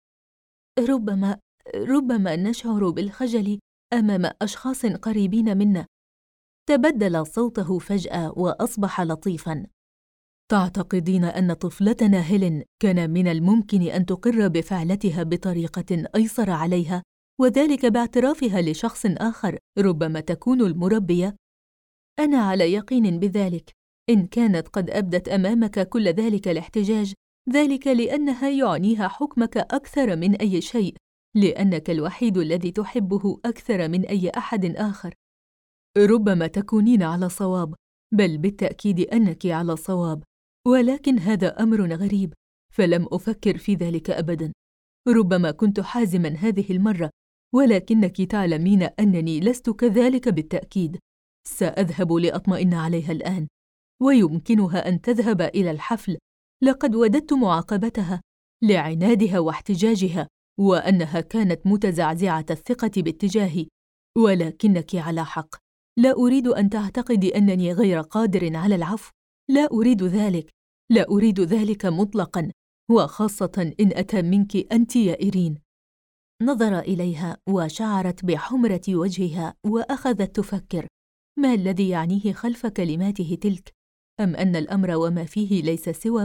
ربما نشعر بالخجل أمام أشخاص قريبين منا. تبدل صوته فجأة وأصبح لطيفاً. تعتقدين أن طفلتنا هيلين كان من الممكن أن تقر بفعلتها بطريقة أيسر عليها، وذلك باعترافها لشخص آخر ربما تكون المربية؟ أنا على يقين بذلك. إن كانت قد أبدت أمامك كل ذلك الاحتجاج، ذلك لأنها يعنيها حكمك أكثر من أي شيء، لأنك الوحيد الذي تحبه أكثر من أي أحد آخر. ربما تكونين على صواب، بل بالتأكيد أنك على صواب، ولكن هذا أمر غريب، فلم أفكر في ذلك أبداً. ربما كنت حازماً هذه المرة، ولكنك تعلمين أنني لست كذلك بالتأكيد. سأذهب لأطمئن عليها الآن، ويمكنها أن تذهب إلى الحفل. لقد وددت معاقبتها لعنادها واحتجاجها، وأنها كانت متزعزعة الثقة باتجاهي، ولكنك على حق. لا أريد أن تعتقدي أنني غير قادر على العفو. لا أريد ذلك، لا أريد ذلك مطلقاً، وخاصة إن أتى منك أنت يا إيرين. نظر إليها وشعرت بحمرة وجهها، وأخذت تفكر. ما الذي يعنيه خلف كلماته تلك؟ أم أن الأمر وما فيه ليس سوى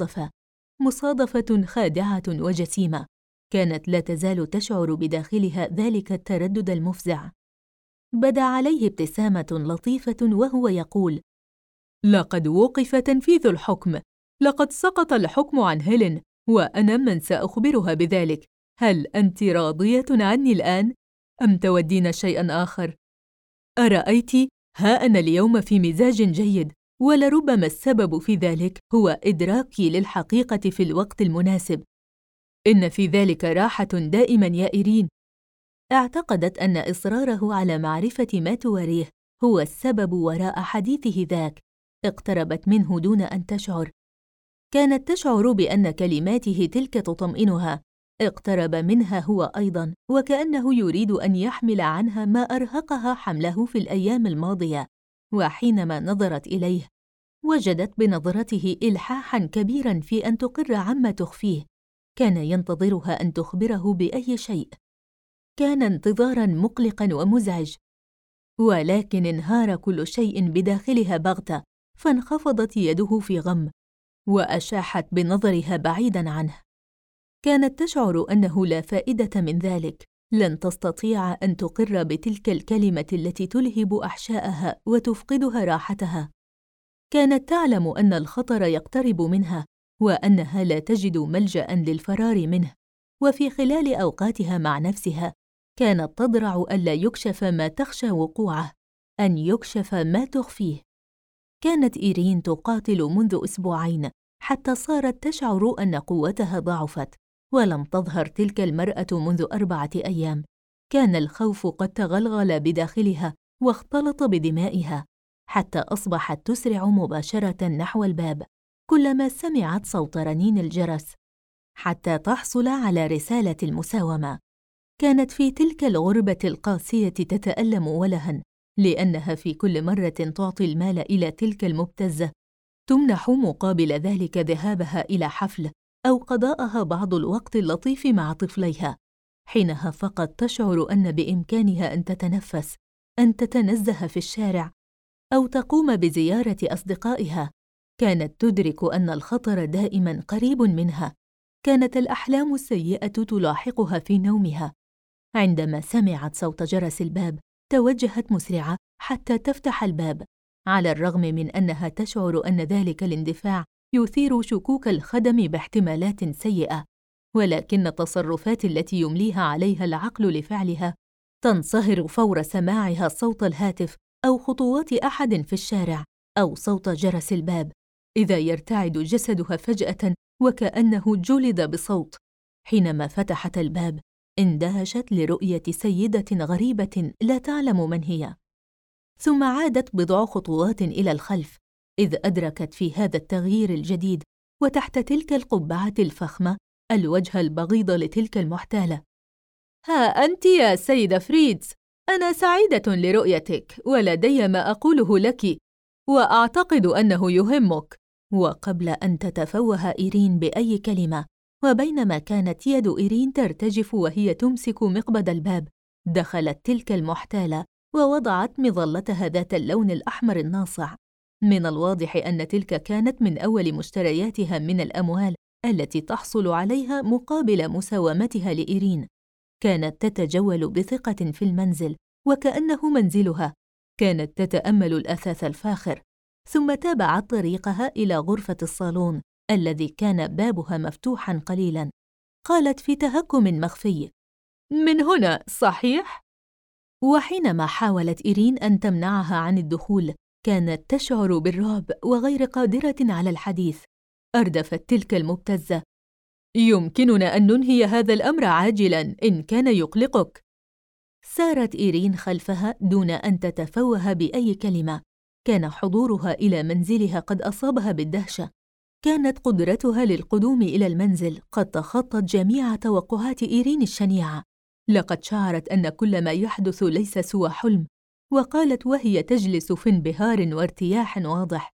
مصادفة خادعة وجسيمة؟ كانت لا تزال تشعر بداخلها ذلك التردد المفزع. بدا عليه ابتسامة لطيفة وهو يقول: لقد وقف تنفيذ الحكم. لقد سقط الحكم عن هيلين، وأنا من سأخبرها بذلك. هل أنت راضية عني الآن؟ أم تودين شيئاً آخر؟ أرأيت؟ ها أنا اليوم في مزاج جيد، ولربما السبب في ذلك هو إدراكي للحقيقة في الوقت المناسب. إن في ذلك راحة دائماً يا إيرين. اعتقدت أن إصراره على معرفة ما تواريه هو السبب وراء حديثه ذاك. اقتربت منه دون أن تشعر. كانت تشعر بأن كلماته تلك تطمئنها. اقترب منها هو أيضاً، وكأنه يريد أن يحمل عنها ما أرهقها حمله في الأيام الماضية. وحينما نظرت إليه، وجدت بنظرته إلحاحاً كبيراً في أن تقر عما تخفيه. كان ينتظرها أن تخبره بأي شيء. كان انتظاراً مقلقاً ومزعج، ولكن انهار كل شيء بداخلها بغتة، فانخفضت يده في غم، وأشاحت بنظرها بعيداً عنه. كانت تشعر أنه لا فائدة من ذلك. لن تستطيع أن تقر بتلك الكلمة التي تلهب أحشاءها وتفقدها راحتها. كانت تعلم أن الخطر يقترب منها، وأنها لا تجد ملجأ للفرار منه. وفي خلال أوقاتها مع نفسها كانت تضرع ألا يكشف ما تخشى وقوعه، أن يكشف ما تخفيه. كانت إيرين تقاتل منذ أسبوعين، حتى صارت تشعر أن قوتها ضعفت. ولم تظهر تلك المرأة منذ 4 أيام. كان الخوف قد تغلغل بداخلها واختلط بدمائها، حتى أصبحت تسرع مباشرة نحو الباب كلما سمعت صوت رنين الجرس، حتى تحصل على رسالة المساومة. كانت في تلك الغربة القاسية تتألم ولها، لأنها في كل مرة تعطي المال إلى تلك المبتزة تمنح مقابل ذلك ذهابها إلى حفل أو قضاءها بعض الوقت اللطيف مع طفليها. حينها فقط تشعر أن بإمكانها أن تتنفس، أن تتنزه في الشارع، أو تقوم بزيارة أصدقائها. كانت تدرك أن الخطر دائماً قريب منها. كانت الأحلام السيئة تلاحقها في نومها. عندما سمعت صوت جرس الباب توجهت مسرعة حتى تفتح الباب، على الرغم من أنها تشعر أن ذلك الاندفاع يثير شكوك الخدم باحتمالات سيئة، ولكن التصرفات التي يمليها عليها العقل لفعلها تنصهر فور سماعها صوت الهاتف أو خطوات أحد في الشارع أو صوت جرس الباب. إذا يرتعد جسدها فجأة وكأنه جلد بصوت. حينما فتحت الباب اندهشت لرؤية سيدة غريبة لا تعلم من هي، ثم عادت بضع خطوات إلى الخلف إذ أدركت في هذا التغيير الجديد وتحت تلك القبعة الفخمة الوجه البغيض لتلك المحتالة. ها أنت يا سيدة فريدز، أنا سعيدة لرؤيتك ولدي ما أقوله لك وأعتقد أنه يهمك. وقبل أن تتفوه إيرين بأي كلمة، وبينما كانت يد إيرين ترتجف وهي تمسك مقبض الباب، دخلت تلك المحتالة ووضعت مظلتها ذات اللون الأحمر الناصع. من الواضح أن تلك كانت من أول مشترياتها من الأموال التي تحصل عليها مقابل مساومتها لإيرين. كانت تتجول بثقة في المنزل وكأنه منزلها. كانت تتأمل الأثاث الفاخر، ثم تابعت طريقها إلى غرفة الصالون الذي كان بابها مفتوحاً قليلاً. قالت في تهكم مخفي: من هنا، صحيح؟ وحينما حاولت إيرين أن تمنعها عن الدخول، كانت تشعر بالرعب وغير قادرة على الحديث. أردفت تلك المبتزة: يمكننا أن ننهي هذا الأمر عاجلاً إن كان يقلقك. سارت إيرين خلفها دون أن تتفوه بأي كلمة. كان حضورها إلى منزلها قد أصابها بالدهشة. كانت قدرتها للقدوم إلى المنزل قد تخطت جميع توقعات إيرين الشنيعة. لقد شعرت أن كل ما يحدث ليس سوى حلم، وقالت وهي تجلس في انبهار وارتياح واضح: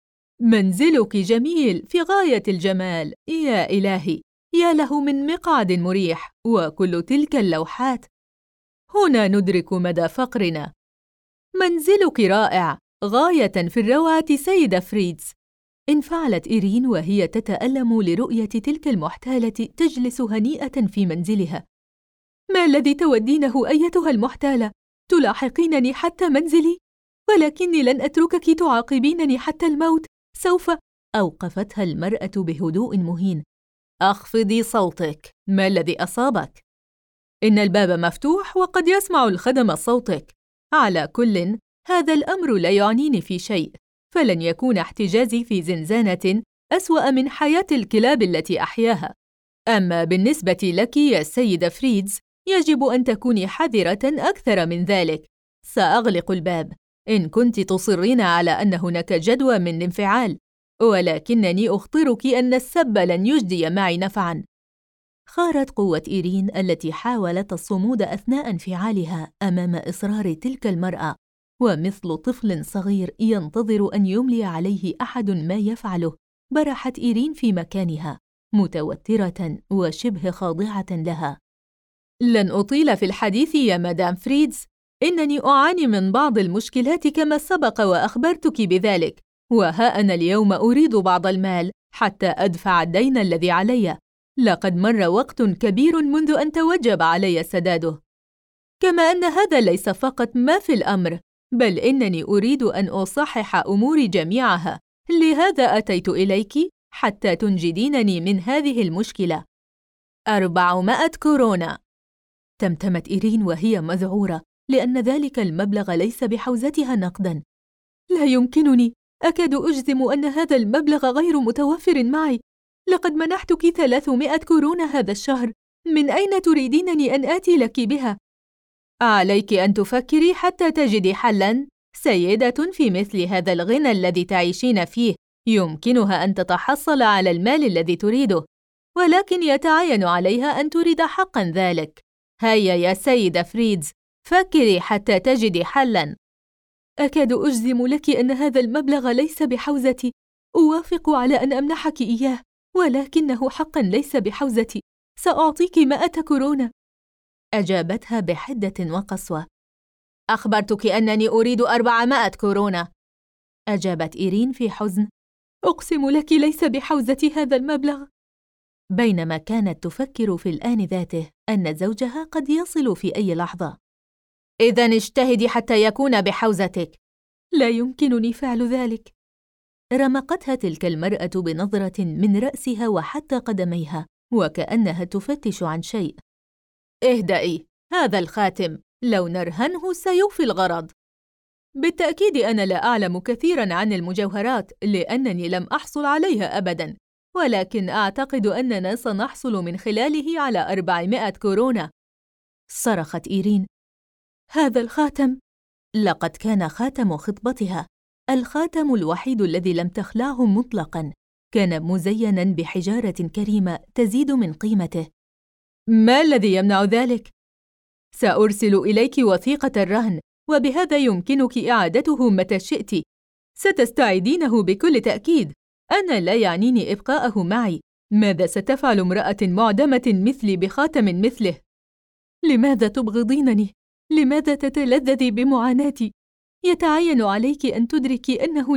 منزلك جميل في غاية الجمال، يا إلهي، يا له من مقعد مريح، وكل تلك اللوحات. هنا ندرك مدى فقرنا. منزلك رائع، غاية في الروعة سيدة فريدز. انفعلت إيرين وهي تتألم لرؤية تلك المحتالة تجلس هنيئة في منزلها. ما الذي تودينه أيتها المحتالة؟ تلاحقينني حتى منزلي؟ ولكني لن أتركك تعاقبينني حتى الموت. سوف. أوقفتها المرأة بهدوء مهين: أخفضي صوتك، ما الذي أصابك؟ إن الباب مفتوح وقد يسمع الخدم صوتك. على كل، هذا الأمر لا يعنيني في شيء، فلن يكون احتجازي في زنزانة أسوأ من حياة الكلاب التي أحياها. أما بالنسبة لك يا سيدة فريدز، يجب أن تكوني حذرة أكثر من ذلك. سأغلق الباب إن كنت تصرين على أن هناك جدوى من الانفعال، ولكنني أخطرك أن السب لن يجدي معي نفعاً. خارت قوة إيرين التي حاولت الصمود أثناء انفعالها أمام إصرار تلك المرأة، ومثل طفل صغير ينتظر أن يملي عليه أحد ما يفعله، برحت إيرين في مكانها متوترة وشبه خاضعة لها. لن أطيل في الحديث يا مدام فريدز، إنني أعاني من بعض المشكلات كما سبق وأخبرتك بذلك، وها أنا اليوم أريد بعض المال حتى أدفع الدين الذي علي. لقد مر وقت كبير منذ أن توجب علي سداده. كما أن هذا ليس فقط ما في الأمر، بل إنني أريد أن أصحح أموري جميعها، لهذا أتيت إليك حتى تنجدينني من هذه المشكلة. 400 كورونا. تمتمت إيرين وهي مذعورة، لأن ذلك المبلغ ليس بحوزتها نقداً. لا يمكنني، أكاد أجزم أن هذا المبلغ غير متوفر معي. لقد منحتك 300 كورونا هذا الشهر، من أين تريدينني أن آتي لك بها؟ عليك أن تفكري حتى تجدي حلاً. سيدة في مثل هذا الغنى الذي تعيشين فيه يمكنها أن تتحصل على المال الذي تريده، ولكن يتعين عليها أن تريد حقاً ذلك. هيا يا سيدة فريدز، فكري حتى تجدي حلاً. أكاد أجزم لك أن هذا المبلغ ليس بحوزتي. أوافق على أن أمنحك إياه، ولكنه حقاً ليس بحوزتي. سأعطيك 100 كورونا. أجابتها بحدة وقسوة. أخبرتك أنني أريد 400 كورونا. أجابت إيرين في حزن. أقسم لك ليس بحوزتي هذا المبلغ. بينما كانت تفكر في الآن ذاته أن زوجها قد يصل في أي لحظة. إذن اجتهدي حتى يكون بحوزتك. لا يمكنني فعل ذلك. رمقتها تلك المرأة بنظرة من رأسها وحتى قدميها، وكأنها تفتش عن شيء. اهدئي، هذا الخاتم لو نرهنه سيوفي الغرض. بالتأكيد أنا لا أعلم كثيراً عن المجوهرات لأنني لم أحصل عليها أبداً، ولكن أعتقد أننا سنحصل من خلاله على 400 كورونا. صرخت إيرين: هذا الخاتم! لقد كان خاتم خطبتها، الخاتم الوحيد الذي لم تخلعه مطلقاً. كان مزيناً بحجارة كريمة تزيد من قيمته. ما الذي يمنع ذلك؟ سأرسل إليك وثيقة الرهن، وبهذا يمكنك إعادته متى شئت. ستستعيدينه بكل تأكيد. أنا لا يعنيني إبقاءه معي. ماذا ستفعل امرأة معدمة مثلي بخاتم مثله؟ لماذا تبغضينني؟ لماذا تتلذذي بمعاناتي؟ يتعين عليك أن تدركي أنه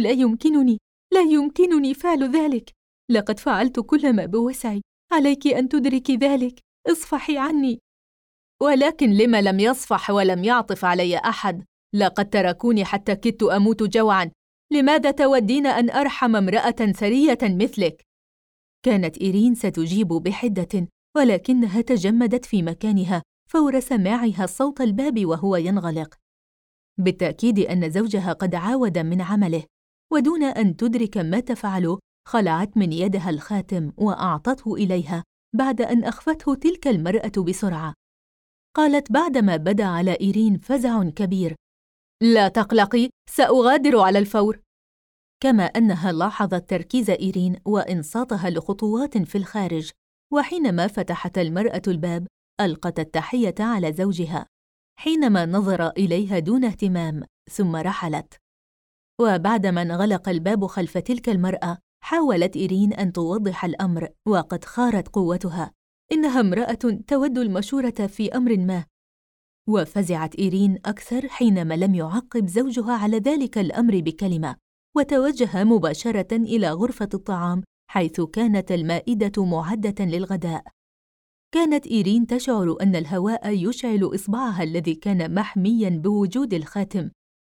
لا يمكنني فعل ذلك. لقد فعلت كل ما بوسعي، عليك أن تدركي ذلك. اصفحي عني. ولكن لما لم يصفح ولم يعطف علي أحد؟ لقد تركوني حتى كدت أموت جوعاً. لماذا تودين أن أرحم امرأة ثرية مثلك؟ كانت إيرين ستجيب بحدة، ولكنها تجمدت في مكانها فور سماعها صوت الباب وهو ينغلق. بالتأكيد أن زوجها قد عاود من عمله، ودون أن تدرك ما تفعله خلعت من يدها الخاتم وأعطته إليها بعد أن أخفته تلك المرأة بسرعة. قالت بعدما بدا على إيرين فزع كبير: لا تقلقي، سأغادر على الفور. كما أنها لاحظت تركيز إيرين وإنصاتها لخطوات في الخارج، وحينما فتحت المرأة الباب ألقت التحية على زوجها حينما نظر إليها دون اهتمام، ثم رحلت. وبعدما انغلق الباب خلف تلك المرأة حاولت إيرين أن توضح الأمر، وقد خارت قوتها. إنها امرأة تود المشورة في أمر ما. وفزعت إيرين أكثر حينما لم يعقب زوجها على ذلك الأمر بكلمة، وتوجه مباشرة إلى غرفة الطعام حيث كانت المائدة معدة للغداء. كانت إيرين تشعر أن الهواء يشعل إصبعها الذي كان محمياً بوجود الخاتم،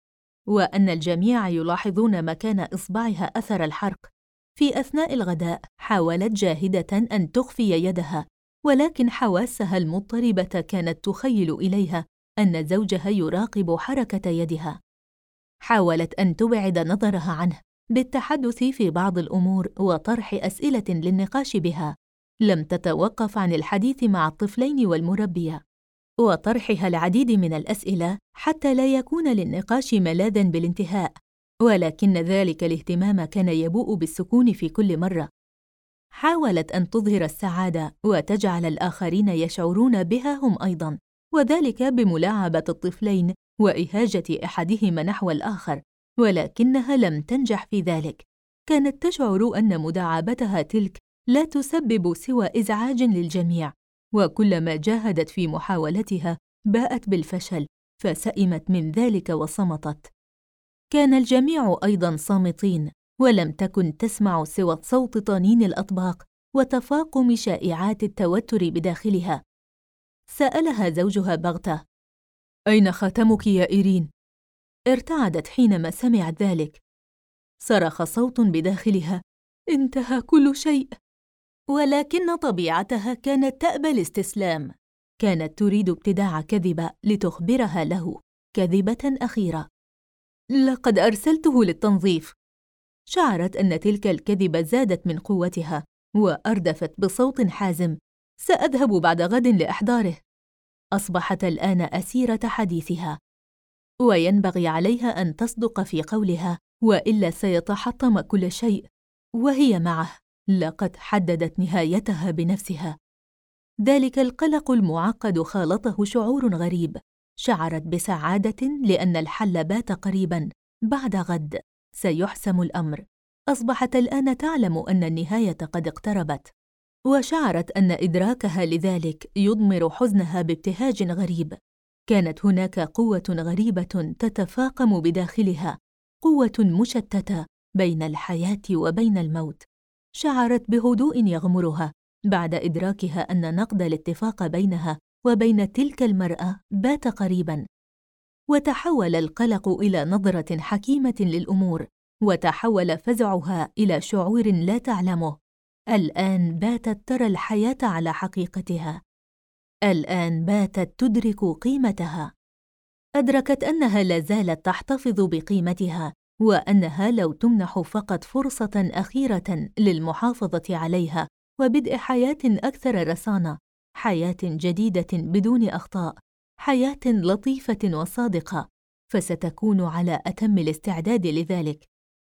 وأن الجميع يلاحظون مكان إصبعها أثر الحرق. في أثناء الغداء حاولت جاهدة أن تخفي يدها، ولكن حواسها المضطربة كانت تخيل إليها أن زوجها يراقب حركة يدها. حاولت أن تبعد نظرها عنه بالتحدث في بعض الأمور وطرح أسئلة للنقاش بها. لم تتوقف عن الحديث مع الطفلين والمربية وطرحها العديد من الأسئلة حتى لا يكون للنقاش ملاذاً بالانتهاء، ولكن ذلك الاهتمام كان يبوء بالسكون في كل مرة. حاولت أن تظهر السعادة وتجعل الآخرين يشعرون بها هم أيضاً، وذلك بملاعبة الطفلين وإهاجة أحدهما نحو الآخر، ولكنها لم تنجح في ذلك. كانت تشعر أن مداعبتها تلك لا تسبب سوى إزعاج للجميع، وكلما جاهدت في محاولتها باءت بالفشل، فسئمت من ذلك وصمتت. كان الجميع أيضاً صامتين، ولم تكن تسمع سوى صوت طنين الأطباق وتفاقم شائعات التوتر بداخلها. سألها زوجها بغتة: أين خاتمك يا إيرين؟ ارتعدت حينما سمعت ذلك. صرخ صوت بداخلها: انتهى كل شيء. ولكن طبيعتها كانت تأبى الاستسلام. كانت تريد ابتداع كذبة لتخبرها له، كذبة أخيرة: لقد أرسلته للتنظيف. شعرت أن تلك الكذبة زادت من قوتها، وأردفت بصوت حازم: سأذهب بعد غد لإحضاره. أصبحت الآن أسيرة حديثها، وينبغي عليها أن تصدق في قولها، وإلا سيتحطم كل شيء. وهي معه لقد حددت نهايتها بنفسها. ذلك القلق المعقد خالطه شعور غريب. شعرت بسعادة لأن الحل بات قريباً. بعد غد سيحسم الأمر. أصبحت الآن تعلم أن النهاية قد اقتربت، وشعرت أن إدراكها لذلك يضمر حزنها بابتهاج غريب. كانت هناك قوة غريبة تتفاقم بداخلها، قوة مشتتة بين الحياة وبين الموت. شعرت بهدوء يغمرها بعد إدراكها أن نقد الاتفاق بينها وبين تلك المرأة بات قريباً. وتحول القلق إلى نظرة حكيمة للأمور، وتحول فزعها إلى شعور لا تعلمه. الآن باتت ترى الحياة على حقيقتها. الآن باتت تدرك قيمتها. أدركت أنها لا زالت تحتفظ بقيمتها، وأنها لو تمنح فقط فرصة أخيرة للمحافظة عليها وبدء حياة أكثر رصانة، حياة جديدة بدون أخطاء، حياة لطيفة وصادقة، فستكون على أتم الاستعداد لذلك.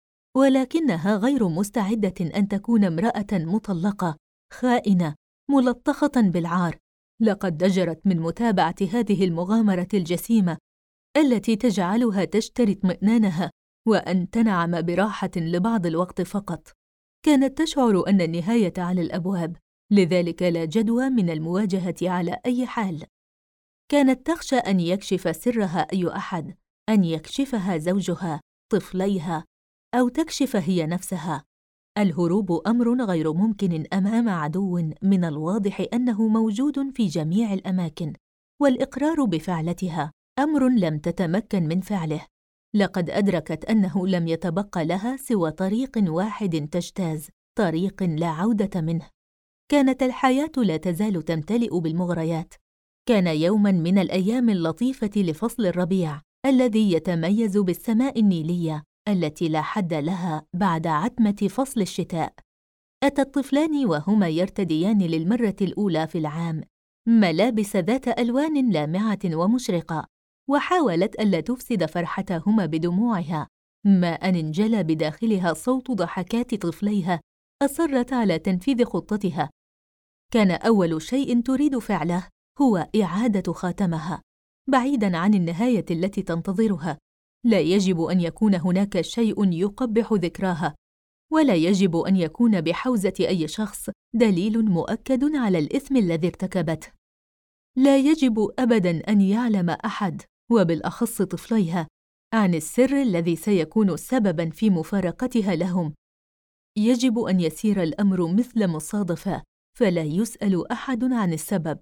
ولكنها غير مستعدة أن تكون امرأة مطلقة، خائنة، ملطخة بالعار. لقد ضجرت من متابعة هذه المغامرة الجسيمة التي تجعلها تشتري اطمئنانها وأن تنعم براحة لبعض الوقت فقط. كانت تشعر أن النهاية على الأبواب، لذلك لا جدوى من المواجهة على أي حال. كانت تخشى أن يكشف سرها أي أحد، أن يكشفها زوجها، طفليها، أو تكشف هي نفسها. الهروب أمر غير ممكن أمام عدو من الواضح أنه موجود في جميع الأماكن، والإقرار بفعلتها أمر لم تتمكن من فعله. لقد أدركت أنه لم يتبقى لها سوى طريق واحد تجتاز، طريق لا عودة منه. كانت الحياة لا تزال تمتلئ بالمغريات. كان يوماً من الأيام اللطيفة لفصل الربيع الذي يتميز بالسماء النيلية التي لا حد لها بعد عتمة فصل الشتاء. أتى الطفلان وهما يرتديان للمرة الأولى في العام ملابس ذات ألوان لامعة ومشرقة، وحاولت ألا تفسد فرحتهما بدموعها، ما أن انجلى بداخلها صوت ضحكات طفليها. أصرت على تنفيذ خطتها. كان أول شيء تريد فعله هو إعادة خاتمها، بعيداً عن النهاية التي تنتظرها. لا يجب أن يكون هناك شيء يقبح ذكراها، ولا يجب أن يكون بحوزة أي شخص دليل مؤكد على الإثم الذي ارتكبته. لا يجب أبداً أن يعلم أحد، وبالأخص طفليها، عن السر الذي سيكون سبباً في مفارقتها لهم. يجب أن يسير الأمر مثل مصادفة، فلا يسأل أحد عن السبب.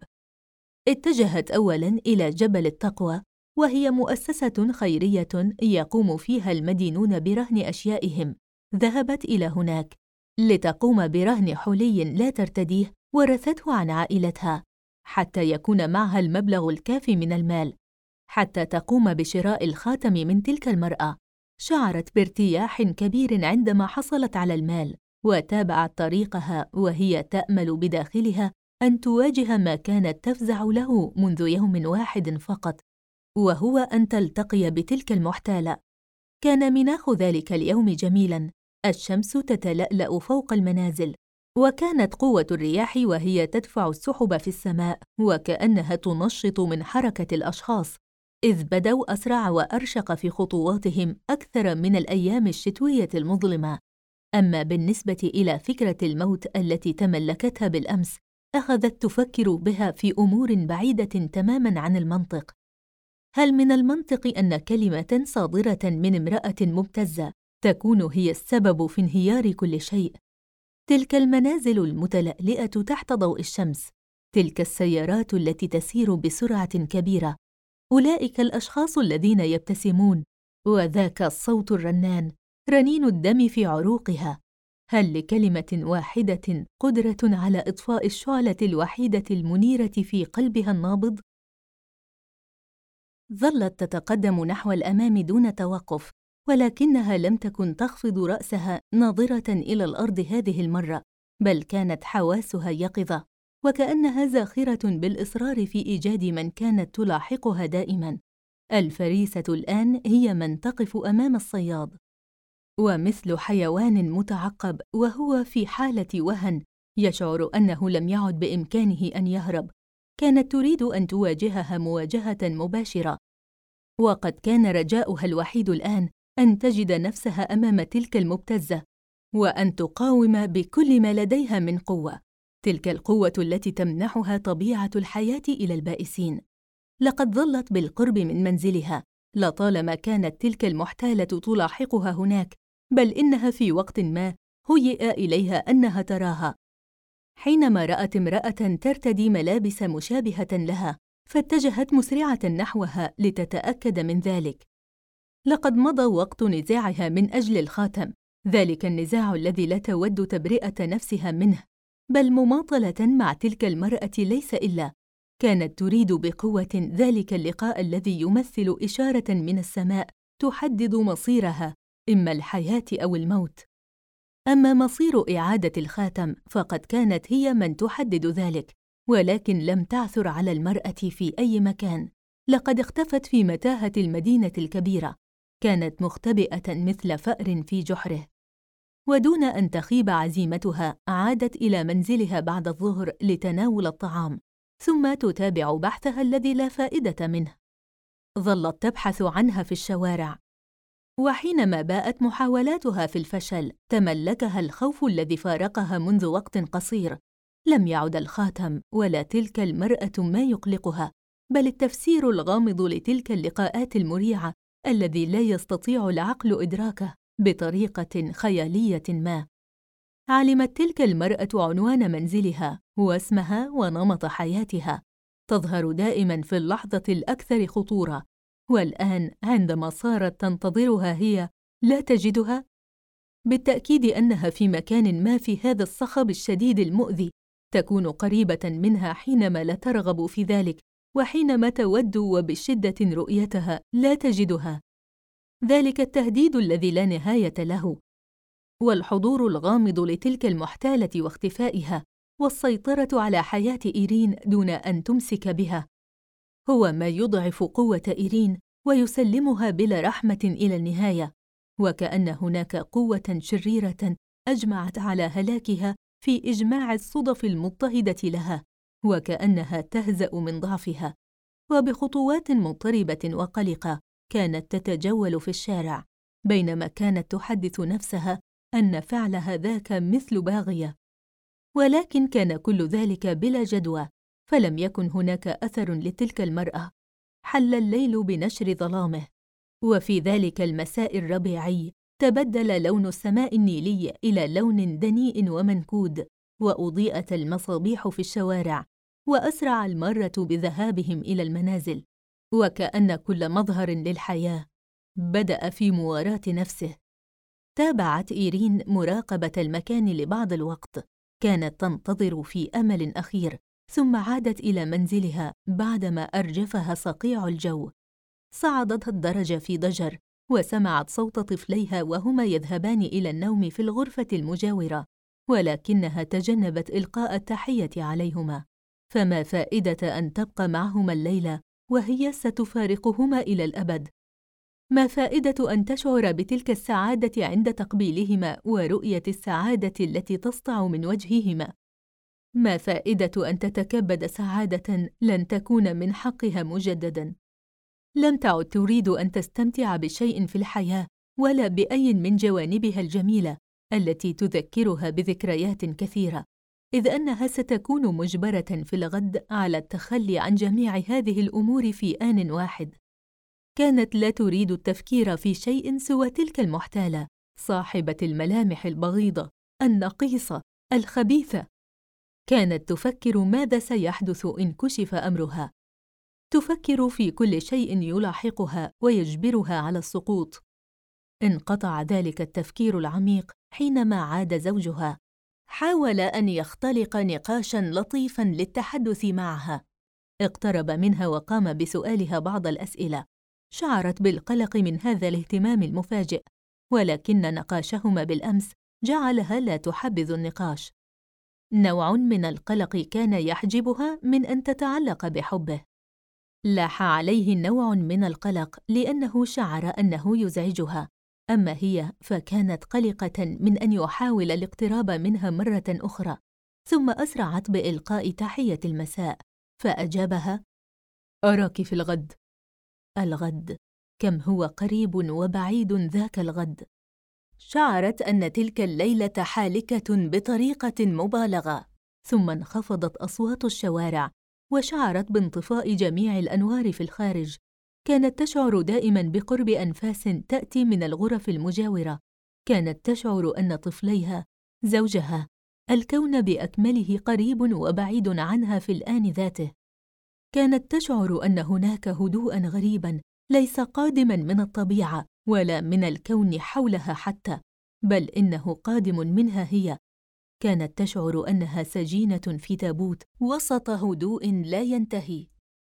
اتجهت أولاً إلى جبل التقوى، وهي مؤسسة خيرية يقوم فيها المدينون برهن أشيائهم. ذهبت إلى هناك لتقوم برهن حلي لا ترتديه ورثته عن عائلتها، حتى يكون معها المبلغ الكافي من المال حتى تقوم بشراء الخاتم من تلك المرأة. شعرت بارتياح كبير عندما حصلت على المال، وتابعت طريقها وهي تأمل بداخلها أن تواجه ما كانت تفزع له منذ يوم واحد فقط، وهو أن تلتقي بتلك المحتالة. كان مناخ ذلك اليوم جميلاً، الشمس تتلألأ فوق المنازل، وكانت قوة الرياح وهي تدفع السحب في السماء وكأنها تنشط من حركة الأشخاص، إذ بدوا أسرع وأرشق في خطواتهم أكثر من الأيام الشتوية المظلمة. أما بالنسبة إلى فكرة الموت التي تملكتها بالأمس، أخذت تفكر بها في أمور بعيدة تماماً عن المنطق. هل من المنطق أن كلمة صادرة من امرأة مبتزة تكون هي السبب في انهيار كل شيء؟ تلك المنازل المتلألئة تحت ضوء الشمس، تلك السيارات التي تسير بسرعة كبيرة، أولئك الأشخاص الذين يبتسمون، وذاك الصوت الرنان، رنين الدم في عروقها. هل لكلمة واحدة قدرة على إطفاء الشعلة الوحيدة المنيرة في قلبها النابض؟ ظلت تتقدم نحو الأمام دون توقف، ولكنها لم تكن تخفض رأسها ناظرة إلى الأرض هذه المرة، بل كانت حواسها يقظة، وكأنها زاخرة بالإصرار في إيجاد من كانت تلاحقها دائماً. الفريسة الآن هي من تقف أمام الصياد، ومثل حيوان متعقب وهو في حالة وهن يشعر أنه لم يعد بإمكانه أن يهرب، كانت تريد أن تواجهها مواجهة مباشرة. وقد كان رجاؤها الوحيد الآن أن تجد نفسها أمام تلك المبتزة، وأن تقاوم بكل ما لديها من قوة، تلك القوة التي تمنحها طبيعة الحياة إلى البائسين. لقد ظلت بالقرب من منزلها، لطالما كانت تلك المحتالة تلاحقها هناك، بل إنها في وقت ما هيئ إليها أنها تراها. حينما رأت امرأة ترتدي ملابس مشابهة لها، فاتجهت مسرعة نحوها لتتأكد من ذلك. لقد مضى وقت نزاعها من أجل الخاتم، ذلك النزاع الذي لا تود تبرئة نفسها منه، بل مماطلة مع تلك المرأة ليس إلا. كانت تريد بقوة ذلك اللقاء الذي يمثل إشارة من السماء تحدد مصيرها، إما الحياة أو الموت. أما مصير إعادة الخاتم فقد كانت هي من تحدد ذلك، ولكن لم تعثر على المرأة في أي مكان. لقد اختفت في متاهة المدينة الكبيرة، كانت مختبئة مثل فأر في جحره. ودون أن تخيب عزيمتها عادت إلى منزلها بعد الظهر لتناول الطعام، ثم تتابع بحثها الذي لا فائدة منه. ظلت تبحث عنها في الشوارع، وحينما باءت محاولاتها في الفشل تملكها الخوف الذي فارقها منذ وقت قصير. لم يعد الخاتم ولا تلك المرأة ما يقلقها، بل التفسير الغامض لتلك اللقاءات المريعة الذي لا يستطيع العقل إدراكه بطريقة خيالية ما. علمت تلك المرأة عنوان منزلها واسمها ونمط حياتها، تظهر دائماً في اللحظة الأكثر خطورة، والآن عندما صارت تنتظرها هي لا تجدها. بالتأكيد أنها في مكان ما في هذا الصخب الشديد المؤذي، تكون قريبة منها حينما لا ترغب في ذلك، وحينما تود وبشدة رؤيتها لا تجدها. ذلك التهديد الذي لا نهاية له، والحضور الغامض لتلك المحتالة واختفائها، والسيطرة على حياة إيرين دون أن تمسك بها، هو ما يضعف قوة إيرين ويسلمها بلا رحمة إلى النهاية، وكأن هناك قوة شريرة أجمعت على هلاكها في إجماع الصدف المضطهدة لها، وكأنها تهزأ من ضعفها. وبخطوات مضطربة وقلقة كانت تتجول في الشارع، بينما كانت تحدث نفسها أن فعلها ذاك مثل باغية. ولكن كان كل ذلك بلا جدوى، فلم يكن هناك أثر لتلك المرأة. حل الليل بنشر ظلامه، وفي ذلك المساء الربيعي تبدل لون السماء النيلي إلى لون دنيء ومنكود، وأضيئت المصابيح في الشوارع، وأسرع المارة بذهابهم إلى المنازل، وكأن كل مظهر للحياة بدأ في مواراة نفسه. تابعت إيرين مراقبة المكان لبعض الوقت، كانت تنتظر في أمل أخير، ثم عادت إلى منزلها بعدما أرجفها صقيع الجو. صعدت الدرج في ضجر، وسمعت صوت طفليها وهما يذهبان إلى النوم في الغرفة المجاورة، ولكنها تجنبت إلقاء التحية عليهما. فما فائدة أن تبقى معهما الليلة وهي ستفارقهما إلى الأبد؟ ما فائدة أن تشعر بتلك السعادة عند تقبيلهما ورؤية السعادة التي تسطع من وجههما؟ ما فائدة أن تتكبد سعادة لن تكون من حقها مجدداً؟ لم تعد تريد أن تستمتع بشيء في الحياة ولا بأي من جوانبها الجميلة التي تذكرها بذكريات كثيرة، إذ أنها ستكون مجبرة في الغد على التخلي عن جميع هذه الأمور في آن واحد. كانت لا تريد التفكير في شيء سوى تلك المحتالة، صاحبة الملامح البغيضة، النقيصة، الخبيثة. كانت تفكر ماذا سيحدث إن كشف أمرها، تفكر في كل شيء يلاحقها ويجبرها على السقوط. انقطع ذلك التفكير العميق حينما عاد زوجها. حاول أن يختلق نقاشاً لطيفاً للتحدث معها. اقترب منها وقام بسؤالها بعض الأسئلة. شعرت بالقلق من هذا الاهتمام المفاجئ، ولكن نقاشهما بالأمس جعلها لا تحبذ النقاش. نوع من القلق كان يحجبها من أن تتعلق بحبه. لاح عليه نوع من القلق لأنه شعر أنه يزعجها، أما هي فكانت قلقة من أن يحاول الاقتراب منها مرة أخرى. ثم أسرعت بإلقاء تحية المساء، فأجابها: أراك في الغد. الغد، كم هو قريب وبعيد ذاك الغد. شعرت أن تلك الليلة حالكة بطريقة مبالغة. ثم انخفضت أصوات الشوارع، وشعرت بانطفاء جميع الأنوار في الخارج. كانت تشعر دائماً بقرب أنفاس تأتي من الغرف المجاورة. كانت تشعر أن طفليها، زوجها، الكون بأكمله قريب وبعيد عنها في الآن ذاته. كانت تشعر أن هناك هدوءاً غريباً ليس قادماً من الطبيعة ولا من الكون حولها حتى، بل إنه قادم منها هي. كانت تشعر أنها سجينة في تابوت وسط هدوء لا ينتهي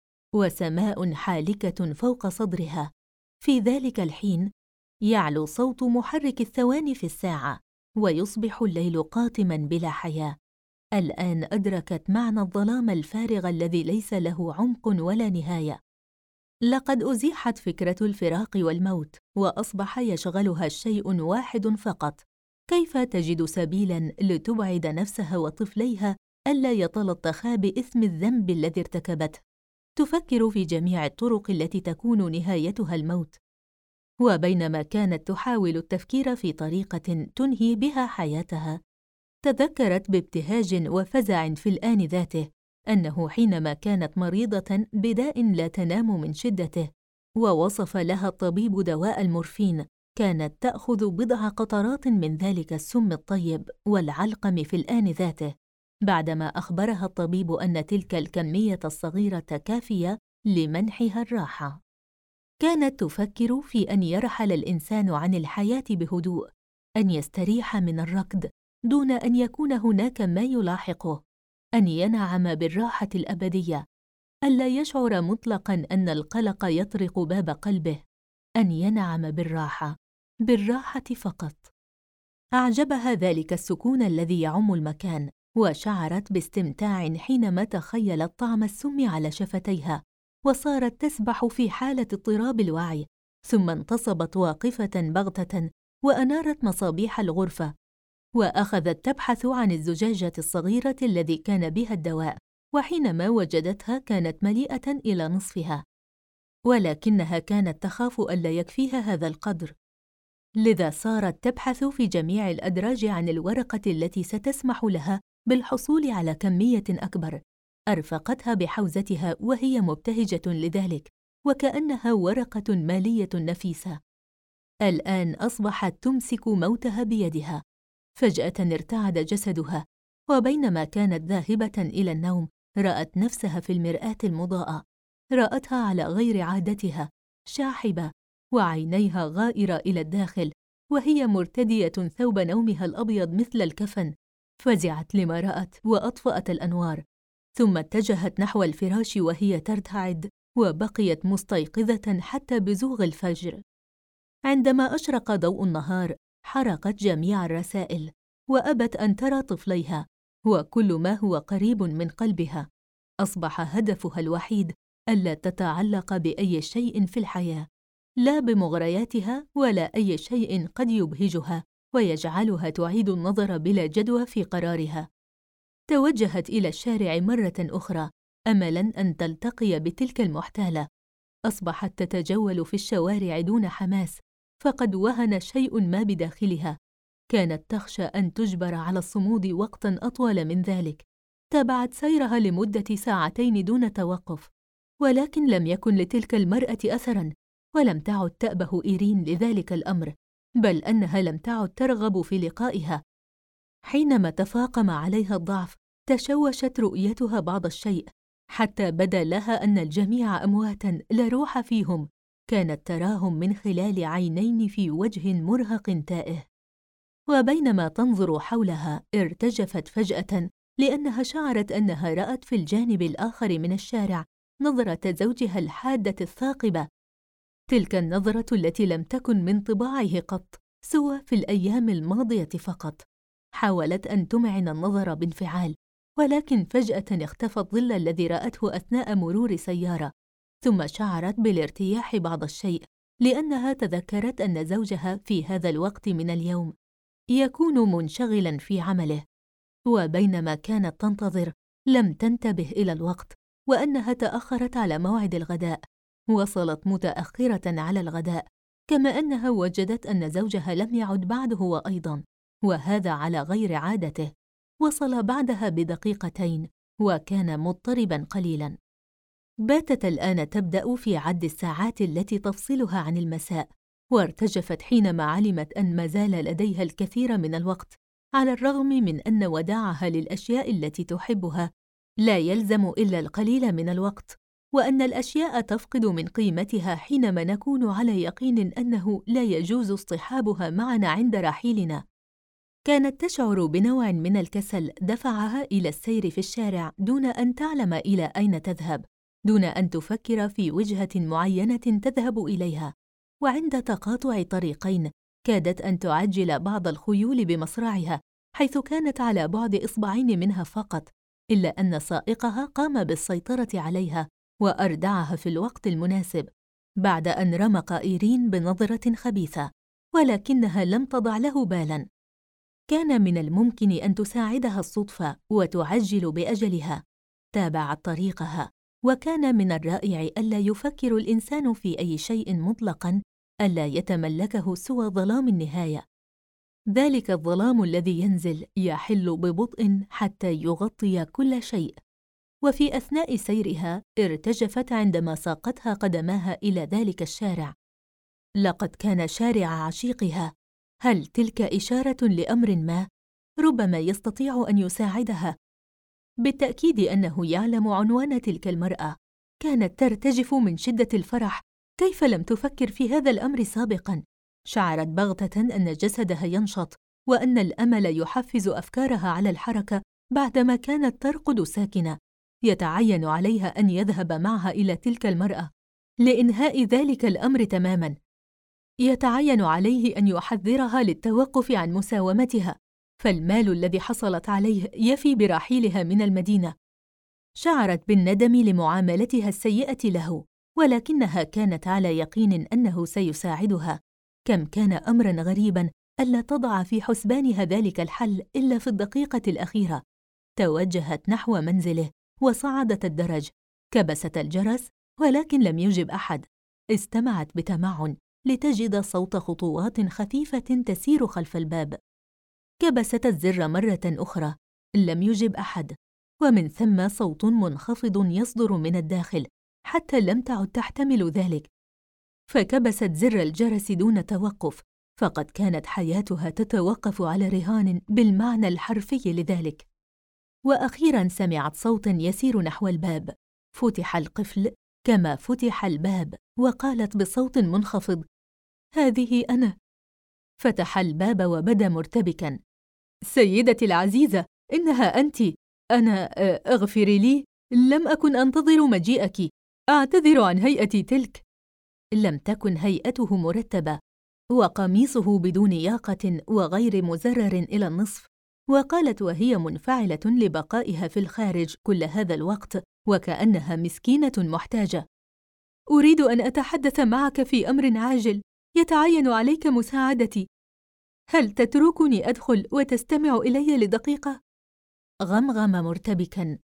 وسماء حالكة فوق صدرها. في ذلك الحين يعلو صوت محرك الثواني في الساعة ويصبح الليل قاتما بلا حياة. الآن أدركت معنى الظلام الفارغ الذي ليس له عمق ولا نهاية. لقد أزيحت فكرة الفراق والموت وأصبح يشغلها شيء واحد فقط: كيف تجد سبيلاً لتبعد نفسها وطفليها ألا يتلطخا بإثم الذنب الذي ارتكبته. تفكر في جميع الطرق التي تكون نهايتها الموت. وبينما كانت تحاول التفكير في طريقة تنهي بها حياتها، تذكرت بابتهاج وفزع في الآن ذاته أنه حينما كانت مريضة بداء لا تنام من شدته ووصف لها الطبيب دواء المورفين، كانت تأخذ بضع قطرات من ذلك السم الطيب والعلقم في الآن ذاته، بعدما أخبرها الطبيب أن تلك الكمية الصغيرة كافية لمنحها الراحة. كانت تفكر في أن يرحل الإنسان عن الحياة بهدوء، أن يستريح من الركض دون أن يكون هناك ما يلاحقه، أن ينعم بالراحة الأبدية، ألا يشعر مطلقاً أن القلق يطرق باب قلبه، أن ينعم بالراحة فقط. أعجبها ذلك السكون الذي يعم المكان، وشعرت باستمتاع حينما تخيلت طعم السم على شفتيها، وصارت تسبح في حالة اضطراب الوعي. ثم انتصبت واقفة بغتة وأنارت مصابيح الغرفة، وأخذت تبحث عن الزجاجة الصغيرة الذي كان بها الدواء، وحينما وجدتها كانت مليئة إلى نصفها، ولكنها كانت تخاف ألا يكفيها هذا القدر، لذا صارت تبحث في جميع الأدراج عن الورقة التي ستسمح لها بالحصول على كمية أكبر. أرفقتها بحوزتها وهي مبتهجة لذلك، وكأنها ورقة مالية نفيسة. الآن أصبحت تمسك موتها بيدها. فجأة ارتعد جسدها، وبينما كانت ذاهبة إلى النوم رأت نفسها في المرآة المضاءة. رأتها على غير عادتها، شاحبة وعينيها غائرة إلى الداخل، وهي مرتدية ثوب نومها الأبيض مثل الكفن. فزعت لما رأت وأطفأت الأنوار، ثم اتجهت نحو الفراش وهي ترتعد، وبقيت مستيقظة حتى بزوغ الفجر. عندما أشرق ضوء النهار حرقت جميع الرسائل، وأبت أن ترى طفليها وكل ما هو قريب من قلبها. أصبح هدفها الوحيد ألا تتعلق بأي شيء في الحياة، لا بمغرياتها ولا أي شيء قد يبهجها ويجعلها تعيد النظر بلا جدوى في قرارها. توجهت إلى الشارع مرة أخرى أملاً أن تلتقي بتلك المحتالة. أصبحت تتجول في الشوارع دون حماس، فقد وهن شيء ما بداخلها. كانت تخشى أن تجبر على الصمود وقتاً أطول من ذلك. تابعت سيرها لمدة ساعتين دون توقف، ولكن لم يكن لتلك المرأة أثراً، ولم تعد تأبه إيرين لذلك الأمر، بل أنها لم تعد ترغب في لقائها. حينما تفاقم عليها الضعف تشوشت رؤيتها بعض الشيء، حتى بدا لها أن الجميع أمواتاً لا روح فيهم. كانت تراهم من خلال عينين في وجه مرهق تائه. وبينما تنظر حولها ارتجفت فجأة، لأنها شعرت أنها رأت في الجانب الآخر من الشارع نظرة زوجها الحادة الثاقبة، تلك النظرة التي لم تكن من طباعه قط سوى في الأيام الماضية فقط. حاولت أن تمعن النظر بانفعال، ولكن فجأة اختفى الظل الذي رأته أثناء مرور سيارة، ثم شعرت بالارتياح بعض الشيء، لأنها تذكرت أن زوجها في هذا الوقت من اليوم يكون منشغلاً في عمله. وبينما كانت تنتظر لم تنتبه إلى الوقت، وأنها تأخرت على موعد الغداء. وصلت متأخرة على الغداء، كما أنها وجدت أن زوجها لم يعد بعد هو أيضاً، وهذا على غير عادته. وصل بعدها بدقيقتين، وكان مضطرباً قليلاً. باتت الآن تبدأ في عد الساعات التي تفصلها عن المساء، وارتجفت حينما علمت أن ما زال لديها الكثير من الوقت، على الرغم من أن وداعها للأشياء التي تحبها لا يلزم إلا القليل من الوقت، وأن الأشياء تفقد من قيمتها حينما نكون على يقين أنه لا يجوز اصطحابها معنا عند رحيلنا. كانت تشعر بنوع من الكسل دفعها إلى السير في الشارع دون أن تعلم إلى أين تذهب، دون أن تفكر في وجهة معينة تذهب إليها. وعند تقاطع طريقين كادت أن تعجل بعض الخيول بمصرعها، حيث كانت على بعد إصبعين منها فقط، إلا أن سائقها قام بالسيطرة عليها وأردعها في الوقت المناسب، بعد أن رمق إيرين بنظرة خبيثة، ولكنها لم تضع له بالاً. كان من الممكن أن تساعدها الصدفة وتعجل بأجلها. تابعت طريقها، وكان من الرائع ألا يفكر الإنسان في أي شيء مطلقاً، ألا يتملكه سوى ظلام النهاية، ذلك الظلام الذي ينزل يحل ببطء حتى يغطي كل شيء. وفي أثناء سيرها ارتجفت عندما ساقتها قدماها إلى ذلك الشارع. لقد كان شارع عشيقها. هل تلك إشارة لأمر ما؟ ربما يستطيع أن يساعدها. بالتأكيد أنه يعلم عنوان تلك المرأة. كانت ترتجف من شدة الفرح. كيف لم تفكر في هذا الأمر سابقاً؟ شعرت بغتة أن جسدها ينشط، وأن الأمل يحفز أفكارها على الحركة بعدما كانت ترقد ساكنة. يتعين عليها أن يذهب معها إلى تلك المرأة لإنهاء ذلك الأمر تماماً. يتعين عليه أن يحذرها للتوقف عن مساومتها، فالمال الذي حصلت عليه يفي برحيلها من المدينة. شعرت بالندم لمعاملتها السيئة له، ولكنها كانت على يقين أنه سيساعدها. كم كان أمراً غريباً ألا تضع في حسبانها ذلك الحل إلا في الدقيقة الأخيرة. توجهت نحو منزله وصعدت الدرج. كبست الجرس ولكن لم يجب أحد. استمعت بتمعن لتجد صوت خطوات خفيفة تسير خلف الباب. كبست الزر مرة أخرى، لم يجب أحد، ومن ثم صوت منخفض يصدر من الداخل حتى لم تعد تحتمل ذلك. فكبست زر الجرس دون توقف، فقد كانت حياتها تتوقف على رهان بالمعنى الحرفي لذلك. وأخيراً سمعت صوتاً يسير نحو الباب. فتح القفل كما فتح الباب، وقالت بصوت منخفض: هذه أنا. فتح الباب وبدا مرتبكاً. سيدتي العزيزة، إنها أنت. أنا اغفري لي، لم أكن أنتظر مجيئك. أعتذر عن هيئتي تلك. لم تكن هيئته مرتبة، وقميصه بدون ياقة وغير مزرر إلى النصف. وقالت وهي منفعلة لبقائها في الخارج كل هذا الوقت وكأنها مسكينة محتاجة: أريد أن أتحدث معك في أمر عاجل، يتعين عليك مساعدتي. هل تتركني أدخل وتستمع إلي لدقيقة؟ غمغم مرتبكاً: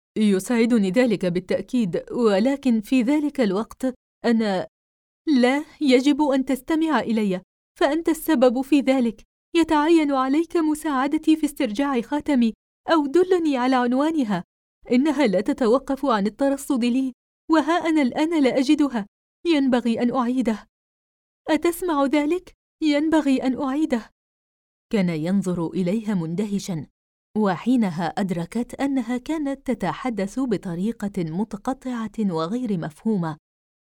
يسعدني ذلك بالتأكيد، ولكن في ذلك الوقت أنا... لا، يجب أن تستمع إلي، فأنت السبب في ذلك. يتعين عليك مساعدتي في استرجاع خاتمي، أو دلني على عنوانها. إنها لا تتوقف عن الترصد لي، وها أنا الآن لا أجدها. ينبغي أن أعيده. أتسمع ذلك؟ ينبغي أن أعيده. كان ينظر إليها مندهشاً، وحينها أدركت أنها كانت تتحدث بطريقة متقطعة وغير مفهومة.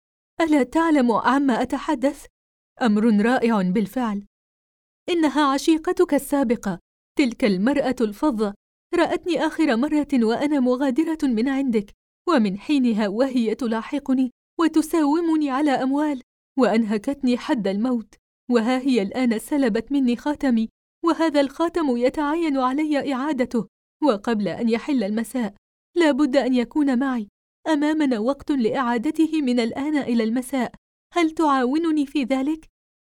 ألا تعلم عما أتحدث؟ أمر رائع بالفعل. إنها عشيقتك السابقة، تلك المرأة الفظة. رأتني آخر مرة وأنا مغادرة من عندك، ومن حينها وهي تلاحقني وتساومني على أموال، وأنهكتني حد الموت. وها هي الآن سلبت مني خاتمي، وهذا الخاتم يتعين علي إعادته، وقبل أن يحل المساء. لا بد أن يكون معي. أمامنا وقت لإعادته من الآن إلى المساء. هل تعاونني في ذلك؟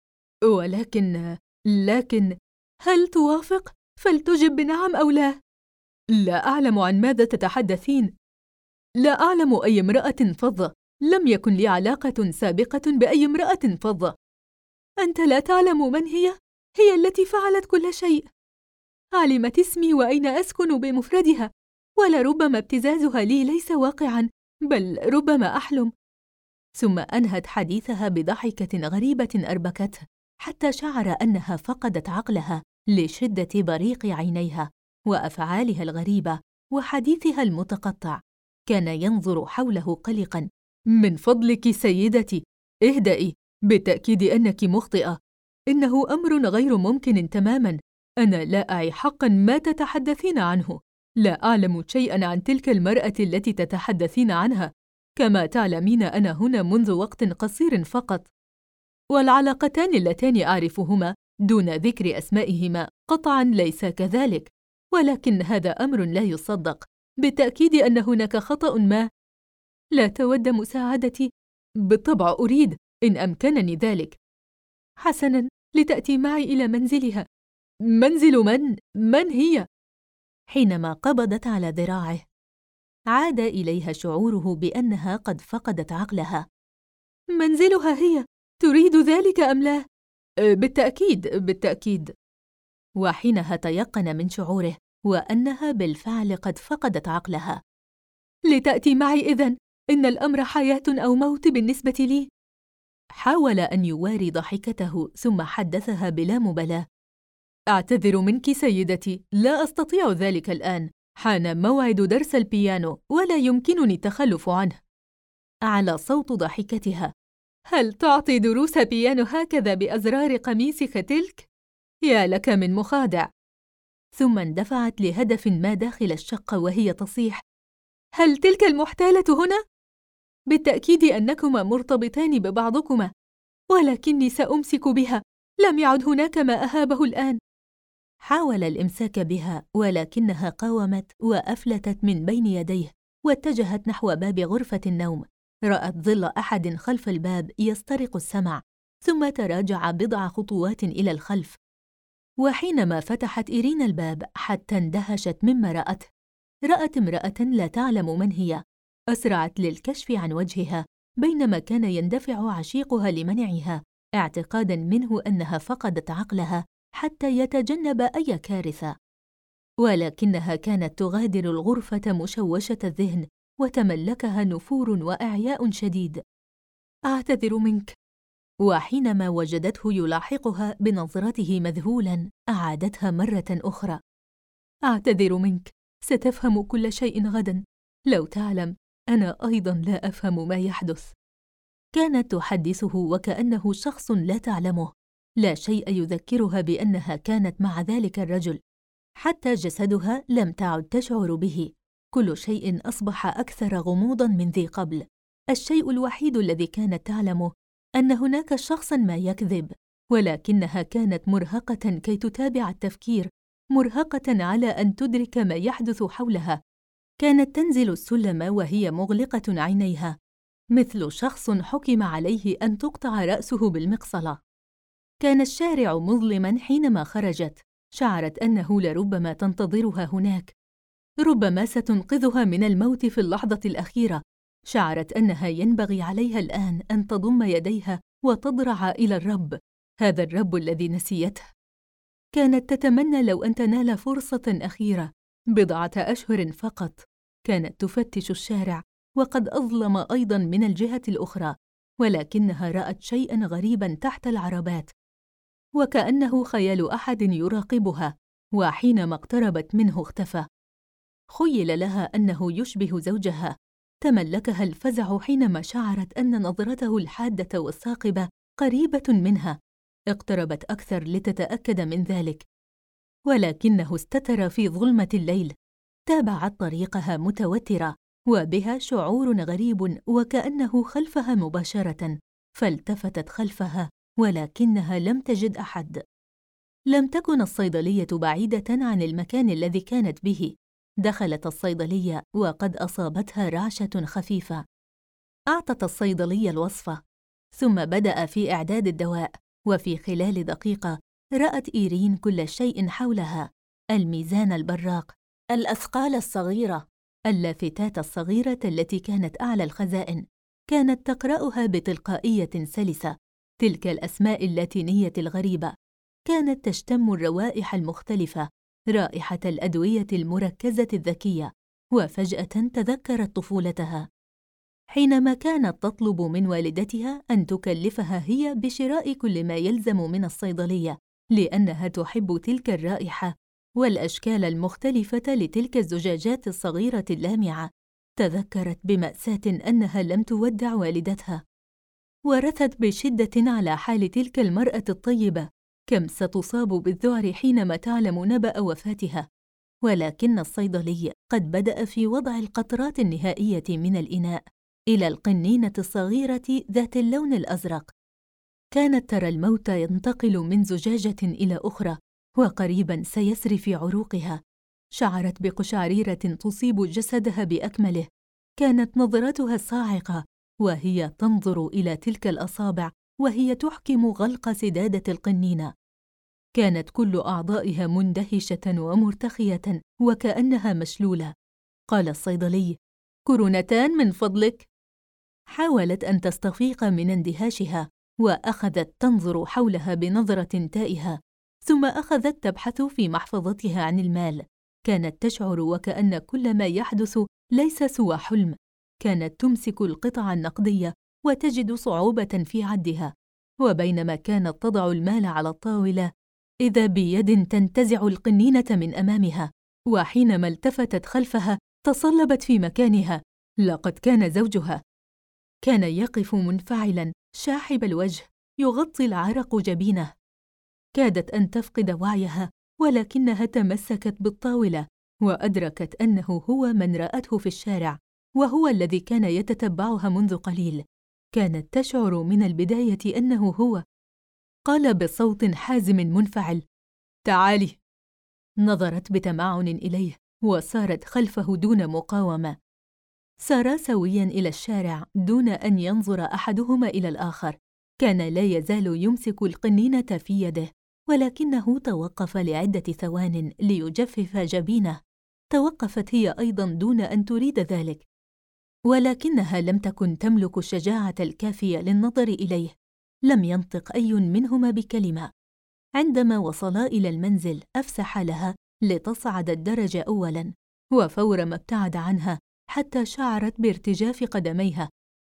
لكن هل توافق؟ فلتجب بنعم أو لا. لا أعلم عن ماذا تتحدثين. لا أعلم أي امرأة فظة. لم يكن لي علاقة سابقة بأي امرأة فظة. أنت لا تعلم من هي؟ هي التي فعلت كل شيء. علمت اسمي وأين أسكن بمفردها، ولربما ابتزازها لي ليس واقعاً، بل ربما أحلم. ثم أنهت حديثها بضحكة غريبة أربكته، حتى شعر أنها فقدت عقلها لشدة بريق عينيها وأفعالها الغريبة وحديثها المتقطع. كان ينظر حوله قلقاً. من فضلك سيدتي، اهدئي. بالتأكيد أنك مخطئة. إنه أمر غير ممكن تماماً. أنا لا أعي حقاً ما تتحدثين عنه. لا أعلم شيئاً عن تلك المرأة التي تتحدثين عنها. كما تعلمين أنا هنا منذ وقت قصير فقط، والعلاقتان اللتان أعرفهما دون ذكر أسمائهما قطعاً ليس كذلك، ولكن هذا أمر لا يصدق. بالتأكيد أن هناك خطأ ما. لا تود مساعدتي؟ بالطبع أريد، إن أمكنني ذلك. حسناً، لتأتي معي إلى منزلها. منزل من؟ من هي؟ حينما قبضت على ذراعه، عاد إليها شعوره بأنها قد فقدت عقلها. منزلها هي؟ تريد ذلك أم لا؟ بالتأكيد، بالتأكيد. وحينها تيقن من شعوره وأنها بالفعل قد فقدت عقلها. لتأتي معي إذن، إن الأمر حياة أو موت بالنسبة لي. حاول أن يواري ضحكته ثم حدثها بلا مبالاة. أعتذر منك سيدتي، لا أستطيع ذلك الآن. حان موعد درس البيانو ولا يمكنني التخلف عنه. أعلى صوت ضحكتها. هل تعطي دروس بيانو هكذا بأزرار قميصك تلك؟ يا لك من مخادع. ثم اندفعت لهدف ما داخل الشقة وهي تصيح: هل تلك المحتالة هنا؟ بالتأكيد أنكما مرتبطان ببعضكما، ولكني سأمسك بها. لم يعد هناك ما أهابه الآن. حاول الإمساك بها ولكنها قاومت وأفلتت من بين يديه واتجهت نحو باب غرفة النوم. رأت ظل أحد خلف الباب يسترق السمع، ثم تراجع بضع خطوات إلى الخلف. وحينما فتحت إيرين الباب حتى اندهشت مما رأته. رأت امرأة لا تعلم من هي. أسرعت للكشف عن وجهها بينما كان يندفع عشيقها لمنعها، اعتقاداً منه أنها فقدت عقلها حتى يتجنب أي كارثة. ولكنها كانت تغادر الغرفة مشوشة الذهن وتملكها نفور وإعياء شديد. أعتذر منك. وحينما وجدته يلاحقها بنظرته مذهولاً أعادتها مرة أخرى. أعتذر منك، ستفهم كل شيء غداً. لو تعلم، أنا أيضاً لا أفهم ما يحدث. كانت تحدثه وكأنه شخص لا تعلمه. لا شيء يذكرها بأنها كانت مع ذلك الرجل. حتى جسدها لم تعد تشعر به. كل شيء أصبح أكثر غموضاً من ذي قبل. الشيء الوحيد الذي كانت تعلمه أن هناك شخصاً ما يكذب، ولكنها كانت مرهقة كي تتابع التفكير، مرهقة على أن تدرك ما يحدث حولها. كانت تنزل السلم وهي مغلقة عينيها، مثل شخص حكم عليه أن تقطع رأسه بالمقصلة. كان الشارع مظلماً حينما خرجت. شعرت أنه لربما تنتظرها هناك، ربما ستنقذها من الموت في اللحظة الأخيرة. شعرت أنها ينبغي عليها الآن أن تضم يديها وتضرع إلى الرب، هذا الرب الذي نسيته. كانت تتمنى لو أن تنال فرصة أخيرة. بضعة أشهر فقط. كانت تفتش الشارع وقد أظلم أيضاً من الجهة الأخرى، ولكنها رأت شيئاً غريباً تحت العربات، وكأنه خيال أحد يراقبها، وحينما اقتربت منه اختفى. خيل لها أنه يشبه زوجها. تملكها الفزع حينما شعرت أن نظرته الحادة والثاقبة قريبة منها. اقتربت أكثر لتتأكد من ذلك، ولكنه استتر في ظلمة الليل. تابعت طريقها متوترة وبها شعور غريب وكأنه خلفها مباشرة، فالتفتت خلفها ولكنها لم تجد أحد. لم تكن الصيدلية بعيدة عن المكان الذي كانت به. دخلت الصيدلية وقد أصابتها رعشة خفيفة. أعطت الصيدلية الوصفة، ثم بدأ في إعداد الدواء. وفي خلال دقيقة رأت إيرين كل شيء حولها: الميزان البراق، الأثقال الصغيرة، اللافتات الصغيرة التي كانت أعلى الخزائن. كانت تقرأها بتلقائية سلسة، تلك الأسماء اللاتينية الغريبة. كانت تشتم الروائح المختلفة، رائحة الأدوية المركزة الذكية. وفجأة تذكرت طفولتها حينما كانت تطلب من والدتها أن تكلفها هي بشراء كل ما يلزم من الصيدلية، لأنها تحب تلك الرائحة والأشكال المختلفة لتلك الزجاجات الصغيرة اللامعة. تذكرت بمأساة أنها لم تودع والدتها، ورثت بشدة على حال تلك المرأة الطيبة كم ستصاب بالذعر حينما تعلم نبأ وفاتها، ولكن الصيدلي قد بدأ في وضع القطرات النهائية من الإناء إلى القنينة الصغيرة ذات اللون الأزرق. كانت ترى الموت ينتقل من زجاجة إلى أخرى، وقريباً سيسري في عروقها. شعرت بقشعريرة تصيب جسدها بأكمله. كانت نظرتها صاعقة وهي تنظر إلى تلك الأصابع وهي تحكم غلق سدادة القنينة. كانت كل أعضائها مندهشة ومرتخية وكأنها مشلولة. قال الصيدلي: كورونتان من فضلك. حاولت أن تستفيق من اندهاشها، وأخذت تنظر حولها بنظرة تائهة، ثم أخذت تبحث في محفظتها عن المال. كانت تشعر وكأن كل ما يحدث ليس سوى حلم. كانت تمسك القطع النقدية وتجد صعوبة في عدها، وبينما كانت تضع المال على الطاولة إذا بيد تنتزع القنينة من أمامها، وحينما التفتت خلفها تصلبت في مكانها. لقد كان زوجها. كان يقف منفعلاً شاحب الوجه، يغطي العرق جبينه. كادت أن تفقد وعيها، ولكنها تمسكت بالطاولة وأدركت أنه هو من رأته في الشارع، وهو الذي كان يتتبعها منذ قليل. كانت تشعر من البداية أنه هو. قال بصوت حازم منفعل: تعالي. نظرت بتمعن إليه وسارت خلفه دون مقاومة. سارا سوياً إلى الشارع دون أن ينظر أحدهما إلى الآخر. كان لا يزال يمسك القنينة في يده، ولكنه توقف لعدة ثوان ليجفف جبينه. توقفت هي أيضاً دون أن تريد ذلك، ولكنها لم تكن تملك الشجاعة الكافية للنظر إليه. لم ينطق أي منهما بكلمة. عندما وصلا إلى المنزل أفسح لها لتصعد الدرج أولاً، وفور ما ابتعد عنها حتى شعرت بارتجاف قدميها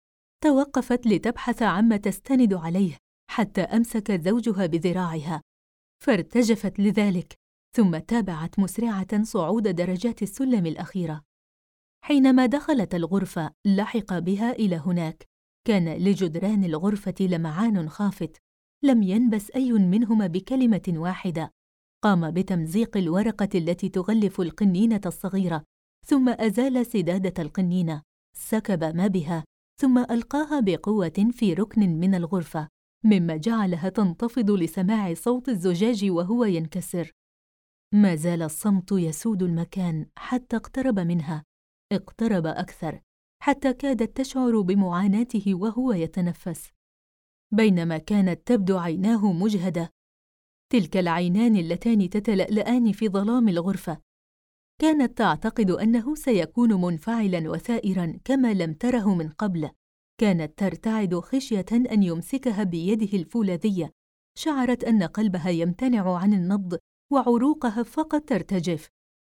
توقفت لتبحث عما تستند عليه، حتى أمسك زوجها بذراعها فارتجفت لذلك، ثم تابعت مسرعة صعود درجات السلم الأخيرة. حينما دخلت الغرفة لحق بها إلى هناك. كان لجدران الغرفة لمعان خافت. لم ينبس أي منهما بكلمة واحدة. قام بتمزيق الورقة التي تغلف القنينة الصغيرة، ثم أزال سدادة القنينة، سكب ما بها، ثم ألقاها بقوة في ركن من الغرفة، مما جعلها تنتفض لسماع صوت الزجاج وهو ينكسر. ما زال الصمت يسود المكان حتى اقترب منها. اقترب أكثر حتى كادت تشعر بمعاناته وهو يتنفس. بينما كانت تبدو عيناه مجهدة، تلك العينان اللتان تتلألآن في ظلام الغرفة. كانت تعتقد أنه سيكون منفعلاً وثائراً كما لم تره من قبل. كانت ترتعد خشية أن يمسكها بيده الفولاذية. شعرت أن قلبها يمتنع عن النبض وعروقها فقط ترتجف،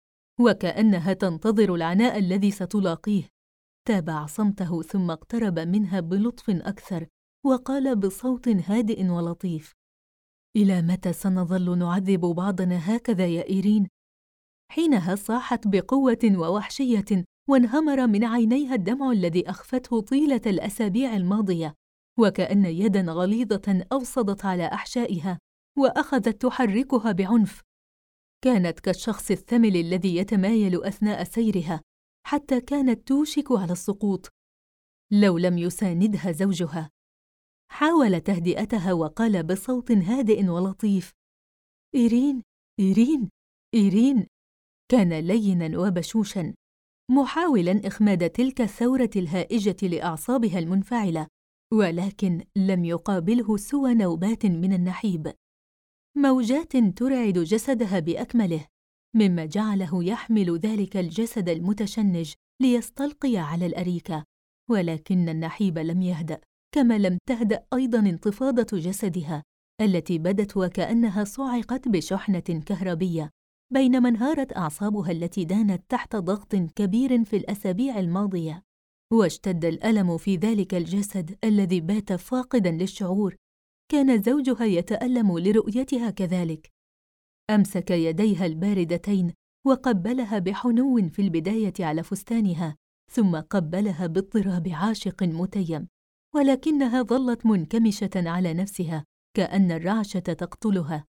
وكأنها تنتظر العناء الذي ستلاقيه. تابع صمته ثم اقترب منها بلطف أكثر وقال بصوت هادئ ولطيف: إلى متى سنظل نعذب بعضنا هكذا يا إيرين؟ حينها صاحت بقوة ووحشية، وانهمر من عينيها الدمع الذي أخفته طيلة الأسابيع الماضية، وكأن يداً غليظة أوصدت على أحشائها وأخذت تحركها بعنف. كانت كالشخص الثمل الذي يتمايل أثناء سيرها، حتى كانت توشك على السقوط لو لم يساندها زوجها. حاول تهدئتها وقال بصوت هادئ ولطيف: إيرين، إيرين، إيرين. كان ليناً وبشوشاً، محاولاً إخماد تلك الثورة الهائجة لأعصابها المنفعلة، ولكن لم يقابله سوى نوبات من النحيب، موجات ترعد جسدها بأكمله، مما جعله يحمل ذلك الجسد المتشنج ليستلقي على الأريكة. ولكن النحيب لم يهدأ، كما لم تهدأ أيضاً انتفاضة جسدها التي بدت وكأنها صعقت بشحنة كهربية، بينما انهارت أعصابها التي دانت تحت ضغط كبير في الأسابيع الماضية. واشتد الألم في ذلك الجسد الذي بات فاقداً للشعور. كان زوجها يتألم لرؤيتها كذلك. أمسك يديها الباردتين وقبلها بحنو في البداية على فستانها، ثم قبلها باضطراب عاشق متيم، ولكنها ظلت منكمشة على نفسها كأن الرعشة تقتلها.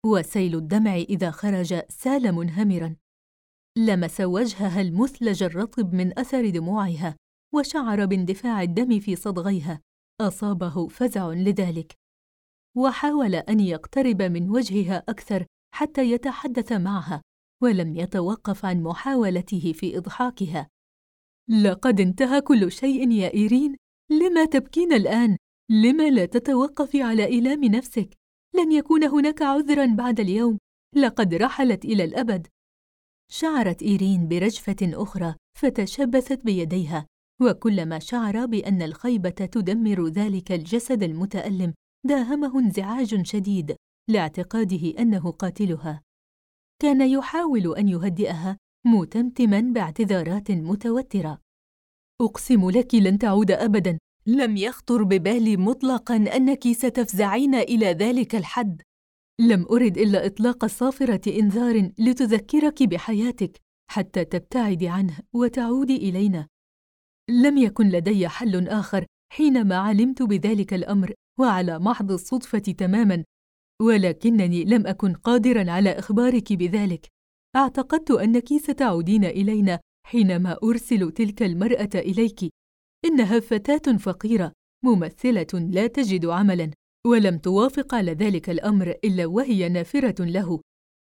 وسيل الدمع إذا خرج سال منهمراً. لمس وجهها المثلج الرطب من أثر دموعها، وشعر باندفاع الدم في صدغيها. أصابه فزع لذلك، وحاول أن يقترب من وجهها أكثر حتى يتحدث معها، ولم يتوقف عن محاولته في إضحاكها. لقد انتهى كل شيء يا إيرين، لما تبكين الآن؟ لما لا تتوقفي على إيلام نفسك؟ لن يكون هناك عذراً بعد اليوم، لقد رحلت إلى الأبد. شعرت إيرين برجفة أخرى فتشبثت بيديها، وكلما شعر بأن الخيبة تدمر ذلك الجسد المتألم داهمه انزعاج شديد لاعتقاده أنه قاتلها. كان يحاول أن يهدئها متمتما باعتذارات متوترة. أقسم لك لن تعود أبدا، لم يخطر ببالي مطلقا أنك ستفزعين إلى ذلك الحد. لم أرد إلا إطلاق صافرة إنذار لتذكرك بحياتك حتى تبتعدي عنه وتعودي إلينا. لم يكن لدي حل آخر حينما علمت بذلك الأمر، وعلى محض الصدفة تماماً، ولكنني لم أكن قادراً على إخبارك بذلك. اعتقدت أنك ستعودين إلينا حينما أرسل تلك المرأة إليك. إنها فتاة فقيرة ممثلة لا تجد عملاً، ولم توافق على ذلك الأمر إلا وهي نافرة له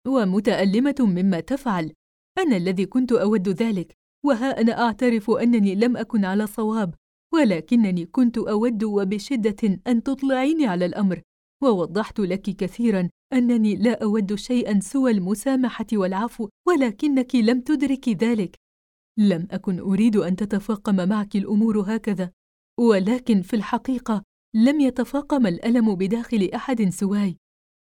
ومتألمة مما تفعل. أنا الذي كنت أود ذلك، وها أنا أعترف أنني لم أكن على صواب، ولكنني كنت أود وبشدة أن تطلعيني على الأمر، ووضحت لك كثيراً أنني لا أود شيئاً سوى المسامحة والعفو، ولكنك لم تدركي ذلك. لم أكن أريد أن تتفاقم معك الأمور هكذا، ولكن في الحقيقة لم يتفاقم الألم بداخل أحد سواي.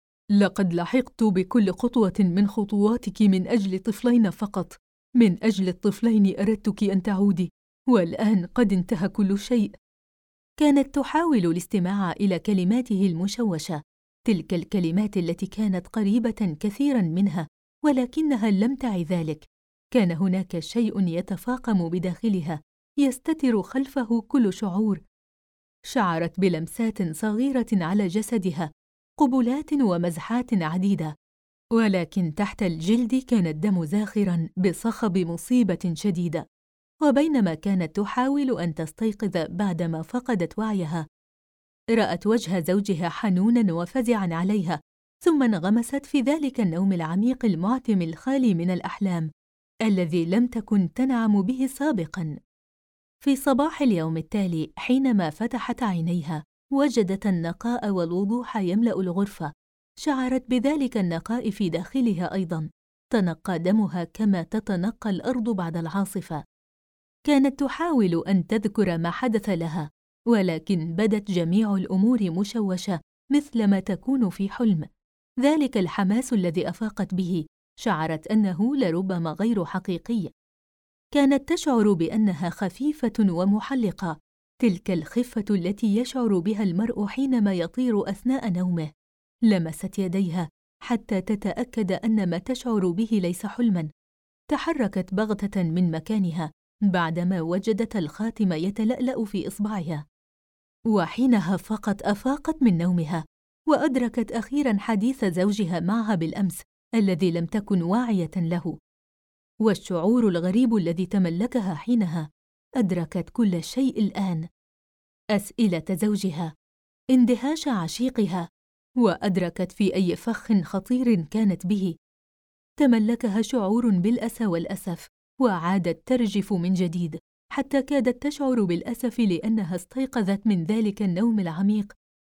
لقد لحقت بكل خطوة من خطواتك من أجل طفلين فقط، من أجل الطفلين أردتك أن تعودي، والآن قد انتهى كل شيء. كانت تحاول الاستماع إلى كلماته المشوشة، تلك الكلمات التي كانت قريبة كثيرا منها، ولكنها لم تعي ذلك. كان هناك شيء يتفاقم بداخلها، يستتر خلفه كل شعور. شعرت بلمسات صغيرة على جسدها، قبلات ومزحات عديدة، ولكن تحت الجلد كان الدم زاخراً بصخب مصيبة شديدة. وبينما كانت تحاول أن تستيقظ بعدما فقدت وعيها، رأت وجه زوجها حنوناً وفزعاً عليها، ثم انغمست في ذلك النوم العميق المعتم الخالي من الأحلام الذي لم تكن تنعم به سابقاً. في صباح اليوم التالي حينما فتحت عينيها، وجدت النقاء والوضوح يملأ الغرفة. شعرت بذلك النقاء في داخلها أيضاً، تنقى دمها كما تتنقى الأرض بعد العاصفة. كانت تحاول أن تذكر ما حدث لها، ولكن بدت جميع الأمور مشوشة مثلما تكون في حلم. ذلك الحماس الذي أفاقت به شعرت أنه لربما غير حقيقي. كانت تشعر بأنها خفيفة ومحلقة، تلك الخفة التي يشعر بها المرء حينما يطير أثناء نومه. لمست يديها حتى تتأكد أن ما تشعر به ليس حلماً. تحركت بغتة من مكانها بعدما وجدت الخاتم يتلألأ في إصبعها، وحينها فقط أفاقت من نومها، وأدركت أخيراً حديث زوجها معها بالأمس الذي لم تكن واعية له، والشعور الغريب الذي تملكها حينها. أدركت كل شيء الآن: أسئلة زوجها، اندهاش عشيقها، وأدركت في أي فخ خطير كانت به. تملكها شعور بالأسى والأسف، وعادت ترجف من جديد، حتى كادت تشعر بالأسف لأنها استيقظت من ذلك النوم العميق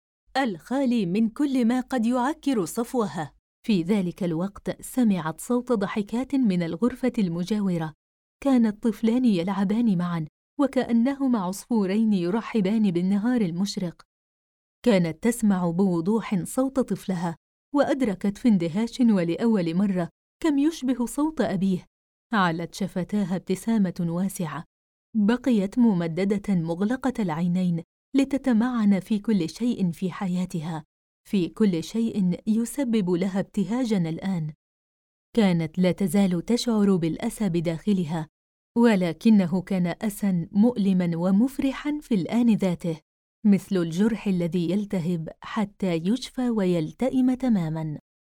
الخالي من كل ما قد يعكر صفوها. في ذلك الوقت سمعت صوت ضحكات من الغرفة المجاورة. كان الطفلان يلعبان معاً، وكأنهما عصفورين يرحبان بالنهار المشرق. كانت تسمع بوضوح صوت طفلها، وأدركت في اندهاش ولأول مرة كم يشبه صوت أبيه. علت شفتاها ابتسامة واسعة، بقيت ممددة مغلقة العينين لتتمعن في كل شيء في حياتها، في كل شيء يسبب لها ابتهاجاً الآن. كانت لا تزال تشعر بالأسى بداخلها، ولكنه كان أسى مؤلماً ومفرحاً في الآن ذاته، مثل الجرح الذي يلتهب حتى يشفى ويلتئم تماماً.